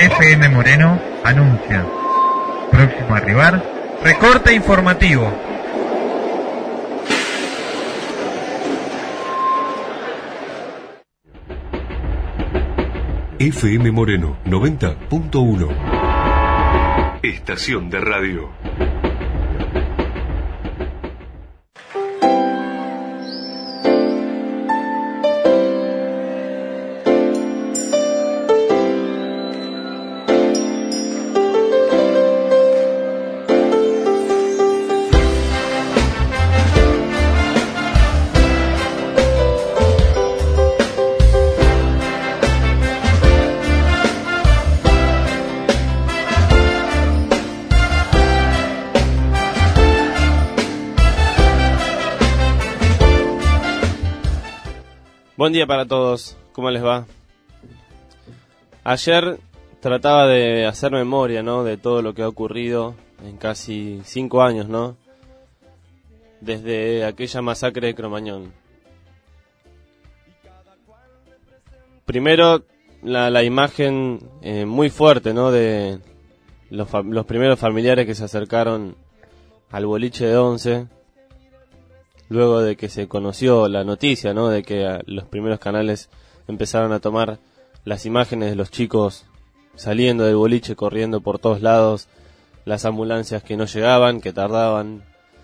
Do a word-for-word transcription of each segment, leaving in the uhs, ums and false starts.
F M Moreno anuncia. Próximo a arribar, recorte informativo. F M Moreno noventa punto uno. Estación de radio. Buen día para todos, ¿cómo les va? Ayer trataba de hacer memoria, ¿no?, de todo lo que ha ocurrido en casi cinco años, ¿no?, desde aquella masacre de Cromañón. Primero, la, la imagen eh, muy fuerte, ¿no?, de los, fa- los primeros familiares que se acercaron al boliche de Once. Luego de que se conoció la noticia, ¿no?, de que los primeros canales empezaron a tomar las imágenes de los chicos saliendo del boliche, corriendo por todos lados, las ambulancias que no llegaban, que tardaban.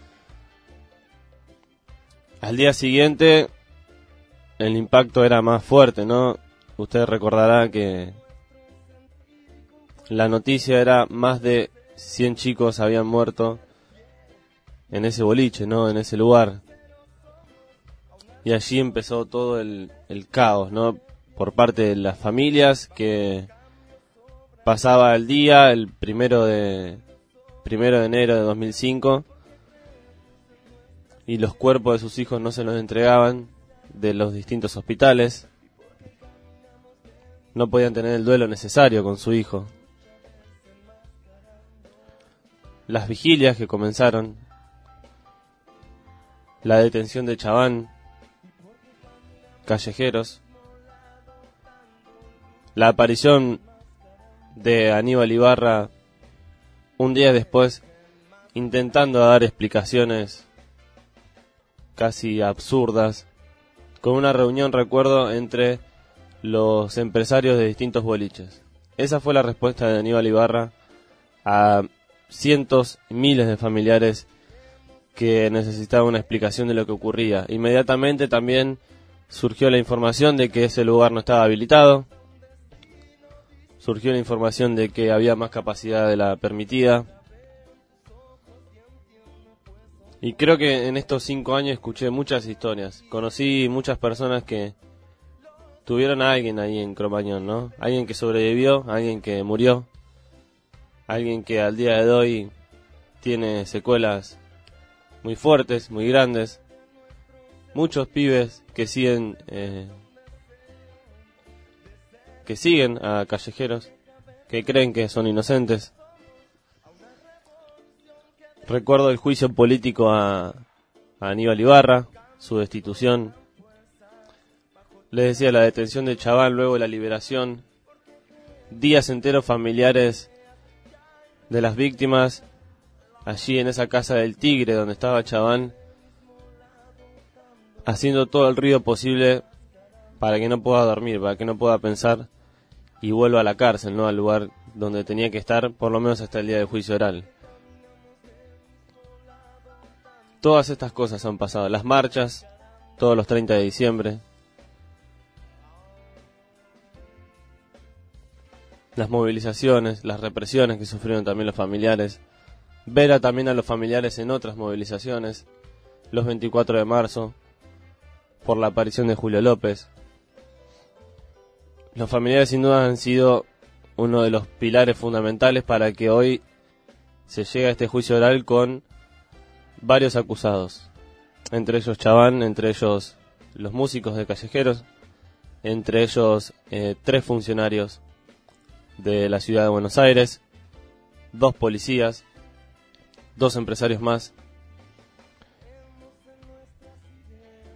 Al día siguiente el impacto era más fuerte, ¿no? Usted recordará que la noticia era más de cien chicos habían muerto en ese boliche, ¿no?, en ese lugar. Y allí empezó todo el, el caos, ¿no?, por parte de las familias, que pasaba el día, el primero de primero de enero de dos mil cinco, y los cuerpos de sus hijos no se los entregaban de los distintos hospitales. No podían tener el duelo necesario con su hijo. Las vigilias que comenzaron, la detención de Chaván, Callejeros, la aparición de Aníbal Ibarra un día después, intentando dar explicaciones casi absurdas, con una reunión, recuerdo, entre los empresarios de distintos boliches. Esa fue la respuesta de Aníbal Ibarra a cientos, miles de familiares que necesitaban una explicación de lo que ocurría. Inmediatamente también surgió la información de que ese lugar no estaba habilitado. Surgió la información de que había más capacidad de la permitida. Y creo que en estos cinco años escuché muchas historias. Conocí muchas personas que tuvieron a alguien ahí en Cromañón, ¿no? Alguien que sobrevivió, alguien que murió, alguien que al día de hoy tiene secuelas muy fuertes, muy grandes. Muchos pibes que siguen eh, que siguen a callejeros, que creen que son inocentes. Recuerdo el juicio político a, a Aníbal Ibarra, su destitución. Les decía, la detención de Chaván, luego la liberación. Días enteros familiares de las víctimas allí en esa casa del Tigre donde estaba Chaván, haciendo todo el ruido posible para que no pueda dormir, para que no pueda pensar y vuelva a la cárcel, ¿no?, al lugar donde tenía que estar, por lo menos hasta el día del juicio oral. Todas estas cosas han pasado, las marchas, todos los treinta de diciembre, las movilizaciones, las represiones que sufrieron también los familiares, ver a también a los familiares en otras movilizaciones, los veinticuatro de marzo, por la aparición de Julio López. Los familiares sin duda han sido uno de los pilares fundamentales para que hoy se llegue a este juicio oral con varios acusados, entre ellos Chaván, entre ellos los músicos de Callejeros, entre ellos eh, tres funcionarios de la ciudad de Buenos Aires, dos policías, dos empresarios más.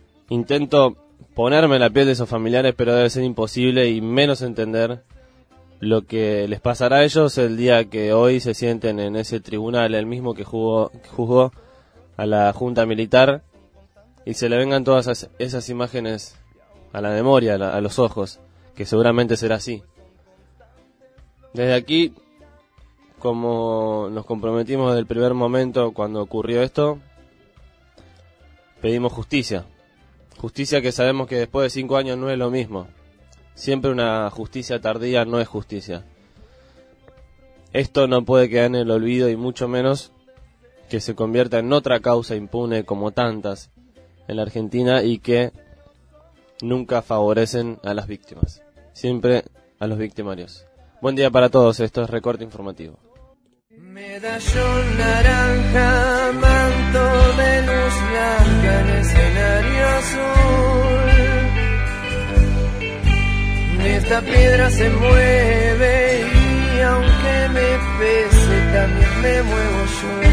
Intento ponerme en la piel de esos familiares, pero debe ser imposible, y menos entender lo que les pasará a ellos el día que hoy se sienten en ese tribunal, el mismo que juzgó, que juzgó a la Junta Militar, y se le vengan todas esas, esas imágenes a la memoria, a, la, a los ojos, que seguramente será así. Desde aquí, como nos comprometimos desde el primer momento cuando ocurrió esto, pedimos justicia. Justicia que sabemos que después de cinco años no es lo mismo. Siempre una justicia tardía no es justicia. Esto no puede quedar en el olvido y mucho menos que se convierta en otra causa impune como tantas en la Argentina y que nunca favorecen a las víctimas. Siempre a los victimarios. Buen día para todos, esto es Recorte Informativo. Medallón naranja, manto de luz blanca en escenario azul. Esta piedra se mueve y aunque me pese también me muevo yo.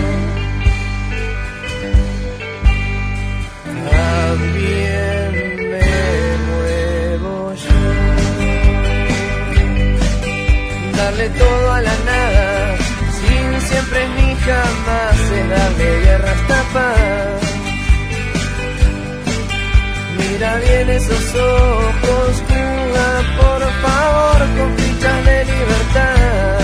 También me muevo yo. Darle todo a la nada, sin siempre ni jamás, es darle guerra a esta paz. Mira bien esos ojos, juega por favor con fichas de libertad.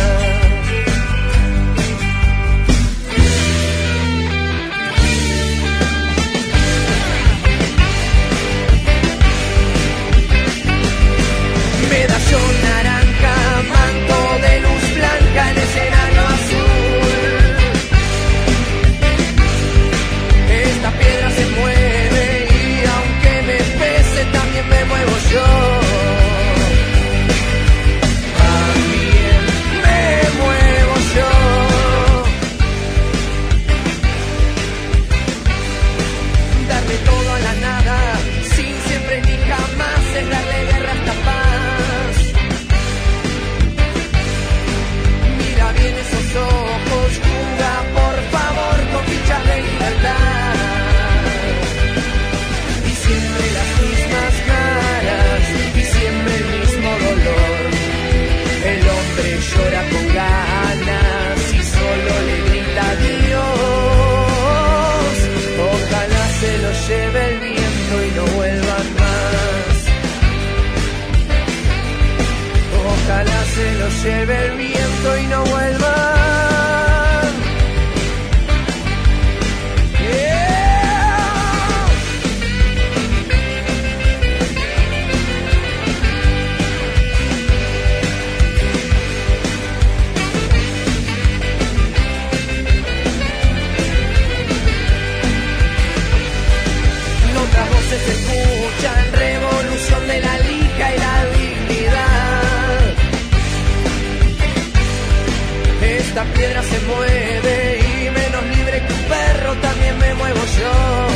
Medallón naranja, manto de luz blanca en escenario azul. Esta piedra se mueve y aunque me pese también me muevo yo. También me muevo yo. Darle todo a la nada, sin siempre ni jamás, es darle guerra a esta paz. Mira bien esos ojos, juega por favor con fichas de libertad. Y siempre las mismas caras, y siempre el mismo dolor. El hombre llora con ganas y solo le grita Dios. Ojalá se lo lleve el viento y no vuelvan más. Ojalá se lo lleve el viento y no vuelvan. Se escuchan, revolución de la lija y la dignidad. Esta piedra se mueve y menos libre que un perro también me muevo yo.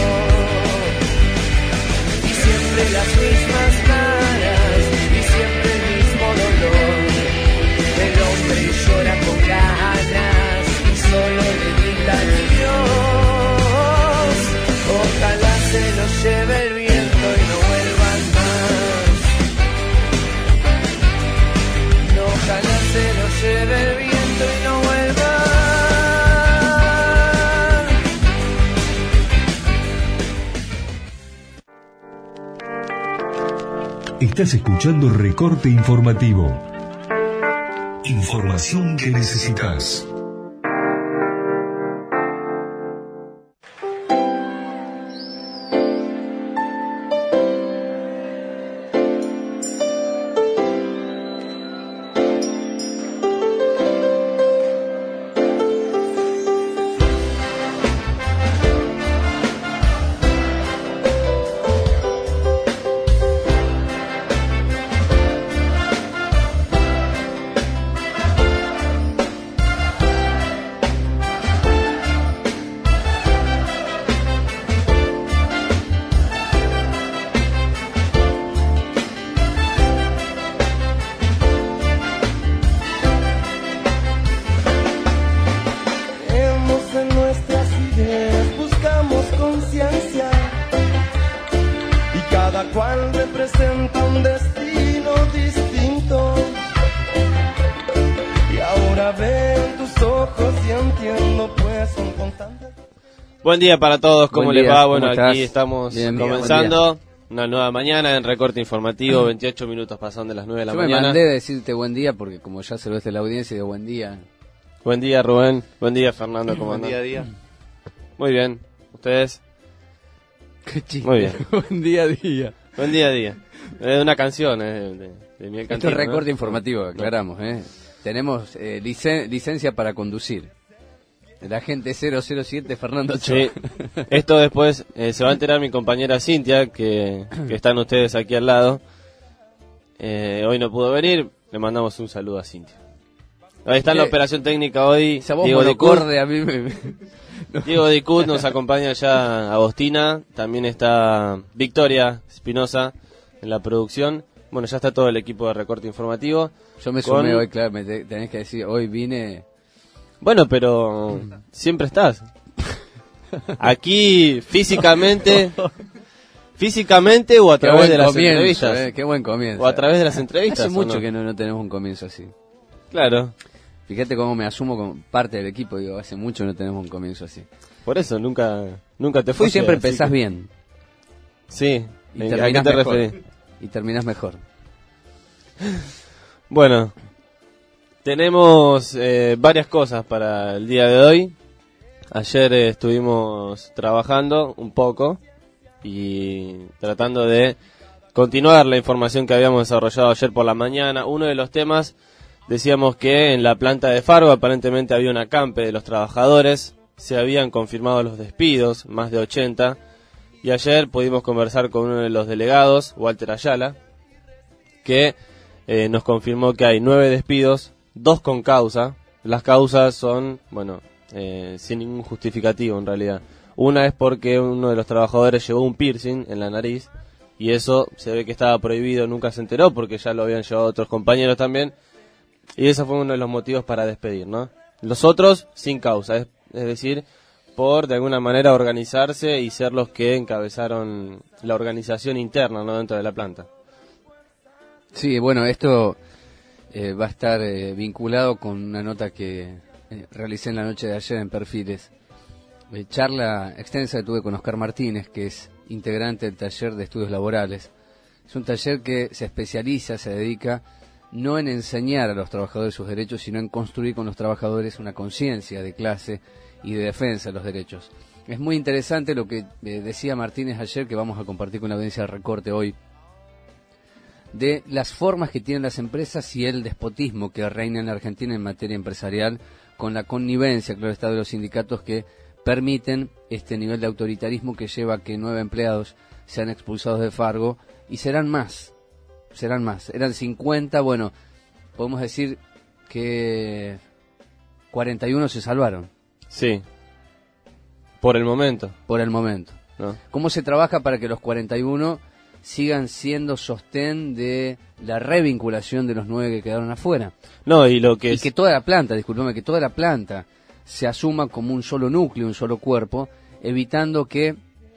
Y siempre las mismas caras y siempre el mismo dolor. El hombre llora con ganas y solo le grita a Dios. Ojalá se lo lleve el viento y no vuelvan más. Ojalá se lo lleve el viento y no vuelvan. Estás escuchando Recorte Informativo. Información que necesitas. cual representa un destino distinto. lejos y entiendo pues son constantes. Buen día para todos, ¿cómo Buen les día, va? ¿cómo Bueno, estás? aquí estamos Bien, bien, comenzando una nueva mañana en Recorte Informativo, veintiocho minutos pasando de las nueve de la Yo me mañana. mandé a decirte buen día porque como ya saludaste a la audiencia, digo buen día. Buen día, Rubén. Buen día, Fernando. ¿Cómo andan? Día a día. Muy bien. ¿Ustedes? Qué chiste. Muy bien. Buen día a día. Buen día a día. Es una canción eh, de, de Miguel Esto Cantilo, es recorte ¿no? informativo, aclaramos. ¿eh? Tenemos eh, licen- licencia para conducir. El agente cero cero siete Fernando Ochoa. Sí. Esto después eh, se va a enterar mi compañera Cintia, que, que están ustedes aquí al lado. Eh, hoy no pudo venir. Le mandamos un saludo a Cintia. Ahí está en la Eh, operación técnica hoy. Esa voz Diego Dicut. monocorde a mí me... Diego Dicut nos acompaña ya Agostina. También está Victoria Espinosa en la producción. Bueno, ya está todo el equipo de Recorte Informativo. Yo me Con- sumé hoy, claro, me te- tenés que decir, hoy vine... Bueno, pero siempre estás. Aquí físicamente, físicamente o a Qué través buen de las comienzo, entrevistas. eh, qué buen comienzo. O a través de las entrevistas. Hace ¿o mucho no? que no, no tenemos un comienzo así. Claro, Fíjate cómo me asumo como parte del equipo, digo, hace mucho no tenemos un comienzo así. por eso nunca, nunca te Vos fuiste. siempre así empezás que- bien Sí. y ¿a qué terminás te mejor. referís? Y terminás mejor. Bueno, tenemos eh, varias cosas para el día de hoy. Ayer eh, estuvimos trabajando un poco y tratando de continuar la información que habíamos desarrollado ayer por la mañana. Uno de los temas, decíamos que en la planta de Fargo aparentemente había un acampe de los trabajadores, se habían confirmado los despidos, más de ochenta, y ayer pudimos conversar con uno de los delegados, Walter Ayala, que eh, nos confirmó que hay nueve despidos, dos con causa. Las causas son, bueno, eh, sin ningún justificativo en realidad. Una es porque uno de los trabajadores llevó un piercing en la nariz y eso se ve que estaba prohibido, nunca se enteró porque ya lo habían llevado otros compañeros también. Y ese fue uno de los motivos para despedir, ¿no? Los otros sin causa, es, es decir, por de alguna manera organizarse y ser los que encabezaron la organización interna, ¿no?, dentro de la planta. Sí, bueno, esto eh, va a estar eh, vinculado con una nota que eh, realicé en la noche de ayer en Perfiles. Eh, charla extensa que tuve con Oscar Martínez, que es integrante del taller de estudios laborales. Es un taller que se especializa, se dedica no en enseñar a los trabajadores sus derechos, sino en construir con los trabajadores una conciencia de clase y de defensa de los derechos. Es muy interesante lo que eh, decía Martínez ayer, que vamos a compartir con la audiencia de Recorte hoy, de las formas que tienen las empresas y el despotismo que reina en la Argentina en materia empresarial, con la connivencia, claro está, de los sindicatos que permiten este nivel de autoritarismo que lleva a que nueve empleados sean expulsados de Fargo, y serán más, serán más, eran cincuenta, bueno, podemos decir que cuarenta y uno se salvaron, Sí, por el momento, por el momento. ¿no? ¿Cómo se trabaja para que los cuarenta y uno sigan siendo sostén de la revinculación de los nueve que quedaron afuera? No, y lo que Y es... que toda la planta, discúlpame, que toda la planta se asuma como un solo núcleo, un solo cuerpo, evitando que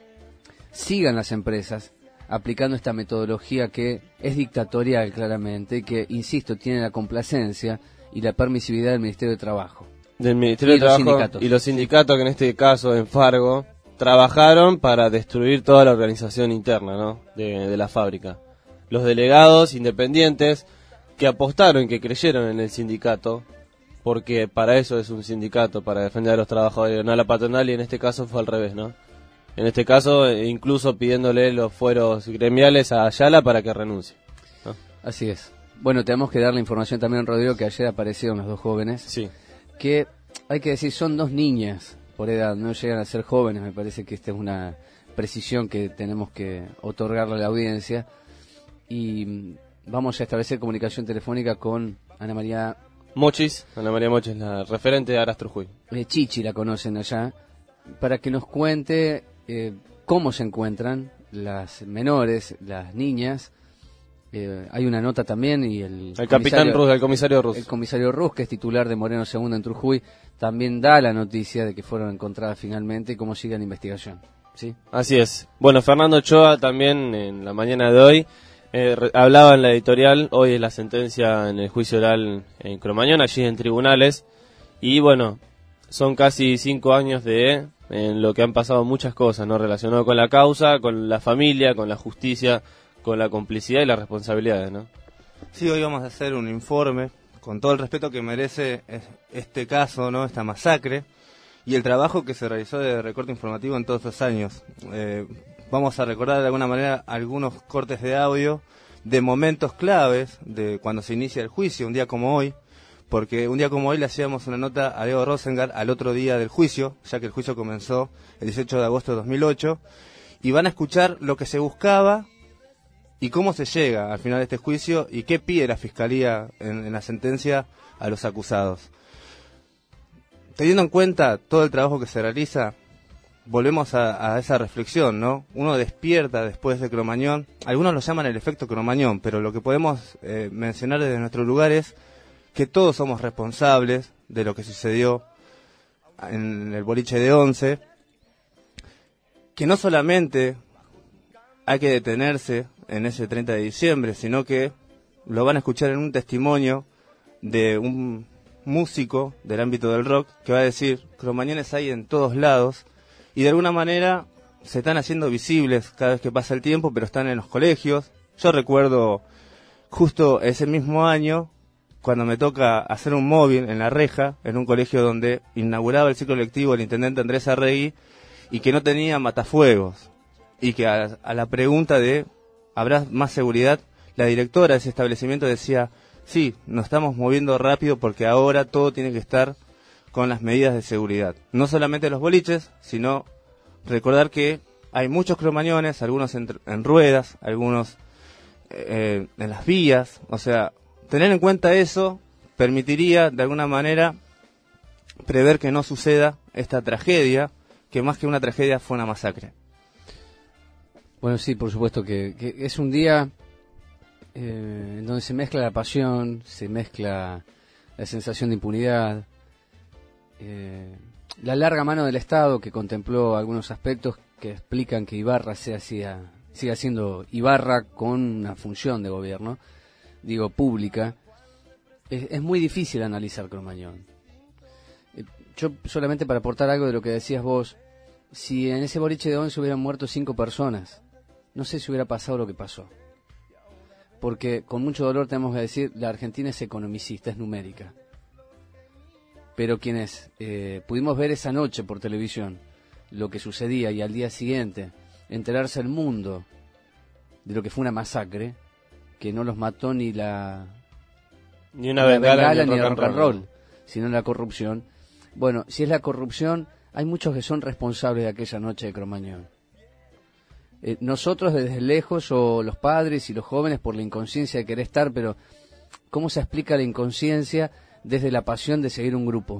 sigan las empresas aplicando esta metodología que es dictatorial claramente, que, insisto, tiene la complacencia y la permisividad del Ministerio de Trabajo. del Ministerio y de los Trabajo sindicatos. y los sindicatos, que en este caso en Fargo trabajaron para destruir toda la organización interna, ¿no?, de, de la fábrica. Los delegados independientes que apostaron, que creyeron en el sindicato, porque para eso es un sindicato, para defender a los trabajadores, no a la patronal, y en este caso fue al revés, ¿no? En este caso, eh, incluso pidiéndole los fueros gremiales a Ayala para que renuncie, ¿no? Así es. Bueno, tenemos que dar la información también, Rodrigo, que ayer aparecieron los dos jóvenes, Sí. que hay que decir son dos niñas por edad, no llegan a ser jóvenes. Me parece que esta es una precisión que tenemos que otorgarle a la audiencia, y mm, vamos a establecer comunicación telefónica con Ana María Mochis, Ana María Mochis, la referente de Aras Trujuy. eh, Chichi, la conocen allá, para que nos cuente eh, cómo se encuentran las menores, las niñas. Eh, hay una nota también, y el, El capitán comisario- Ruz, el comisario Ruz. El comisario Ruz, que es titular de Moreno Segundo en Trujuy, también da la noticia de que fueron encontradas finalmente y cómo sigue la investigación. ¿Sí? Así es. Bueno, Fernando Ochoa también en la mañana de hoy eh, re- hablaba en la editorial. Hoy es la sentencia en el juicio oral en Cromañón, allí en tribunales. Y bueno, son casi cinco años de en lo que han pasado muchas cosas, ¿no? Relacionado con la causa, con la familia, con la justicia, con la complicidad y las responsabilidades, ¿no? Sí, hoy vamos a hacer un informe con todo el respeto que merece este caso, ¿no? Esta masacre y el trabajo que se realizó de recorte informativo en todos estos años. Eh, vamos a recordar de alguna manera algunos cortes de audio de momentos claves de cuando se inicia el juicio, un día como hoy, porque un día como hoy le hacíamos una nota a Diego Rosengart al otro día del juicio, ya que el juicio comenzó el dieciocho de agosto de dos mil ocho, y van a escuchar lo que se buscaba y cómo se llega al final de este juicio y qué pide la Fiscalía en, en la sentencia a los acusados. Teniendo en cuenta todo el trabajo que se realiza, volvemos a, a esa reflexión, ¿no? Uno despierta después de Cromañón, algunos lo llaman el efecto Cromañón, pero lo que podemos eh, mencionar desde nuestro lugar es que todos somos responsables de lo que sucedió en el boliche de Once, que no solamente hay que detenerse en ese treinta de diciembre, sino que lo van a escuchar en un testimonio de un músico del ámbito del rock que va a decir, cromañones hay en todos lados, y de alguna manera se están haciendo visibles cada vez que pasa el tiempo, pero están en los colegios. Yo recuerdo justo ese mismo año, cuando me toca hacer un móvil en La Reja, en un colegio donde inauguraba el ciclo lectivo el intendente Andrés Arregui, y que no tenía matafuegos, y que a, a la pregunta de ¿habrá más seguridad?, la directora de ese establecimiento decía, sí, nos estamos moviendo rápido porque ahora todo tiene que estar con las medidas de seguridad. No solamente los boliches, sino recordar que hay muchos cromañones, algunos en, en ruedas, algunos eh, en las vías, o sea, tener en cuenta eso permitiría de alguna manera prever que no suceda esta tragedia, que más que una tragedia fue una masacre. Bueno, sí, por supuesto que, que es un día eh, en donde se mezcla la pasión, se mezcla la sensación de impunidad, eh, la larga mano del Estado que contempló algunos aspectos que explican que Ibarra sea, sea, siga siendo Ibarra con una función de gobierno, digo, pública. Es, es muy difícil analizar Cromañón. Eh, yo solamente para aportar algo de lo que decías vos, si en ese boliche de Once hubieran muerto cinco personas, no sé si hubiera pasado lo que pasó. Porque con mucho dolor tenemos que decir, la Argentina es economicista, es numérica. Pero quienes eh, pudimos ver esa noche por televisión lo que sucedía y al día siguiente enterarse el mundo de lo que fue una masacre, que no los mató ni la ni una bengala, ni, ni el rock and roll, roll, sino la corrupción. Bueno, si es la corrupción, hay muchos que son responsables de aquella noche de Cromañón. Eh, nosotros desde lejos, o los padres y los jóvenes por la inconsciencia de querer estar, pero ¿cómo se explica la inconsciencia desde la pasión de seguir un grupo?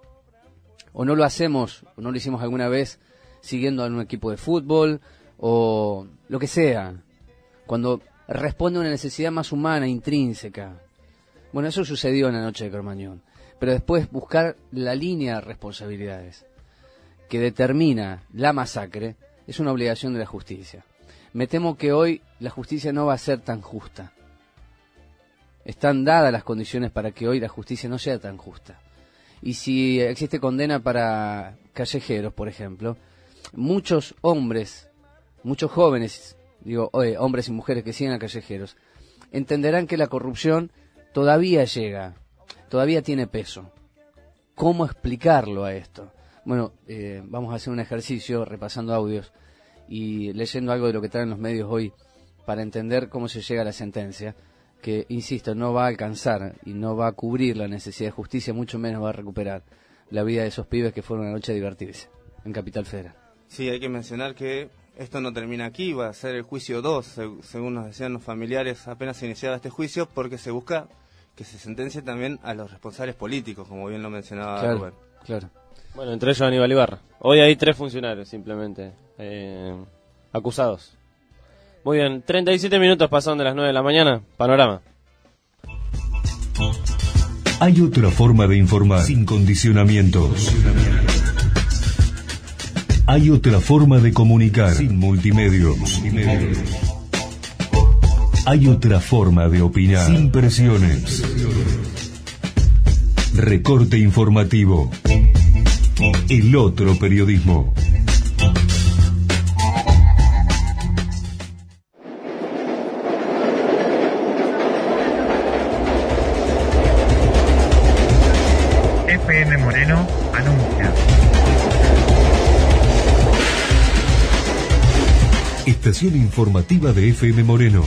O no lo hacemos, o no lo hicimos alguna vez siguiendo a un equipo de fútbol, o lo que sea, cuando responde a una necesidad más humana, intrínseca. Bueno, eso sucedió en la noche de Cromañón. Pero después buscar la línea de responsabilidades que determina la masacre es una obligación de la justicia. Me temo que hoy la justicia no va a ser tan justa. Están dadas las condiciones para que hoy la justicia no sea tan justa. Y si existe condena para callejeros, por ejemplo, muchos hombres, muchos jóvenes, digo, oye, hombres y mujeres que siguen a callejeros, entenderán que la corrupción todavía llega, todavía tiene peso. ¿Cómo explicarlo a esto? Bueno, eh, vamos a hacer un ejercicio repasando audios y leyendo algo de lo que traen los medios hoy para entender cómo se llega a la sentencia, que, insisto, no va a alcanzar y no va a cubrir la necesidad de justicia, mucho menos va a recuperar la vida de esos pibes que fueron una noche a divertirse en Capital Federal. Sí, hay que mencionar que esto no termina aquí, va a ser el juicio dos, según nos decían los familiares apenas iniciaba este juicio, porque se busca que se sentencie también a los responsables políticos, como bien lo mencionaba claro, Rubén. Claro. Bueno, entre ellos Aníbal Ibarra. Hoy hay tres funcionarios simplemente eh, acusados. Muy bien, treinta y siete minutos pasaron de las nueve de la mañana. Panorama. Hay otra forma de informar sin condicionamientos. Hay otra forma de comunicar sin multimedios. Hay otra forma de opinar sin presiones. Recorte informativo. El otro periodismo. F M Moreno anuncia. Estación informativa de F M Moreno.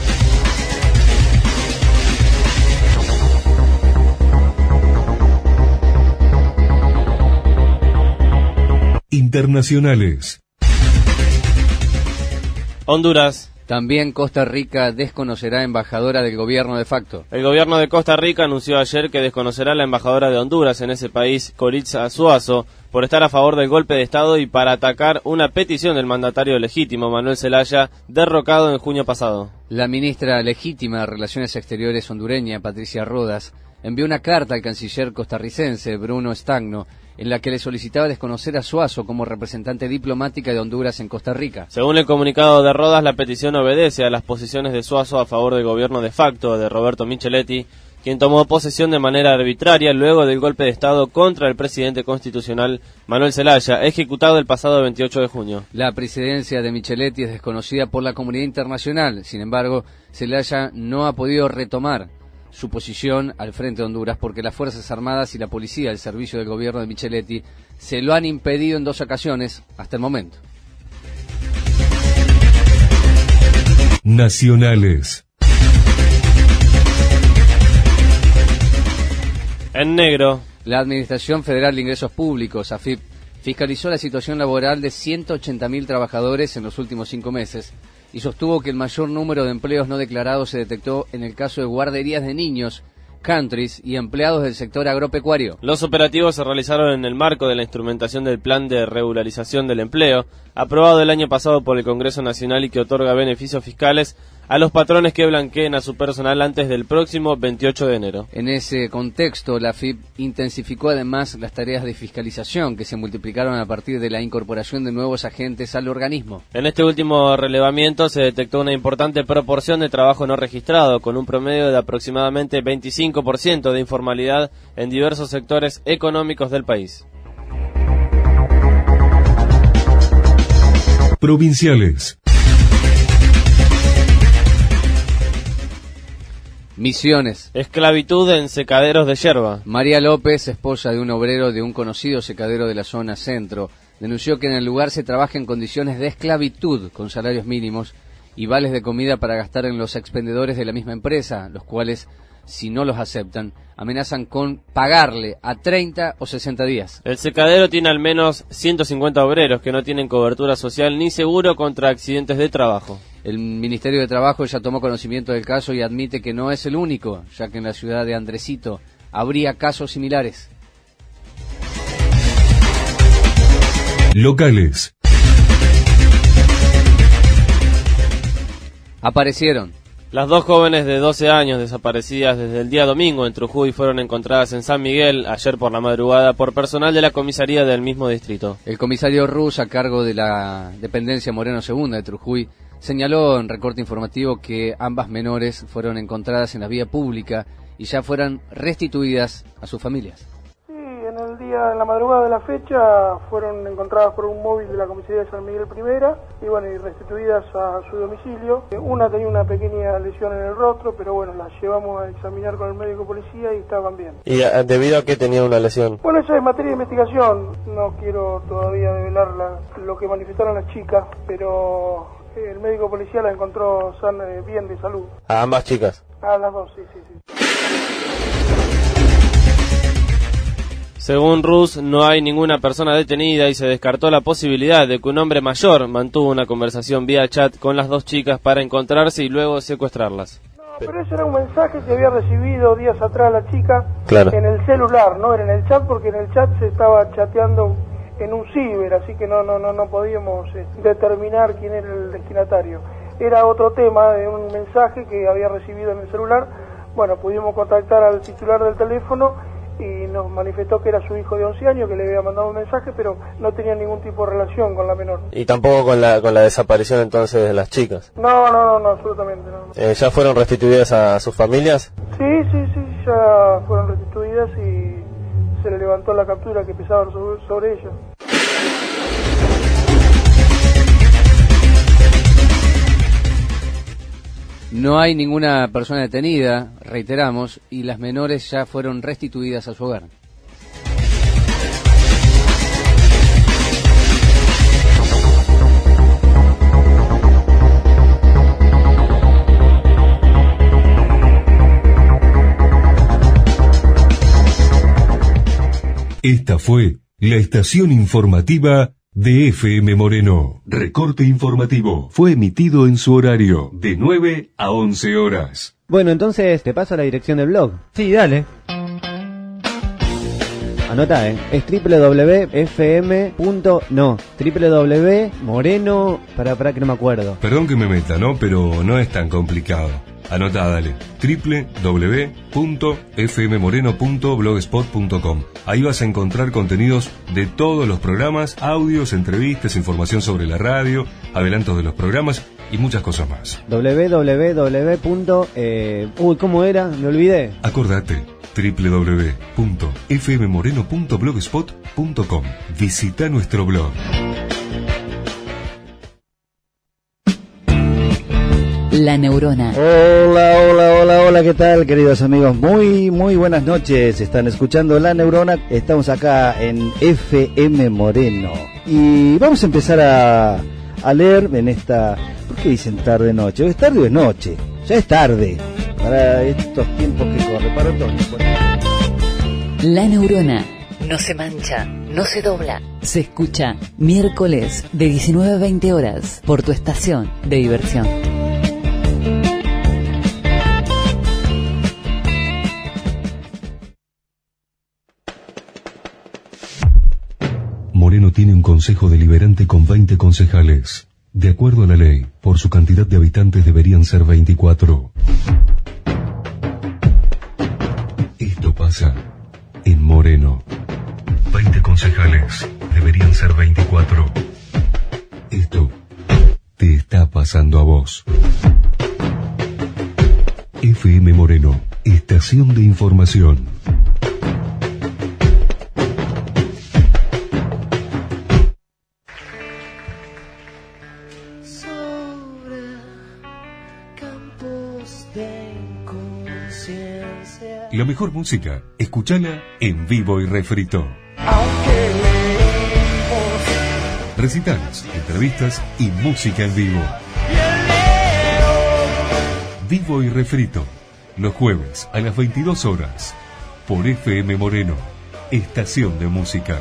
Internacionales. Honduras. También Costa Rica desconocerá embajadora del gobierno de facto. El gobierno de Costa Rica anunció ayer que desconocerá la embajadora de Honduras en ese país, Coritza Suazo, por estar a favor del golpe de Estado y para atacar una petición del mandatario legítimo, Manuel Zelaya, derrocado en junio pasado. La ministra legítima de Relaciones Exteriores hondureña, Patricia Rodas, envió una carta al canciller costarricense, Bruno Stagno, en la que le solicitaba desconocer a Suazo como representante diplomática de Honduras en Costa Rica. Según el comunicado de Rodas, la petición obedece a las posiciones de Suazo a favor del gobierno de facto de Roberto Micheletti, quien tomó posesión de manera arbitraria luego del golpe de Estado contra el presidente constitucional Manuel Zelaya, ejecutado el pasado veintiocho de junio. La presidencia de Micheletti es desconocida por la comunidad internacional. Sin embargo, Zelaya no ha podido retomar su posición al frente de Honduras porque las Fuerzas Armadas y la policía del servicio del gobierno de Micheletti se lo han impedido en dos ocasiones hasta el momento. Nacionales. En negro. La Administración Federal de Ingresos Públicos, A F I P, fiscalizó la situación laboral de ciento ochenta mil trabajadores en los últimos cinco meses y sostuvo que el mayor número de empleos no declarados se detectó en el caso de guarderías de niños, countries y empleados del sector agropecuario. Los operativos se realizaron en el marco de la instrumentación del Plan de Regularización del Empleo, aprobado el año pasado por el Congreso Nacional y que otorga beneficios fiscales a los patrones que blanqueen a su personal antes del próximo veintiocho de enero. En ese contexto, la A F I P intensificó además las tareas de fiscalización que se multiplicaron a partir de la incorporación de nuevos agentes al organismo. En este último relevamiento se detectó una importante proporción de trabajo no registrado, con un promedio de aproximadamente veinticinco por ciento de informalidad en diversos sectores económicos del país. Provinciales. Misiones. Esclavitud en secaderos de yerba. María López, esposa de un obrero de un conocido secadero de la zona centro, denunció que en el lugar se trabaja en condiciones de esclavitud, con salarios mínimos y vales de comida para gastar en los expendedores de la misma empresa, los cuales, si no los aceptan, amenazan con pagarle a treinta o sesenta días. El secadero tiene al menos ciento cincuenta obreros que no tienen cobertura social ni seguro contra accidentes de trabajo. El Ministerio de Trabajo ya tomó conocimiento del caso y admite que no es el único, ya que en la ciudad de Andresito habría casos similares. Locales. Aparecieron. Las dos jóvenes de doce años desaparecidas desde el día domingo en Trujuy fueron encontradas en San Miguel ayer por la madrugada por personal de la comisaría del mismo distrito. El comisario Ruz, a cargo de la dependencia Moreno Segunda de Trujuy, señaló en recorte informativo que ambas menores fueron encontradas en la vía pública y ya fueran restituidas a sus familias. Sí, en el día, en la madrugada de la fecha, fueron encontradas por un móvil de la comisaría de San Miguel Primera y bueno, y restituidas a su domicilio. Una tenía una pequeña lesión en el rostro, pero bueno, las llevamos a examinar con el médico policía y estaban bien. ¿Y debido a qué tenía una lesión? Bueno, eso es materia de investigación. No quiero todavía develar la, lo que manifestaron las chicas, pero el médico policial la encontró sana, bien de salud. ¿A ambas chicas? A las dos, sí, sí, sí. Según Rus, no hay ninguna persona detenida y se descartó la posibilidad de que un hombre mayor mantuvo una conversación vía chat con las dos chicas para encontrarse y luego secuestrarlas. No, pero ese era un mensaje que había recibido días atrás la chica, claro, en el celular, no era en el chat, porque en el chat se estaba chateando en un ciber, así que no no no no podíamos eh, determinar quién era el destinatario. Era otro tema de un mensaje que había recibido en el celular. Bueno, pudimos contactar al titular del teléfono y nos manifestó que era su hijo de once años, que le había mandado un mensaje, pero no tenía ningún tipo de relación con la menor. ¿Y tampoco con la con la desaparición entonces de las chicas? No, no, no, no absolutamente no. Eh, ¿Ya fueron restituidas a sus familias? Sí, sí, sí, ya fueron restituidas y se le levantó la captura que pesaba sobre, sobre ella. No hay ninguna persona detenida, reiteramos, y las menores ya fueron restituidas a su hogar. Esta fue la estación informativa de F M Moreno. Recorte informativo fue emitido en su horario de nueve a once horas. Bueno, entonces te paso la dirección del blog. Sí, dale. Anota, eh. Es www.fm. No, www.moreno. Para, para que no me acuerdo. Perdón que me meta, ¿no? Pero no es tan complicado. Anotá, dale. doble u doble u doble u punto f m moreno punto blogspot punto com. Ahí vas a encontrar contenidos de todos los programas, audios, entrevistas, información sobre la radio, adelantos de los programas y muchas cosas más. doble u doble u doble u punto Uy, ¿cómo era? Me olvidé. Acordate. doble u doble u doble u punto f m moreno punto blogspot punto com. Visita nuestro blog. La Neurona. Hola, hola, hola, hola, ¿qué tal, queridos amigos? Muy, muy buenas noches. Están escuchando La Neurona. Estamos acá en F M Moreno. Y vamos a empezar a, a leer en esta... ¿Por qué dicen tarde noche? ¿Es tarde o es noche? Ya es tarde. Para estos tiempos que corren, para todos. La Neurona. No se mancha, no se dobla. Se escucha miércoles de diecinueve a veinte horas por tu estación de diversión. Moreno tiene un consejo deliberante con veinte concejales. De acuerdo a la ley, por su cantidad de habitantes deberían ser veinticuatro. Esto pasa en Moreno. veinte concejales deberían ser veinticuatro. Esto te está pasando a vos. F M Moreno, estación de información. La mejor música, escúchala en Vivo y Refrito. Recitales, entrevistas y música en vivo. Vivo y Refrito, los jueves a las veintidós horas, por F M Moreno, estación de música.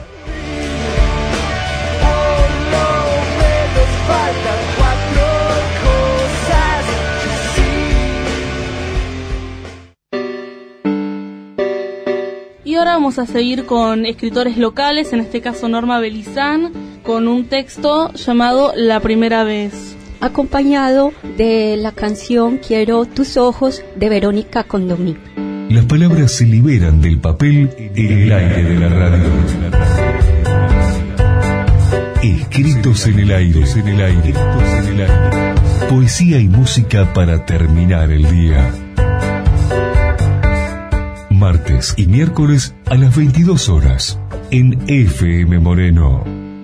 Y ahora vamos a seguir con escritores locales, en este caso Norma Belizán, con un texto llamado La Primera Vez. Acompañado de la canción Quiero tus ojos de Verónica Condomí. Las palabras se liberan del papel en el aire de la radio. Escritos en el aire, en el aire, en el aire. Poesía y música para terminar el día. Martes y miércoles a las veintidós horas en F M Moreno.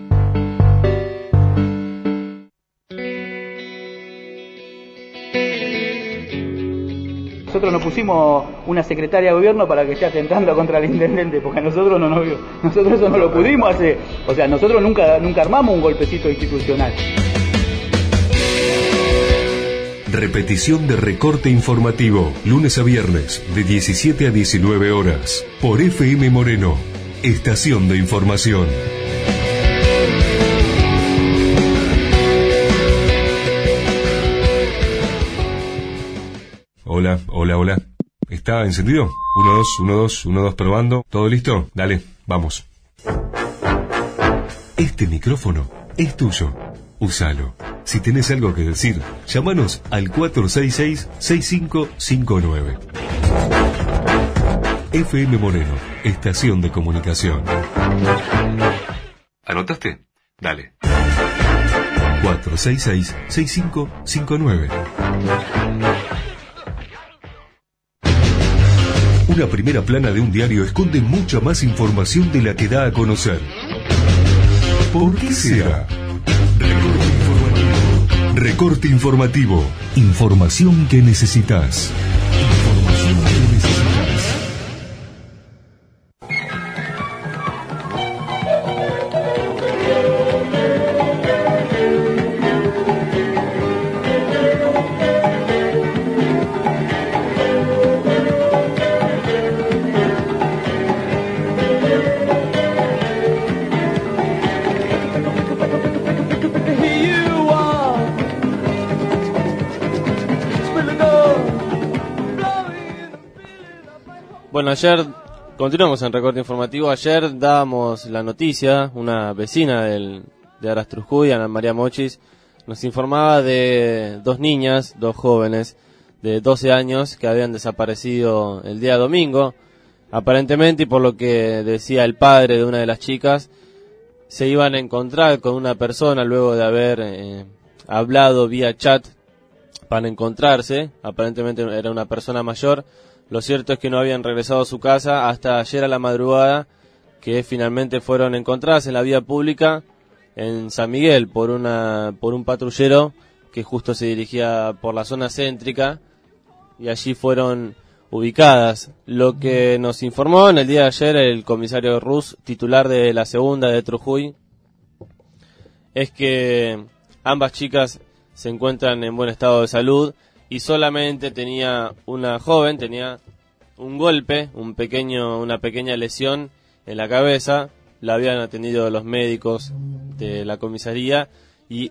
Nosotros nos pusimos una secretaria de gobierno para que esté atentando contra el intendente, porque nosotros no nos, nosotros eso no lo pudimos hacer. O sea, nosotros nunca, nunca armamos un golpecito institucional. Repetición de Recorte Informativo, lunes a viernes, de diecisiete a diecinueve horas, por F M Moreno, estación de información. Hola, hola, hola. ¿Está encendido? uno, dos, uno, dos, uno, dos, probando. ¿Todo listo? Dale, vamos. Este micrófono es tuyo. Úsalo. Si tenés algo que decir, llámanos al cuatro seis seis, seis cinco cinco nueve. F M Moreno, estación de comunicación. ¿Anotaste? Dale. cuatro seis seis, seis cinco cinco nueve. Una primera plana de un diario esconde mucha más información de la que da a conocer. ¿Por qué será? Recorte informativo. Recorte informativo. Información que necesitas. Información que necesitas. Bueno, ayer, continuamos en Recorte Informativo, ayer dábamos la noticia, una vecina del, de Arastrujjuy, Ana María Mochis, nos informaba de dos niñas, dos jóvenes de doce años que habían desaparecido el día domingo, aparentemente, y por lo que decía el padre de una de las chicas, se iban a encontrar con una persona luego de haber eh, hablado vía chat para encontrarse, aparentemente era una persona mayor. Lo cierto es que no habían regresado a su casa hasta ayer a la madrugada, que finalmente fueron encontradas en la vía pública en San Miguel por una por un patrullero que justo se dirigía por la zona céntrica, y allí fueron ubicadas. Lo que nos informó en el día de ayer el comisario Rus, titular de la segunda de Trujillo, es que ambas chicas se encuentran en buen estado de salud, y solamente tenía una joven, tenía un golpe, un pequeño, una pequeña lesión en la cabeza. La habían atendido los médicos de la comisaría y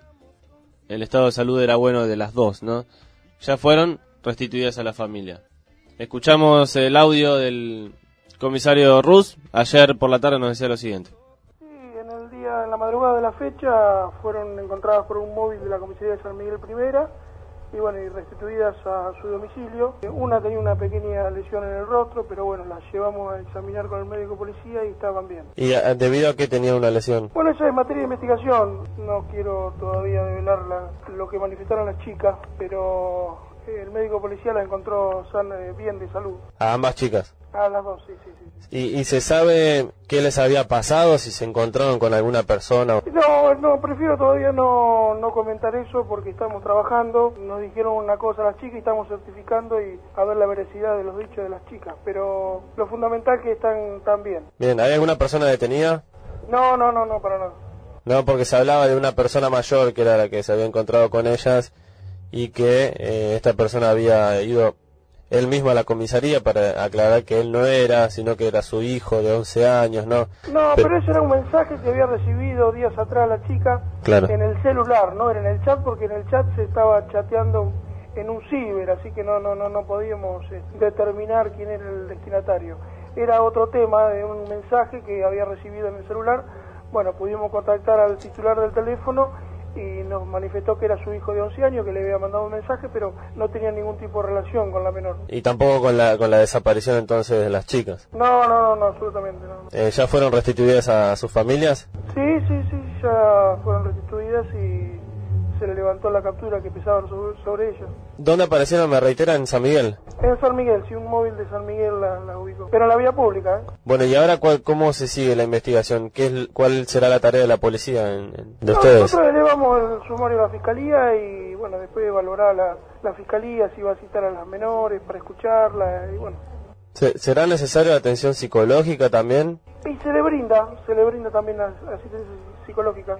el estado de salud era bueno de las dos, ¿no? Ya fueron restituidas a la familia. Escuchamos el audio del comisario Rus. Ayer por la tarde nos decía lo siguiente. Sí, en el día, en la madrugada de la fecha, fueron encontradas por un móvil de la comisaría de San Miguel Primera, y bueno, y restituidas a su domicilio. Una tenía una pequeña lesión en el rostro, pero bueno, las llevamos a examinar con el médico policía y estaban bien. ¿Y debido a qué tenía una lesión? Bueno, esa es materia de investigación, no quiero todavía develar la, lo que manifestaron las chicas, pero el médico policía las encontró san, eh, bien de salud. ¿A ambas chicas? A las dos, sí, sí, sí. ¿Y, y se sabe qué les había pasado, si se encontraron con alguna persona? No, no, prefiero todavía no, no comentar eso porque estamos trabajando. Nos dijeron una cosa a las chicas y estamos certificando y a ver la veracidad de los dichos de las chicas. Pero lo fundamental es que están, están bien. Bien, ¿hay alguna persona detenida? No, no, no, no, para nada. No, porque se hablaba de una persona mayor que era la que se había encontrado con ellas y que eh, esta persona había ido él mismo a la comisaría para aclarar que él no era, sino que era su hijo de once años, ¿no? No, pero, pero ese era un mensaje que había recibido días atrás la chica, claro, en el celular, no era en el chat, porque en el chat se estaba chateando en un ciber, así que no no no no podíamos eh, determinar quién era el destinatario. Era otro tema de un mensaje que había recibido en el celular. Bueno, pudimos contactar al titular del teléfono y nos manifestó que era su hijo de once años, que le había mandado un mensaje, pero no tenía ningún tipo de relación con la menor. ¿Y tampoco con la con la desaparición entonces de las chicas? No, no, no, no absolutamente no. Eh, ¿Ya fueron restituidas a sus familias? Sí, sí, sí, ya fueron restituidas y se le levantó la captura que pesaba sobre, sobre ellas. ¿Dónde aparecieron, me reitera, en San Miguel? En San Miguel, sí, un móvil de San Miguel la, la ubicó. Pero en la vía pública, ¿eh? Bueno, ¿y ahora cuál, cómo se sigue la investigación? ¿Qué es, ¿Cuál será la tarea de la policía en, en, de no, ustedes? Nosotros elevamos el sumario a la fiscalía y, bueno, después evaluará la, la fiscalía si va a citar a las menores para escucharla y, bueno. ¿Será necesaria atención psicológica también? Y se le brinda, se le brinda también la asistencia psicológica.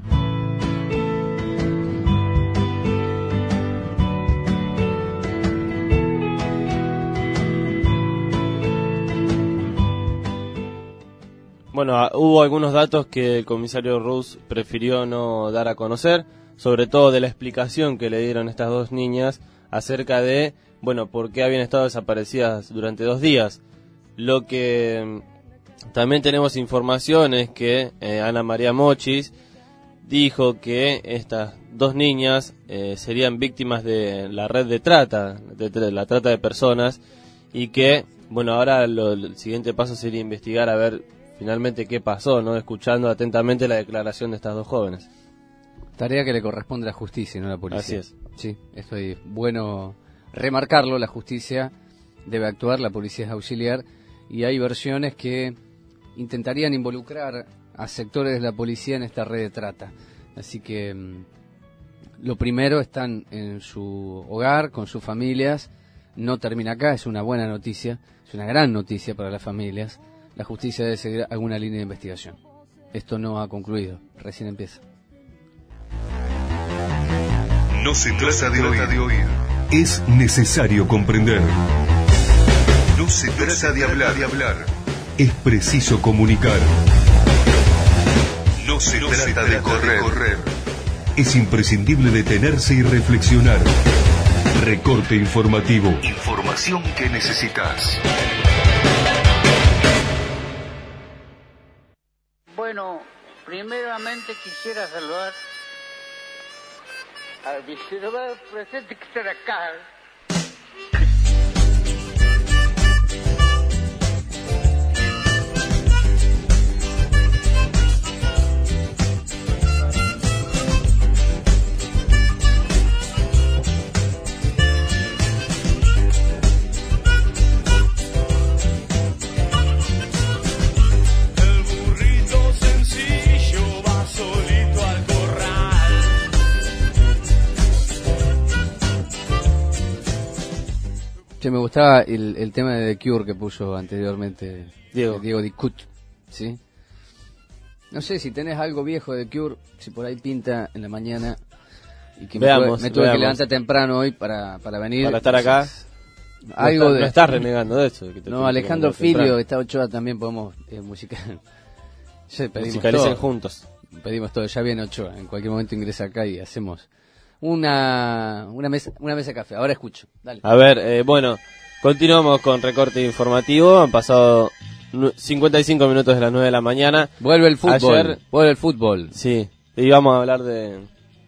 Bueno, hubo algunos datos que el comisario Rus prefirió no dar a conocer, sobre todo de la explicación que le dieron estas dos niñas acerca de, bueno, por qué habían estado desaparecidas durante dos días. Lo que también tenemos información es que eh, Ana María Mochis dijo que estas dos niñas eh, serían víctimas de la red de trata, de, de la trata de personas, y que, bueno, ahora lo, el siguiente paso sería investigar a ver finalmente qué pasó, ¿no? Escuchando atentamente la declaración de estas dos jóvenes. Tarea que le corresponde a la justicia, no a la policía. Así es. Sí, esto es bueno remarcarlo, la justicia debe actuar, la policía es auxiliar, y hay versiones que intentarían involucrar a sectores de la policía en esta red de trata. Así que mmm, lo primero, están en su hogar, con sus familias, no termina acá, es una buena noticia, es una gran noticia para las familias. La justicia debe seguir alguna línea de investigación. Esto no ha concluido, recién empieza. No se trata de oír, de oír, es necesario comprender. No se trata de hablar, de hablar, es preciso comunicar. No se no trata, se trata de, correr. de correr, es imprescindible detenerse y reflexionar. Recorte informativo, información que necesitas. Bueno, primeramente quisiera saludar al viceministro presente que está acá. Che, me gustaba el, el tema de The Cure que puso anteriormente Diego, Diego Dicut, ¿sí? No sé si tenés algo viejo de The Cure, si por ahí pinta en la mañana y que veamos, me tuve, me tuve veamos. que levantar temprano hoy para, para venir. Para estar acá. Algo no, está, de, no estás renegando de eso. Que te no, Alejandro Filio, está Ochoa, también podemos eh, musical. Ya pedimos musicalicen todo. juntos. Pedimos todo, ya viene Ochoa, en cualquier momento ingresa acá y hacemos una una mesa una mesa de café. Ahora escucho, dale. A ver, eh, bueno, continuamos con recorte informativo. Han pasado cincuenta y cinco minutos de las nueve de la mañana. Vuelve el fútbol. Ayer, vuelve el fútbol. Sí, y vamos a hablar de...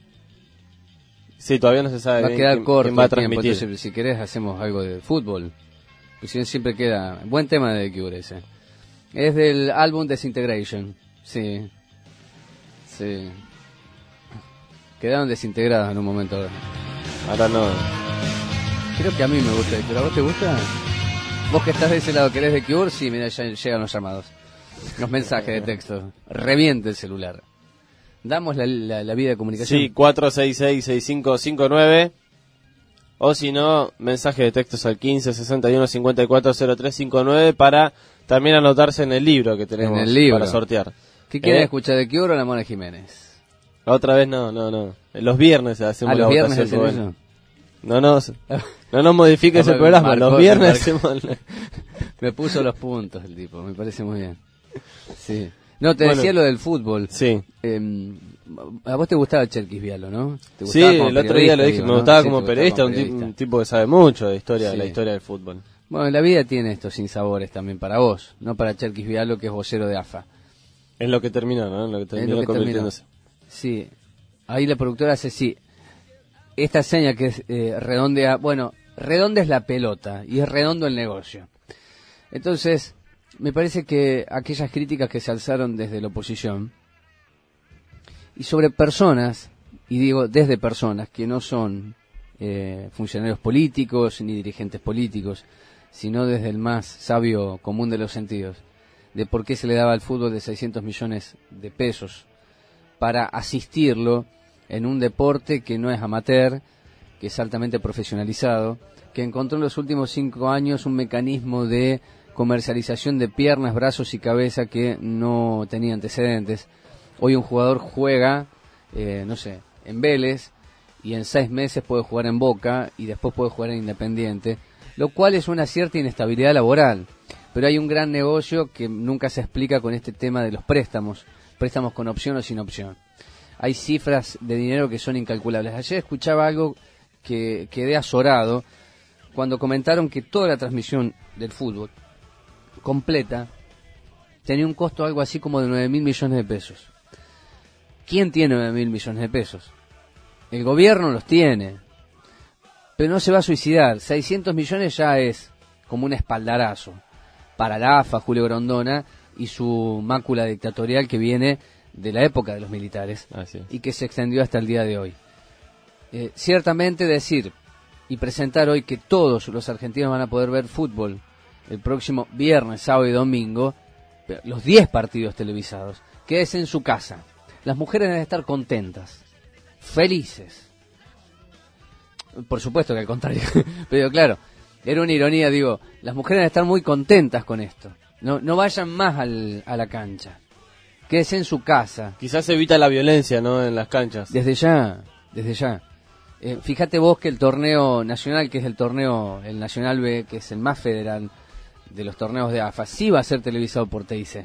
Sí, todavía no se sabe va a quedar quién, corto quién va a tiempo, transmitir. entonces, si querés hacemos algo de fútbol. Pues siempre queda... Buen tema de The Cure ese. Es del álbum Disintegration. Sí. Sí. Quedaron desintegrados en un momento ahora. Ahora no. Creo que a mí me gusta The Cure. ¿A vos te gusta? Vos que estás de ese lado, ¿querés The Cure? Sí, mira, ya llegan los llamados. Los mensajes de texto. Reviente el celular. Damos la, la, la vía de comunicación. Sí, cuatro seis seis, seis cinco cinco nueve. O si no, mensaje de textos al quince sesenta y uno cincuenta y cuatro cero tres cincuenta y nueve para también anotarse en el libro que tenemos en el libro. para sortear. ¿Qué quieren ¿Eh? escuchar, de Cure o la Mona Jiménez? Otra vez no, no, no. Los viernes hacemos ah, la los viernes votación. hacen eso. No, no, no nos modifiques el programa. Marcó, los viernes hacemos... Me puso los puntos el tipo, me parece muy bien. Sí. No, te bueno, decía lo del fútbol. Sí. Eh, a vos te gustaba Cherkis Vialo, ¿no? ¿Te sí, el otro día lo dije, digo, me gustaba, ¿no? como, sí, periodista, gustaba como periodista, un, un tipo que sabe mucho de historia, sí. de la historia del fútbol. Bueno, la vida tiene estos sinsabores también para vos, no para Cherkis Vialo, que es vocero de A F A. Es lo que terminó, ¿no? En lo que terminó lo que convirtiéndose. Terminó. Sí. Ahí la productora hace sí. Esta seña que es eh, redondea, bueno, redonda es la pelota y es redondo el negocio. Entonces, me parece que aquellas críticas que se alzaron desde la oposición y sobre personas, y digo desde personas que no son eh, funcionarios políticos ni dirigentes políticos, sino desde el más sabio común de los sentidos, de por qué se le daba al fútbol de seiscientos millones de pesos para asistirlo en un deporte que no es amateur, que es altamente profesionalizado, que encontró en los últimos cinco años un mecanismo de comercialización de piernas, brazos y cabeza que no tenía antecedentes. Hoy un jugador juega, eh, no sé, en Vélez, y en seis meses puede jugar en Boca, y después puede jugar en Independiente, lo cual es una cierta inestabilidad laboral. Pero hay un gran negocio que nunca se explica con este tema de los préstamos, préstamos con opción o sin opción. Hay cifras de dinero que son incalculables. Ayer escuchaba algo que quedé azorado cuando comentaron que toda la transmisión del fútbol completa tenía un costo algo así como de nueve mil millones de pesos. ¿Quién tiene nueve mil millones de pesos? El gobierno los tiene, pero no se va a suicidar. seiscientos millones ya es como un espaldarazo para la A F A, Julio Grondona, y su mácula dictatorial que viene de la época de los militares y que se extendió hasta el día de hoy. Eh, ciertamente decir y presentar hoy que todos los argentinos van a poder ver fútbol el próximo viernes, sábado y domingo, los diez partidos televisados. Quédese en su casa. Las mujeres deben estar contentas, felices. Por supuesto que al contrario, pero claro, era una ironía, digo, las mujeres deben estar muy contentas con esto. No, no vayan más al, a la cancha. Quédese en su casa. Quizás evita la violencia, ¿no?, en las canchas. Desde ya, desde ya. Eh, fíjate vos que el torneo nacional, que es el torneo, el Nacional B, que es el más federal de los torneos de A F A, sí va a ser televisado por T I C.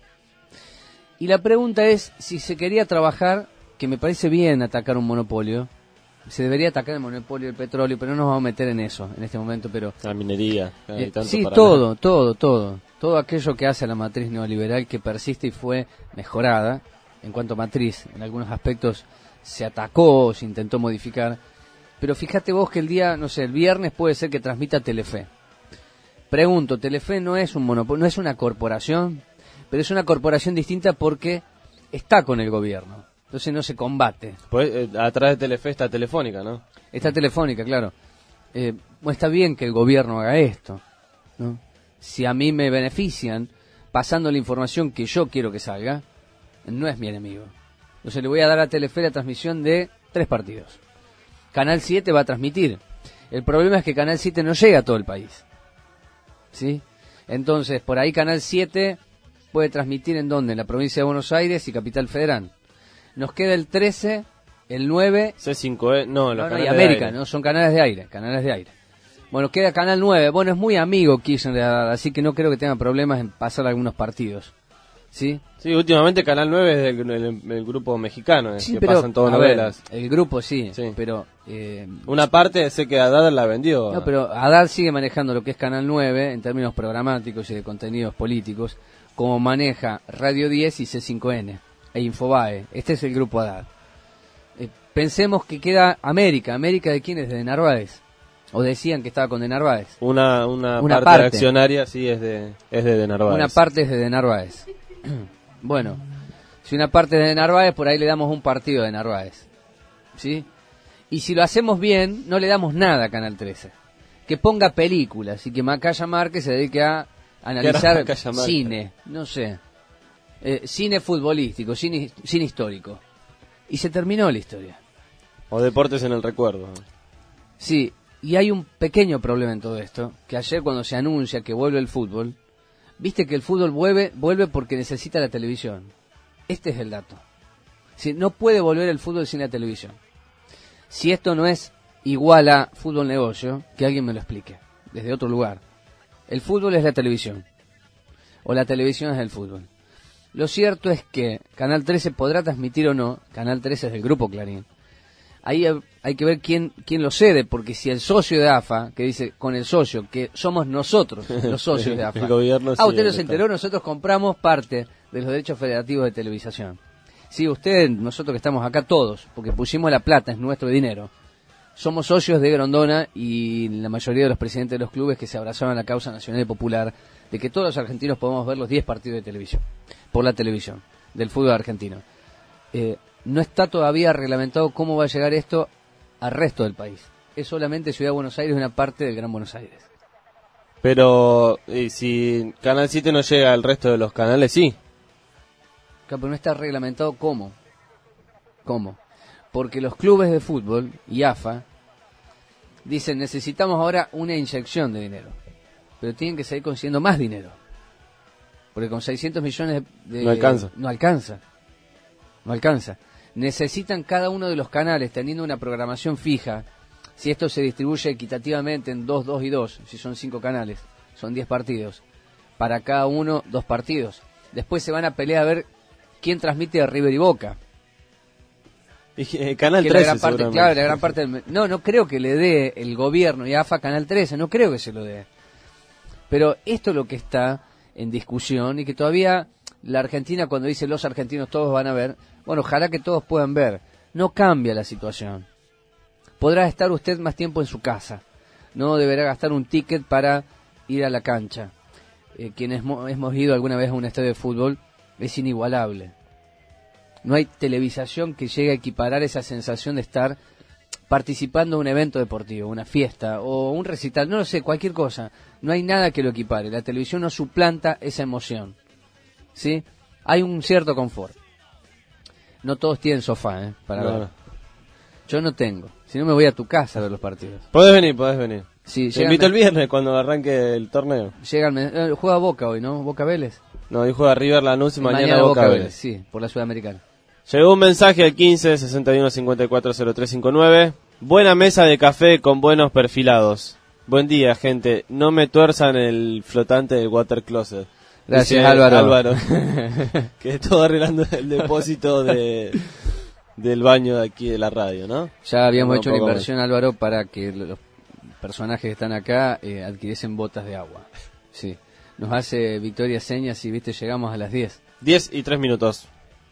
Y la pregunta es si se quería trabajar, que me parece bien atacar un monopolio, se debería atacar el monopolio del petróleo, pero no nos vamos a meter en eso en este momento. Pero la minería. Eh, sí, todo, ver. todo, todo. Todo aquello que hace la matriz neoliberal, que persiste y fue mejorada en cuanto a matriz. En algunos aspectos se atacó, se intentó modificar. Pero fíjate vos que el día, no sé, el viernes puede ser que transmita Telefe. Pregunto, Telefe no es un monopolio, no es una corporación, pero es una corporación distinta porque está con el gobierno. Entonces no se combate. Pues eh, atrás de Telefe está Telefónica, ¿no? Está Telefónica, claro. Eh, bueno, está bien que el gobierno haga esto, ¿no? Si a mí me benefician pasando la información que yo quiero que salga, no es mi enemigo. Entonces le voy a dar a Telefe la transmisión de tres partidos. Canal siete va a transmitir. El problema es que Canal siete no llega a todo el país, ¿sí? Entonces, por ahí Canal siete puede transmitir en dónde, en la provincia de Buenos Aires y Capital Federal. Nos queda el trece, el nueve... C cinco E, no, los no, no, y América, no, son canales de aire, canales de aire. Bueno, queda Canal nueve. Bueno, es muy amigo Kirchner, así que no creo que tenga problemas en pasar algunos partidos, ¿sí? Sí, últimamente Canal nueve es del, el, el grupo mexicano, es sí, que pero, pasan todas novelas. Ver, el grupo sí, sí. pero... Eh, Una parte sé que Haddad la vendió. No, pero Haddad sigue manejando lo que es Canal nueve en términos programáticos y de contenidos políticos, como maneja Radio diez y C cinco N e Infobae. Este es el grupo Haddad. Eh, pensemos que queda América. ¿América de quién es? De Narváez. O decían que estaba con De Narváez. Una, una, una parte, parte accionaria sí es de, es de De Narváez. Una parte es de De Narváez. Bueno, si una parte es de Narváez, por ahí le damos un partido de Narváez, ¿sí? Y si lo hacemos bien, no le damos nada a Canal trece. Que ponga películas y que Macaya Márquez se dedique a analizar cine, no sé. Eh, cine futbolístico, cine, cine histórico. Y se terminó la historia. O deportes en el recuerdo. Sí, y hay un pequeño problema en todo esto, que ayer cuando se anuncia que vuelve el fútbol, viste que el fútbol vuelve, vuelve porque necesita la televisión. Este es el dato. Si no puede volver el fútbol sin la televisión. Si esto no es igual a fútbol negocio, que alguien me lo explique, desde otro lugar. El fútbol es la televisión, o la televisión es el fútbol. Lo cierto es que Canal trece podrá transmitir o no, Canal trece es del Grupo Clarín. Ahí hay que ver quién quién lo cede, porque si el socio de A F A, que dice con el socio, que somos nosotros los socios de A F A. El gobierno ah, usted no se enteró, nosotros compramos parte de los derechos federativos de televisación. Sí, usted, nosotros que estamos acá todos, porque pusimos la plata, es nuestro dinero. Somos socios de Grondona y la mayoría de los presidentes de los clubes que se abrazaron a la causa nacional y popular de que todos los argentinos podamos ver los diez partidos de televisión, por la televisión, del fútbol argentino. Eh, no está todavía reglamentado cómo va a llegar esto al resto del país. Es solamente Ciudad de Buenos Aires y una parte del Gran Buenos Aires. Pero y si Canal siete no llega al resto de los canales, sí. Claro, pero no está reglamentado cómo. ¿Cómo? Porque los clubes de fútbol y A F A dicen necesitamos ahora una inyección de dinero, pero tienen que seguir consiguiendo más dinero, porque con seiscientos millones de, no alcanza. No alcanza. No alcanza. Necesitan cada uno de los canales teniendo una programación fija. Si esto se distribuye equitativamente en dos, dos y dos, si son cinco canales, son diez partidos. Para cada uno, dos partidos. Después se van a pelear a ver quién transmite a River y Boca. Y, eh, Canal que trece, la gran parte, claro, la gran parte del, no, no creo que le dé el gobierno y A F A Canal trece, no creo que se lo dé. Pero esto es lo que está en discusión y que todavía la Argentina, cuando dice los argentinos todos van a ver, bueno, ojalá que todos puedan ver. No cambia la situación. Podrá estar usted más tiempo en su casa. No deberá gastar un ticket para ir a la cancha. Eh, quienes hemos ido alguna vez a un estadio de fútbol, es inigualable. No hay televisación que llegue a equiparar esa sensación de estar participando de un evento deportivo, una fiesta o un recital, no lo sé, cualquier cosa. No hay nada que lo equipare. La televisión no suplanta esa emoción. ¿Sí? Hay un cierto confort. No todos tienen sofá, ¿eh? Para No. ver. Yo no tengo. Si no, me voy a tu casa a ver los partidos. Podés venir, podés venir. Sí, Te invito el viernes cuando arranque el torneo. Llega el men- eh, juega Boca hoy, ¿no? Boca Vélez. No, hoy juega River Lanús y mañana, Mañana Boca, Boca Vélez. Vélez, sí, por la Sudamericana. Llegó un mensaje al quince sesenta y uno cincuenta y cuatro cero tres cincuenta y nueve. Buena mesa de café con buenos perfilados. Buen día, gente. No me tuerzan el flotante del water closet. Gracias, Dice Álvaro. Álvaro. Que estuvo arreglando el depósito de del baño de aquí de la radio, ¿no? Ya habíamos Un hecho una poco inversión, Álvaro, para que los personajes que están acá eh, adquiriesen botas de agua. Sí. Nos hace Victoria señas y, viste, llegamos a las diez. diez y tres minutos.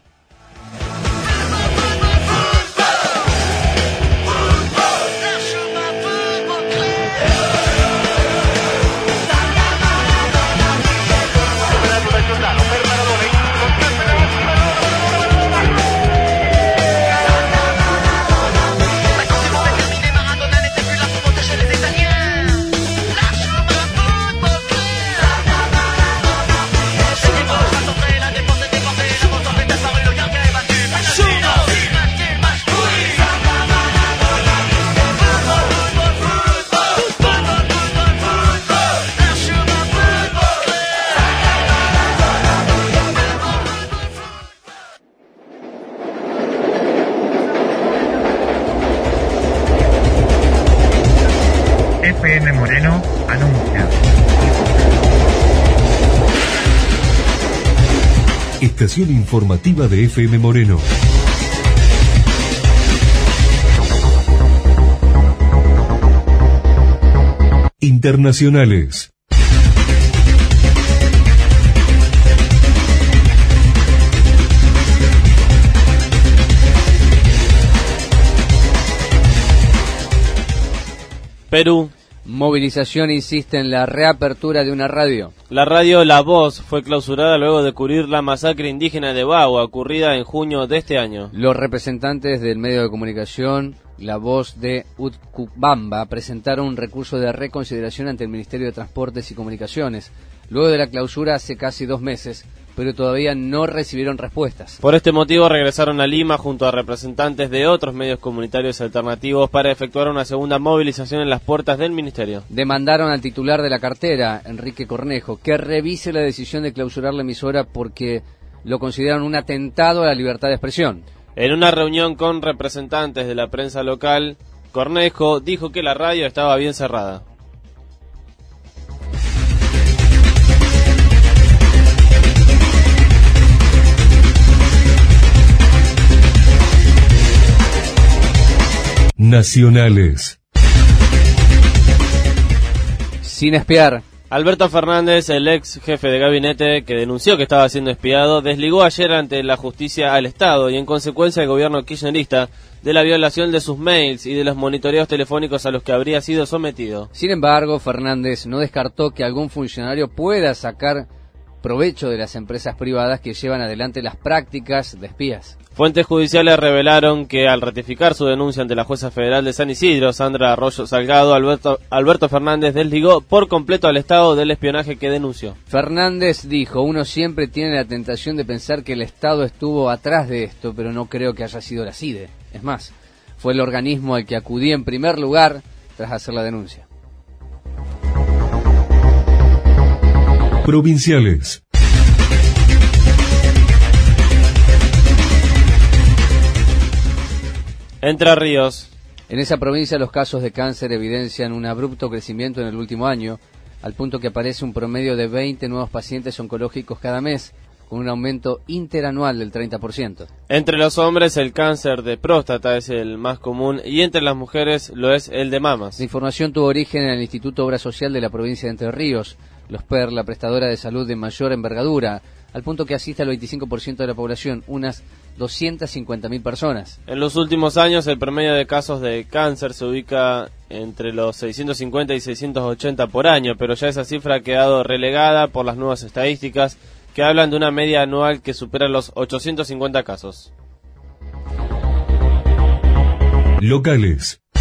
F M Moreno anuncia. Estación informativa de F M Moreno. Internacionales. Perú. Movilización insiste en la reapertura de una radio. La radio La Voz fue clausurada luego de cubrir la masacre indígena de Bagua, ocurrida en junio de este año. Los representantes del medio de comunicación, La Voz de Utcubamba, presentaron un recurso de reconsideración ante el Ministerio de Transportes y Comunicaciones, luego de la clausura hace casi dos meses, pero todavía no recibieron respuestas. Por este motivo regresaron a Lima junto a representantes de otros medios comunitarios alternativos para efectuar una segunda movilización en las puertas del ministerio. Demandaron al titular de la cartera, Enrique Cornejo, que revise la decisión de clausurar la emisora porque lo consideran un atentado a la libertad de expresión. En una reunión con representantes de la prensa local, Cornejo dijo que la radio estaba bien cerrada. Nacionales. Sin espiar. Alberto Fernández, el ex jefe de gabinete que denunció que estaba siendo espiado, desligó ayer ante la justicia al Estado y en consecuencia el gobierno kirchnerista de la violación de sus mails y de los monitoreos telefónicos a los que habría sido sometido. Sin embargo, Fernández no descartó que algún funcionario pueda sacar provecho de las empresas privadas que llevan adelante las prácticas de espías. Fuentes judiciales revelaron que al ratificar su denuncia ante la jueza federal de San Isidro, Sandra Arroyo Salgado, Alberto, Alberto Fernández desligó por completo al Estado del espionaje que denunció. Fernández dijo, uno siempre tiene la tentación de pensar que el Estado estuvo atrás de esto, pero no creo que haya sido la CIDE. Es más, fue el organismo al que acudí en primer lugar tras hacer la denuncia. Provinciales. Entre Ríos. En esa provincia los casos de cáncer evidencian un abrupto crecimiento en el último año, al punto que aparece un promedio de veinte nuevos pacientes oncológicos cada mes, con un aumento interanual del treinta por ciento. Entre los hombres el cáncer de próstata es el más común y entre las mujeres lo es el de mamas. La información tuvo origen en el Instituto Obra Social de la provincia de Entre Ríos, los P E R, la prestadora de salud de mayor envergadura, al punto que asiste al veinticinco por ciento de la población, unas doscientas cincuenta mil personas. En los últimos años el promedio de casos de cáncer se ubica entre los seiscientos cincuenta y seiscientos ochenta por año, pero ya esa cifra ha quedado relegada por las nuevas estadísticas que hablan de una media anual que supera los ochocientos cincuenta casos. Locales.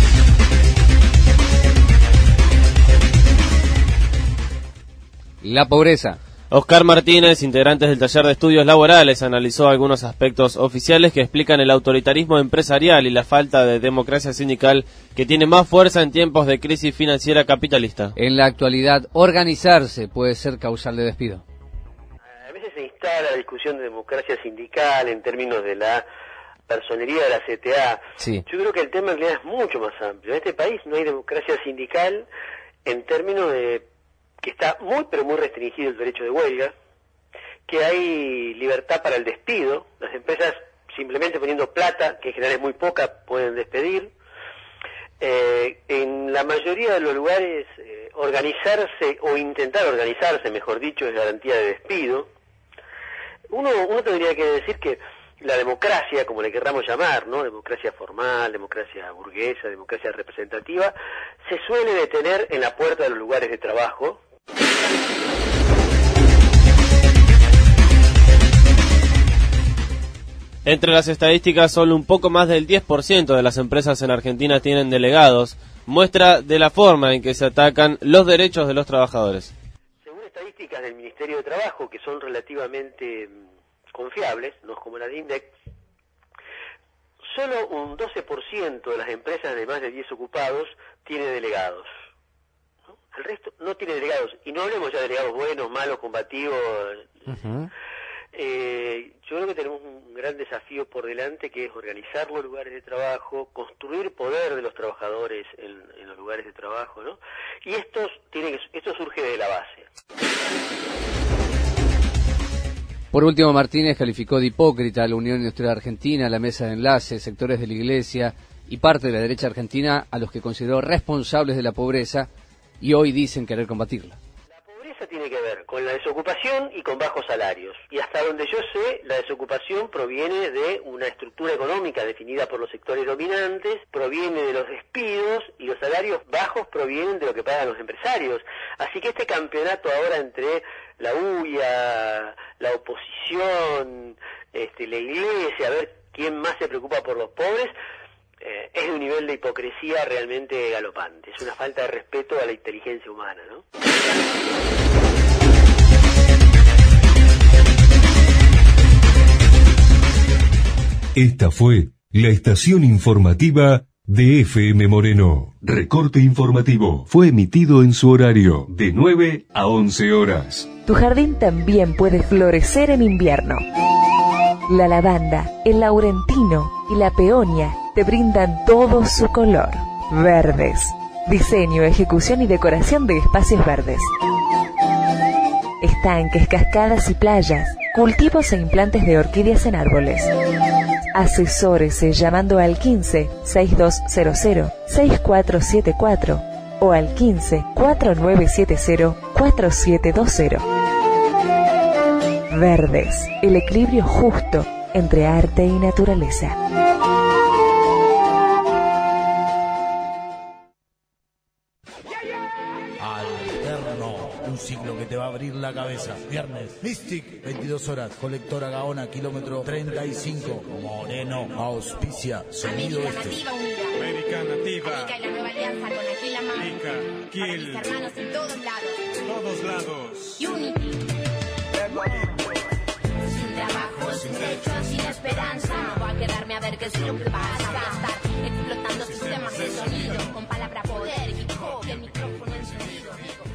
la pobreza. Oscar Martínez, integrante del taller de estudios laborales, analizó algunos aspectos oficiales que explican el autoritarismo empresarial y la falta de democracia sindical que tiene más fuerza en tiempos de crisis financiera capitalista. En la actualidad, organizarse puede ser causal de despido. A veces se instala la discusión de democracia sindical en términos de la personería de la C T A. Sí. Yo creo que el tema en realidad es mucho más amplio. En este país no hay democracia sindical en términos de que está muy pero muy restringido el derecho de huelga, que hay libertad para el despido, las empresas simplemente poniendo plata, que en general es muy poca, pueden despedir. Eh, en la mayoría de los lugares eh, organizarse o intentar organizarse, mejor dicho, es garantía de despido. Uno, uno tendría que decir que la democracia, como le querramos llamar, ¿no? Democracia formal, democracia burguesa, democracia representativa, se suele detener en la puerta de los lugares de trabajo. Entre las estadísticas, solo un poco más del diez por ciento de las empresas en Argentina tienen delegados, muestra de la forma en que se atacan los derechos de los trabajadores. Según estadísticas del Ministerio de Trabajo, que son relativamente confiables, no es como la de INDEC, solo un doce por ciento de las empresas de más de diez ocupados tiene delegados. ¿No? El resto no tiene delegados. Y no hablemos ya de delegados buenos, malos, combativos. Uh-huh. Eh, yo creo que tenemos un gran desafío por delante, que es organizar los lugares de trabajo, construir poder de los trabajadores en, en los lugares de trabajo, ¿no? Y estos tiene que, esto surge de la base. Por último, Martínez calificó de hipócrita a la Unión Industrial Argentina, la Mesa de Enlace, sectores de la Iglesia y parte de la derecha argentina, a los que consideró responsables de la pobreza y hoy dicen querer combatirla. Eso tiene que ver con la desocupación y con bajos salarios. Y hasta donde yo sé, la desocupación proviene de una estructura económica definida por los sectores dominantes, proviene de los despidos, y los salarios bajos provienen de lo que pagan los empresarios. Así que este campeonato ahora entre la U I A, la oposición, este, la iglesia, a ver quién más se preocupa por los pobres, eh, es de un nivel de hipocresía realmente galopante. Es una falta de respeto a la inteligencia humana, ¿no? Esta fue la estación informativa de F M Moreno. Recorte informativo fue emitido en su horario de nueve a once horas. Tu jardín también puede florecer en invierno. La lavanda, el laurentino y la peonia te brindan todo su color. Verdes. Diseño, ejecución y decoración de espacios verdes. Estanques, cascadas y playas. Cultivos e implantes de orquídeas en árboles. Asesórese llamando al quince, sesenta y dos cero cero, sesenta y cuatro setenta y cuatro o al quince, cuarenta y nueve setenta, cuarenta y siete veinte. Verdes, el equilibrio justo entre arte y naturaleza. Un ciclo que te va a abrir la cabeza. Viernes, Mystic, veintidós horas. Colectora Gaona, kilómetro treinta y cinco. Moreno, auspicia, sonido este. América Nativa. América y la nueva alianza con Aquila Más. Ica, Kill. Para mis hermanos en todos lados. Todos lados. Unity. Sin trabajo, sin techo, sin esperanza. No voy a quedarme a ver qué es lo que pasa. Voy a estar explotando sistemas de sonido. Con palabra poder, hip hop, el micrófono encendido.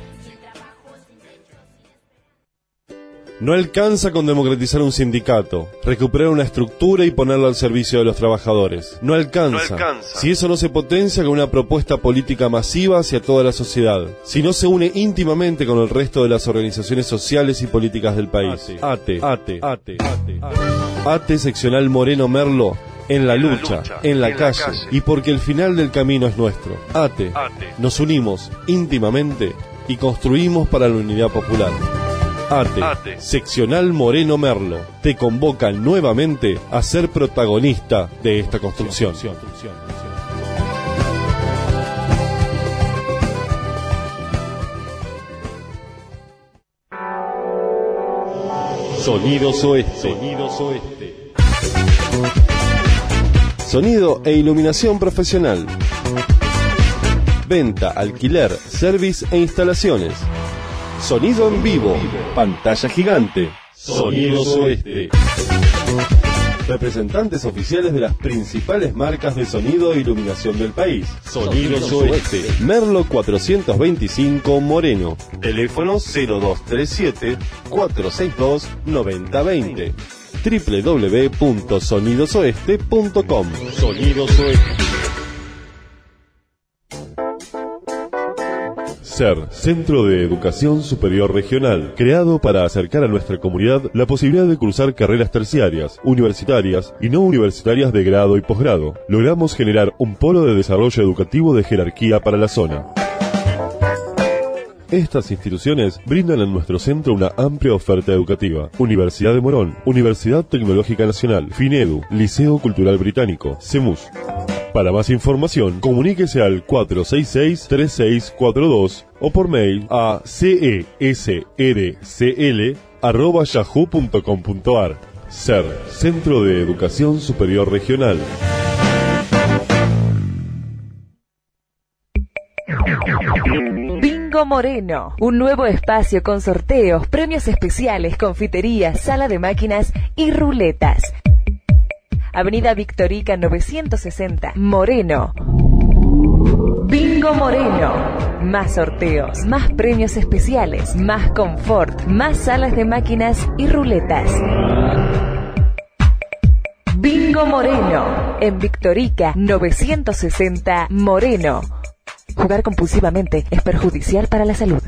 No alcanza con democratizar un sindicato, recuperar una estructura y ponerla al servicio de los trabajadores. No alcanza, no alcanza. Si eso no se potencia con una propuesta política masiva hacia toda la sociedad, si no se une íntimamente con el resto de las organizaciones sociales y políticas del país. ATE, ATE, ATE, ATE, ATE seccional Moreno Merlo, en la lucha, en la calle, y porque el final del camino es nuestro. ATE, nos unimos íntimamente y construimos para la unidad popular. ATE, ATE, seccional Moreno Merlo, te convocan nuevamente a ser protagonista de esta construcción. Sonidos Oeste. Sonidos Oeste. Sonido e iluminación profesional. Venta, alquiler, service e instalaciones. Sonido en vivo, pantalla gigante, Sonidos Oeste. Representantes oficiales de las principales marcas de sonido e iluminación del país. Sonidos Oeste. Merlo cuatrocientos veinticinco Moreno. Teléfono cero dos tres siete, cuatro seis dos, nueve cero dos cero. doble u doble u doble u punto sonidos oeste punto com. Sonidos Oeste. C E R, Centro de Educación Superior Regional, creado para acercar a nuestra comunidad la posibilidad de cursar carreras terciarias, universitarias y no universitarias de grado y posgrado. Logramos generar un polo de desarrollo educativo de jerarquía para la zona. Estas instituciones brindan en nuestro centro una amplia oferta educativa. Universidad de Morón, Universidad Tecnológica Nacional, FINEDU, Liceo Cultural Británico, CEMUS. Para más información, comuníquese al cuatro seis seis, tres seis cuatro dos o por mail a cesrcl arroba yahoo punto com punto ar. C E R, Centro de Educación Superior Regional. Bingo Moreno, un nuevo espacio con sorteos, premios especiales, confitería, sala de máquinas y ruletas. Avenida Victorica novecientos sesenta, Moreno. Bingo Moreno. Más sorteos, más premios especiales, más confort, más salas de máquinas y ruletas. Bingo Moreno. En Victorica novecientos sesenta, Moreno. Jugar compulsivamente es perjudicial para la salud.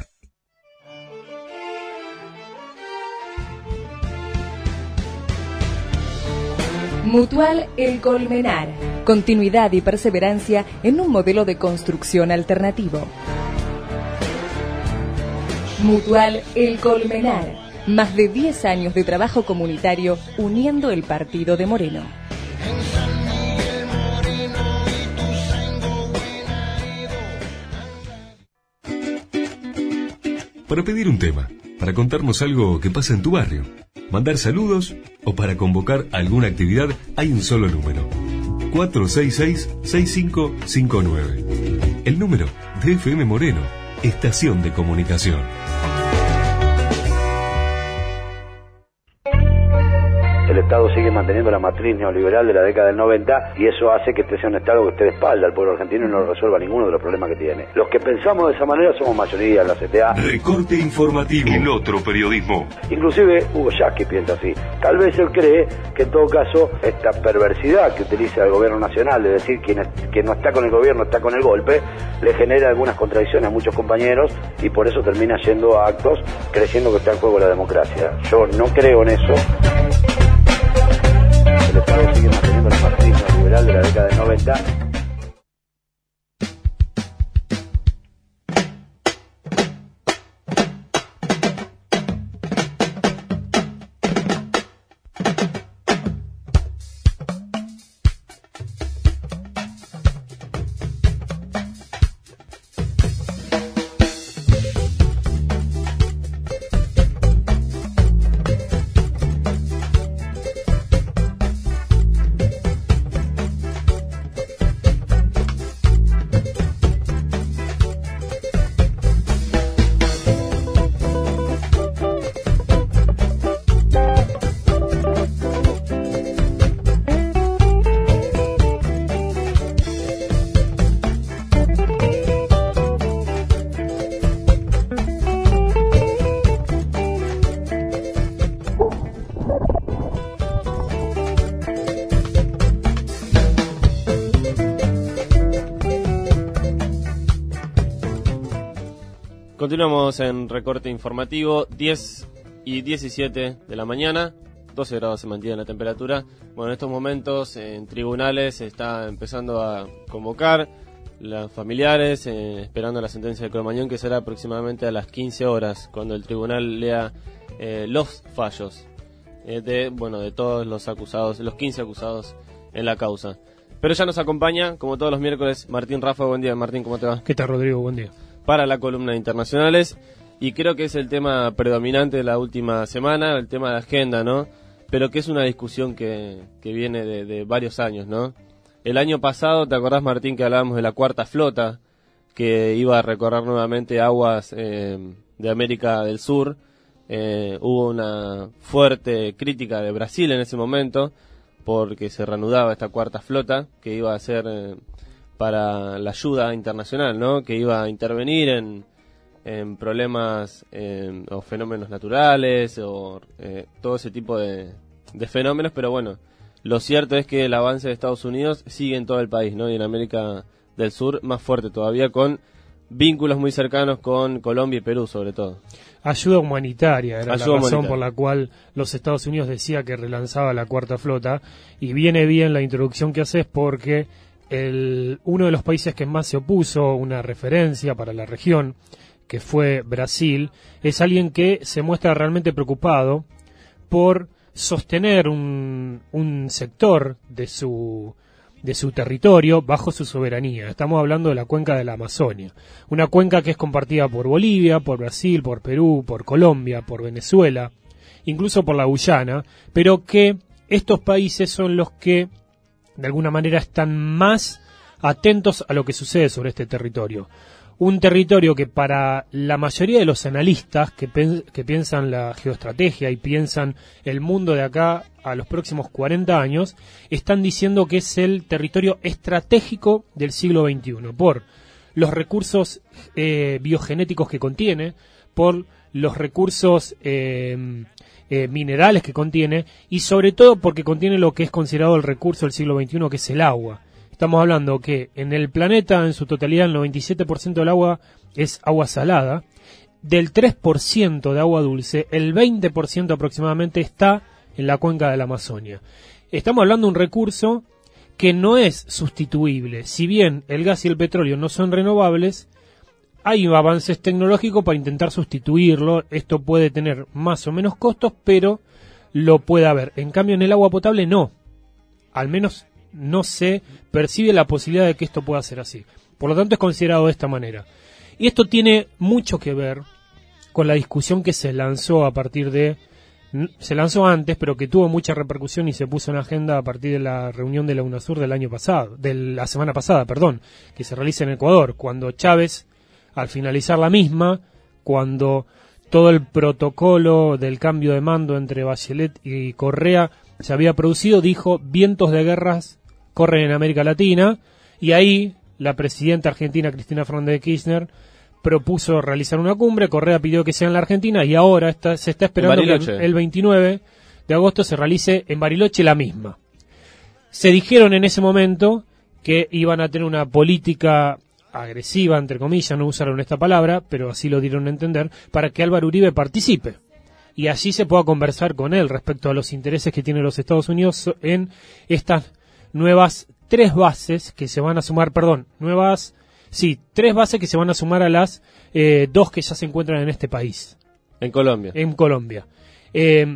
Mutual El Colmenar. Continuidad y perseverancia en un modelo de construcción alternativo. Mutual El Colmenar. Más de diez años de trabajo comunitario uniendo el partido de Moreno. Para pedir un tema, para contarnos algo que pasa en tu barrio, mandar saludos o para convocar alguna actividad, hay un solo número: cuatro seis seis, seis cinco cinco nueve. El número de F M Moreno, Estación de Comunicación. El Estado sigue manteniendo la matriz neoliberal de la década del noventa y eso hace que este sea un Estado que esté de espalda al pueblo argentino y no resuelva ninguno de los problemas que tiene. Los que pensamos de esa manera somos mayoría en la C T A. Recorte informativo. El otro periodismo. Inclusive Hugo Yasky piensa así. Tal vez él cree que en todo caso esta perversidad que utiliza el gobierno nacional de decir que quien no está con el gobierno está con el golpe, le genera algunas contradicciones a muchos compañeros y por eso termina yendo a actos creyendo que está en juego la democracia. Yo no creo en eso. El Estado sigue manteniendo la matriz neoliberal de la década del noventa. Continuamos en recorte informativo, diez y diecisiete de la mañana, doce grados se mantiene la temperatura. Bueno, en estos momentos en tribunales se está empezando a convocar los familiares, eh, esperando la sentencia de Cromañón, que será aproximadamente a las quince horas, cuando el tribunal lea eh, los fallos eh, de, bueno, de todos los acusados, los quince acusados en la causa. Pero ya nos acompaña, como todos los miércoles, Martín Rafa. Buen día, Martín, ¿cómo te va? ¿Qué tal, Rodrigo? Buen día. Para la columna de internacionales, y creo que es el tema predominante de la última semana, el tema de agenda, ¿no? Pero que es una discusión que, que viene de, de varios años, ¿no? El año pasado, ¿te acordás, Martín, que hablábamos de la cuarta flota, que iba a recorrer nuevamente aguas eh, de América del Sur. Eh, hubo una fuerte crítica de Brasil en ese momento porque se reanudaba esta cuarta flota que iba a ser eh, para la ayuda internacional, ¿no? Que iba a intervenir en, en problemas eh, o fenómenos naturales o eh, todo ese tipo de, de fenómenos, pero bueno, lo cierto es que el avance de Estados Unidos sigue en todo el país, ¿no? Y en América del Sur más fuerte todavía, con vínculos muy cercanos con Colombia y Perú sobre todo. Ayuda humanitaria era Ayuda la razón humanitaria. por la cual los Estados Unidos decía que relanzaba la cuarta flota, y viene bien la introducción que haces porque el, uno de los países que más se opuso, una referencia para la región, que fue Brasil, es alguien que se muestra realmente preocupado por sostener un, un sector de su de su territorio bajo su soberanía. Estamos hablando de la cuenca de la Amazonia, una cuenca que es compartida por Bolivia, por Brasil, por Perú, por Colombia, por Venezuela, incluso por la Guyana, pero que estos países son los que de alguna manera están más atentos a lo que sucede sobre este territorio. Un territorio que para la mayoría de los analistas que, pen, que piensan la geoestrategia y piensan el mundo de acá a los próximos cuarenta años, están diciendo que es el territorio estratégico del siglo veintiuno, por los recursos eh, biogenéticos que contiene, por los recursos eh, eh, minerales que contiene, y sobre todo porque contiene lo que es considerado el recurso del siglo veintiuno, que es el agua. Estamos hablando que en el planeta, en su totalidad, el noventa y siete por ciento del agua es agua salada. Del tres por ciento de agua dulce, el veinte por ciento aproximadamente está en la cuenca de la Amazonia. Estamos hablando de un recurso que no es sustituible. Si bien el gas y el petróleo no son renovables, hay avances tecnológicos para intentar sustituirlo. Esto puede tener más o menos costos, pero lo puede haber. En cambio, en el agua potable no. Al menos no se percibe la posibilidad de que esto pueda ser así. Por lo tanto, es considerado de esta manera. Y esto tiene mucho que ver con la discusión que se lanzó a partir de... Se lanzó antes, pero que tuvo mucha repercusión y se puso en agenda a partir de la reunión de la UNASUR del año pasado, de la semana pasada, perdón, que se realiza en Ecuador, cuando Chávez, al finalizar la misma, cuando todo el protocolo del cambio de mando entre Bachelet y Correa se había producido, dijo: vientos de guerras corren en América Latina, y ahí la presidenta argentina Cristina Fernández de Kirchner propuso realizar una cumbre. Correa pidió que sea en la Argentina, y ahora está, se está esperando que el veintinueve de agosto se realice en Bariloche la misma. Se dijeron en ese momento que iban a tener una política agresiva, entre comillas, no usaron esta palabra, pero así lo dieron a entender, para que Álvaro Uribe participe y allí se pueda conversar con él respecto a los intereses que tienen los Estados Unidos en estas nuevas tres bases que se van a sumar, perdón, nuevas, sí, tres bases que se van a sumar a las eh, dos que ya se encuentran en este país. En Colombia. En Colombia. Eh,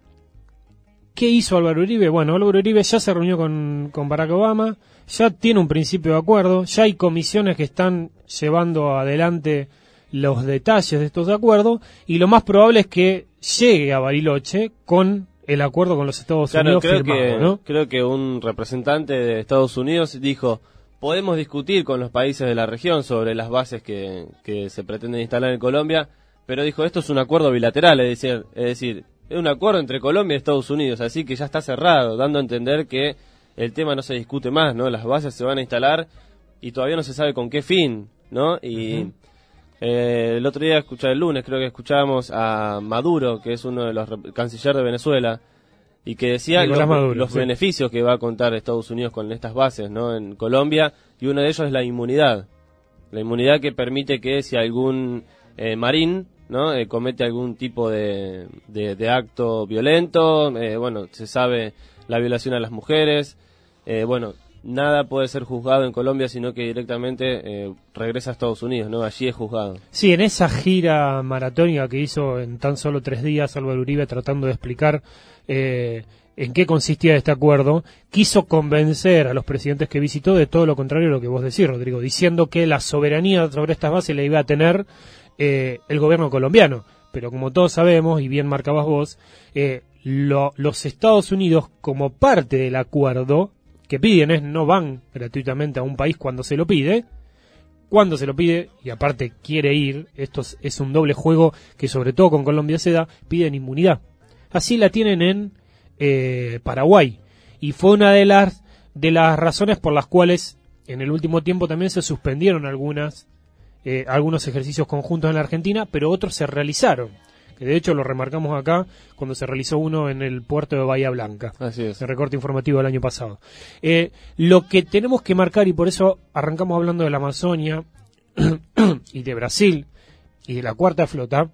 ¿Qué hizo Álvaro Uribe? Bueno, Álvaro Uribe ya se reunió con, con Barack Obama, ya tiene un principio de acuerdo, ya hay comisiones que están llevando adelante los detalles de estos acuerdos, y lo más probable es que llegue a Bariloche con el acuerdo con los Estados claro, Unidos creo firmado, que, ¿no? Creo que un representante de Estados Unidos dijo: podemos discutir con los países de la región sobre las bases que, que se pretenden instalar en Colombia, pero dijo, esto es un acuerdo bilateral, es decir, es decir, es un acuerdo entre Colombia y Estados Unidos, así que ya está cerrado, dando a entender que el tema no se discute más, ¿no? Las bases se van a instalar y todavía no se sabe con qué fin, ¿no? Y uh-huh. eh, el otro día, escuché, el lunes creo que escuchábamos a Maduro, que es uno de los cancilleres de Venezuela, y que decía los, Maduro, los sí. beneficios que va a contar Estados Unidos con estas bases, ¿no? En Colombia, y uno de ellos es la inmunidad. La inmunidad que permite que si algún eh, marín, ¿no? Eh, comete algún tipo de, de, de acto violento, eh, bueno, se sabe la violación a las mujeres, eh, bueno, nada puede ser juzgado en Colombia, sino que directamente eh, regresa a Estados Unidos, ¿no? Allí es juzgado. Sí, en esa gira maratónica que hizo en tan solo tres días Álvaro Uribe, tratando de explicar eh, en qué consistía este acuerdo, quiso convencer a los presidentes que visitó de todo lo contrario a lo que vos decís, Rodrigo, diciendo que la soberanía sobre estas bases la iba a tener eh, el gobierno colombiano. Pero como todos sabemos, y bien marcabas vos, eh, lo, los Estados Unidos, como parte del acuerdo que piden, es no van gratuitamente a un país cuando se lo pide, cuando se lo pide, y aparte quiere ir, esto es, es un doble juego que sobre todo con Colombia se da, piden inmunidad. Así la tienen en eh, Paraguay, y fue una de las, de las razones por las cuales en el último tiempo también se suspendieron algunas eh, algunos ejercicios conjuntos en la Argentina, pero otros se realizaron. Que de hecho lo remarcamos acá cuando se realizó uno en el puerto de Bahía Blanca. Así es. El recorte informativo del año pasado. Eh, lo que tenemos que marcar, y por eso arrancamos hablando de la Amazonia y de Brasil y de la cuarta flota,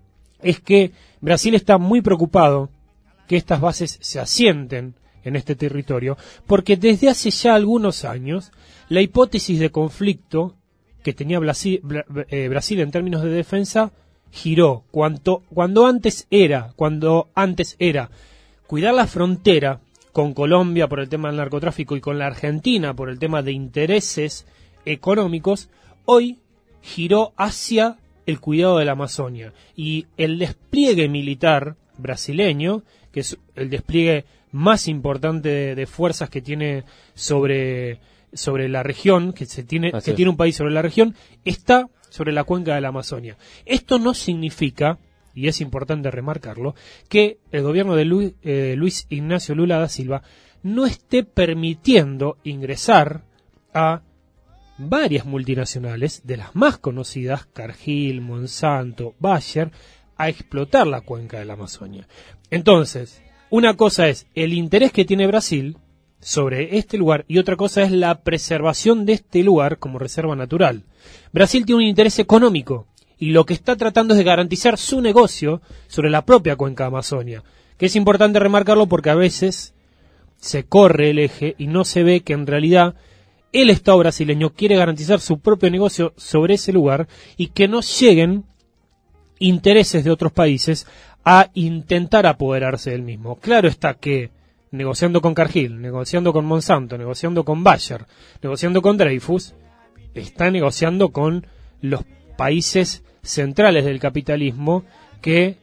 es que Brasil está muy preocupado que estas bases se asienten en este territorio, porque desde hace ya algunos años la hipótesis de conflicto que tenía Brasil, eh, Brasil en términos de defensa giró. Cuanto, cuando antes era, cuando antes era cuidar la frontera con Colombia por el tema del narcotráfico y con la Argentina por el tema de intereses económicos, hoy giró hacia el cuidado de la Amazonia. Y el despliegue militar brasileño, que es el despliegue más importante de, de fuerzas que tiene sobre, sobre la región, que se tiene, que tiene un país sobre la región, está sobre la cuenca de la Amazonia. Esto no significa, y es importante remarcarlo, que el gobierno de Luis, eh, Luis Ignacio Lula da Silva no esté permitiendo ingresar a varias multinacionales, de las más conocidas, Cargill, Monsanto, Bayer, a explotar la cuenca de la Amazonia. Entonces, una cosa es el interés que tiene Brasil sobre este lugar y otra cosa es la preservación de este lugar como reserva natural. Brasil tiene un interés económico y lo que está tratando es de garantizar su negocio sobre la propia cuenca de Amazonia, que es importante remarcarlo porque a veces se corre el eje y no se ve que en realidad el Estado brasileño quiere garantizar su propio negocio sobre ese lugar y que no lleguen intereses de otros países a intentar apoderarse del mismo. Claro está que negociando con Cargill, negociando con Monsanto, negociando con Bayer, negociando con Dreyfus, está negociando con los países centrales del capitalismo que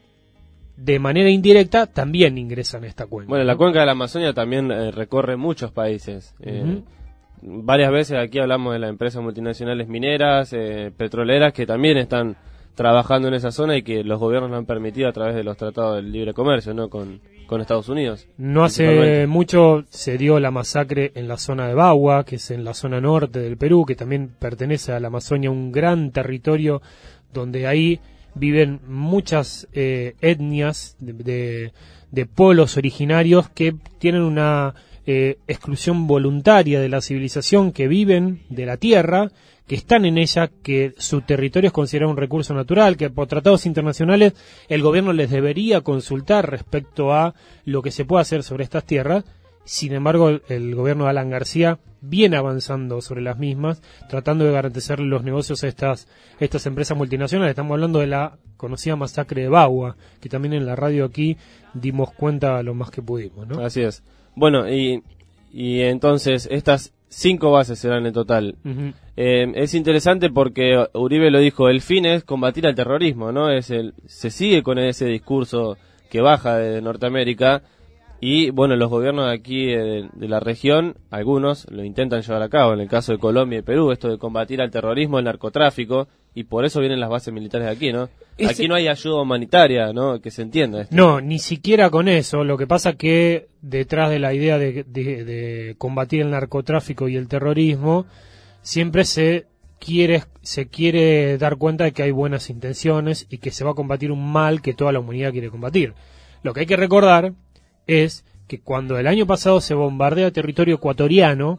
de manera indirecta también ingresan a esta cuenca. Bueno, la cuenca de la Amazonia también eh, recorre muchos países. Eh, uh-huh. Varias veces aquí hablamos de las empresas multinacionales mineras, eh, petroleras, que también están trabajando en esa zona y que los gobiernos lo han permitido a través de los tratados del libre comercio, ¿no? Con, con Estados Unidos. No hace mucho se dio la masacre en la zona de Bagua, que es en la zona norte del Perú, que también pertenece a la Amazonia, un gran territorio donde ahí viven muchas eh, etnias de, de, de pueblos originarios que tienen una eh, exclusión voluntaria de la civilización, que viven de la tierra, que están en ella, que su territorio es considerado un recurso natural, que por tratados internacionales el gobierno les debería consultar respecto a lo que se puede hacer sobre estas tierras. Sin embargo, el, el gobierno de Alan García viene avanzando sobre las mismas, tratando de garantizar los negocios a estas, estas empresas multinacionales. Estamos hablando de la conocida masacre de Bagua, que también en la radio aquí dimos cuenta lo más que pudimos, ¿no? Así es. Bueno, y, y entonces estas cinco bases serán en total. Uh-huh. Eh, es interesante porque Uribe lo dijo, el fin es combatir al terrorismo, ¿no? Es el, se sigue con ese discurso que baja de Norteamérica y, bueno, los gobiernos de aquí de, de la región, algunos lo intentan llevar a cabo, en el caso de Colombia y Perú, esto de combatir al terrorismo, el narcotráfico, y por eso vienen las bases militares de aquí, ¿no? Ese... Aquí no hay ayuda humanitaria, ¿no? Que se entienda esto. No, ni siquiera con eso. Lo que pasa que detrás de la idea de, de, de combatir el narcotráfico y el terrorismo, siempre se quiere, se quiere dar cuenta de que hay buenas intenciones y que se va a combatir un mal que toda la humanidad quiere combatir. Lo que hay que recordar es que cuando el año pasado se bombardea territorio ecuatoriano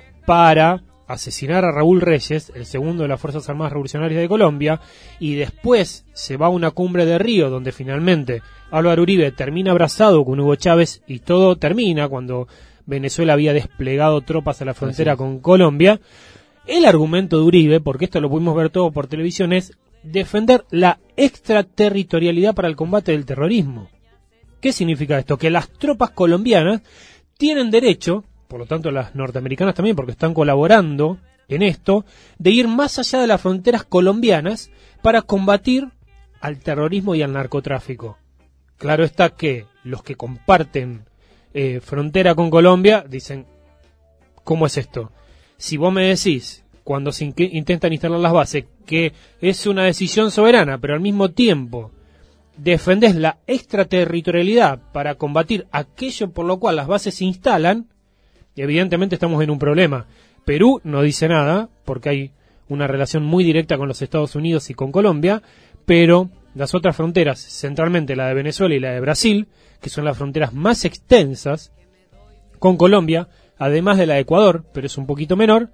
para asesinar a Raúl Reyes, el segundo de las Fuerzas Armadas Revolucionarias de Colombia, y después se va a una cumbre de Río donde finalmente Álvaro Uribe termina abrazado con Hugo Chávez y todo termina cuando Venezuela había desplegado tropas a la frontera con Colombia. El argumento de Uribe, porque esto lo pudimos ver todo por televisión, es defender la extraterritorialidad para el combate del terrorismo. ¿Qué significa esto? Que las tropas colombianas tienen derecho, por lo tanto las norteamericanas también, porque están colaborando en esto, de ir más allá de las fronteras colombianas para combatir al terrorismo y al narcotráfico. Claro está que los que comparten eh, frontera con Colombia dicen, ¿cómo es esto? Si vos me decís, cuando se in- intentan instalar las bases, que es una decisión soberana, pero al mismo tiempo defendés la extraterritorialidad para combatir aquello por lo cual las bases se instalan, evidentemente estamos en un problema. Perú no dice nada, porque hay una relación muy directa con los Estados Unidos y con Colombia, pero las otras fronteras, centralmente la de Venezuela y la de Brasil, que son las fronteras más extensas con Colombia, además de la de Ecuador, pero es un poquito menor,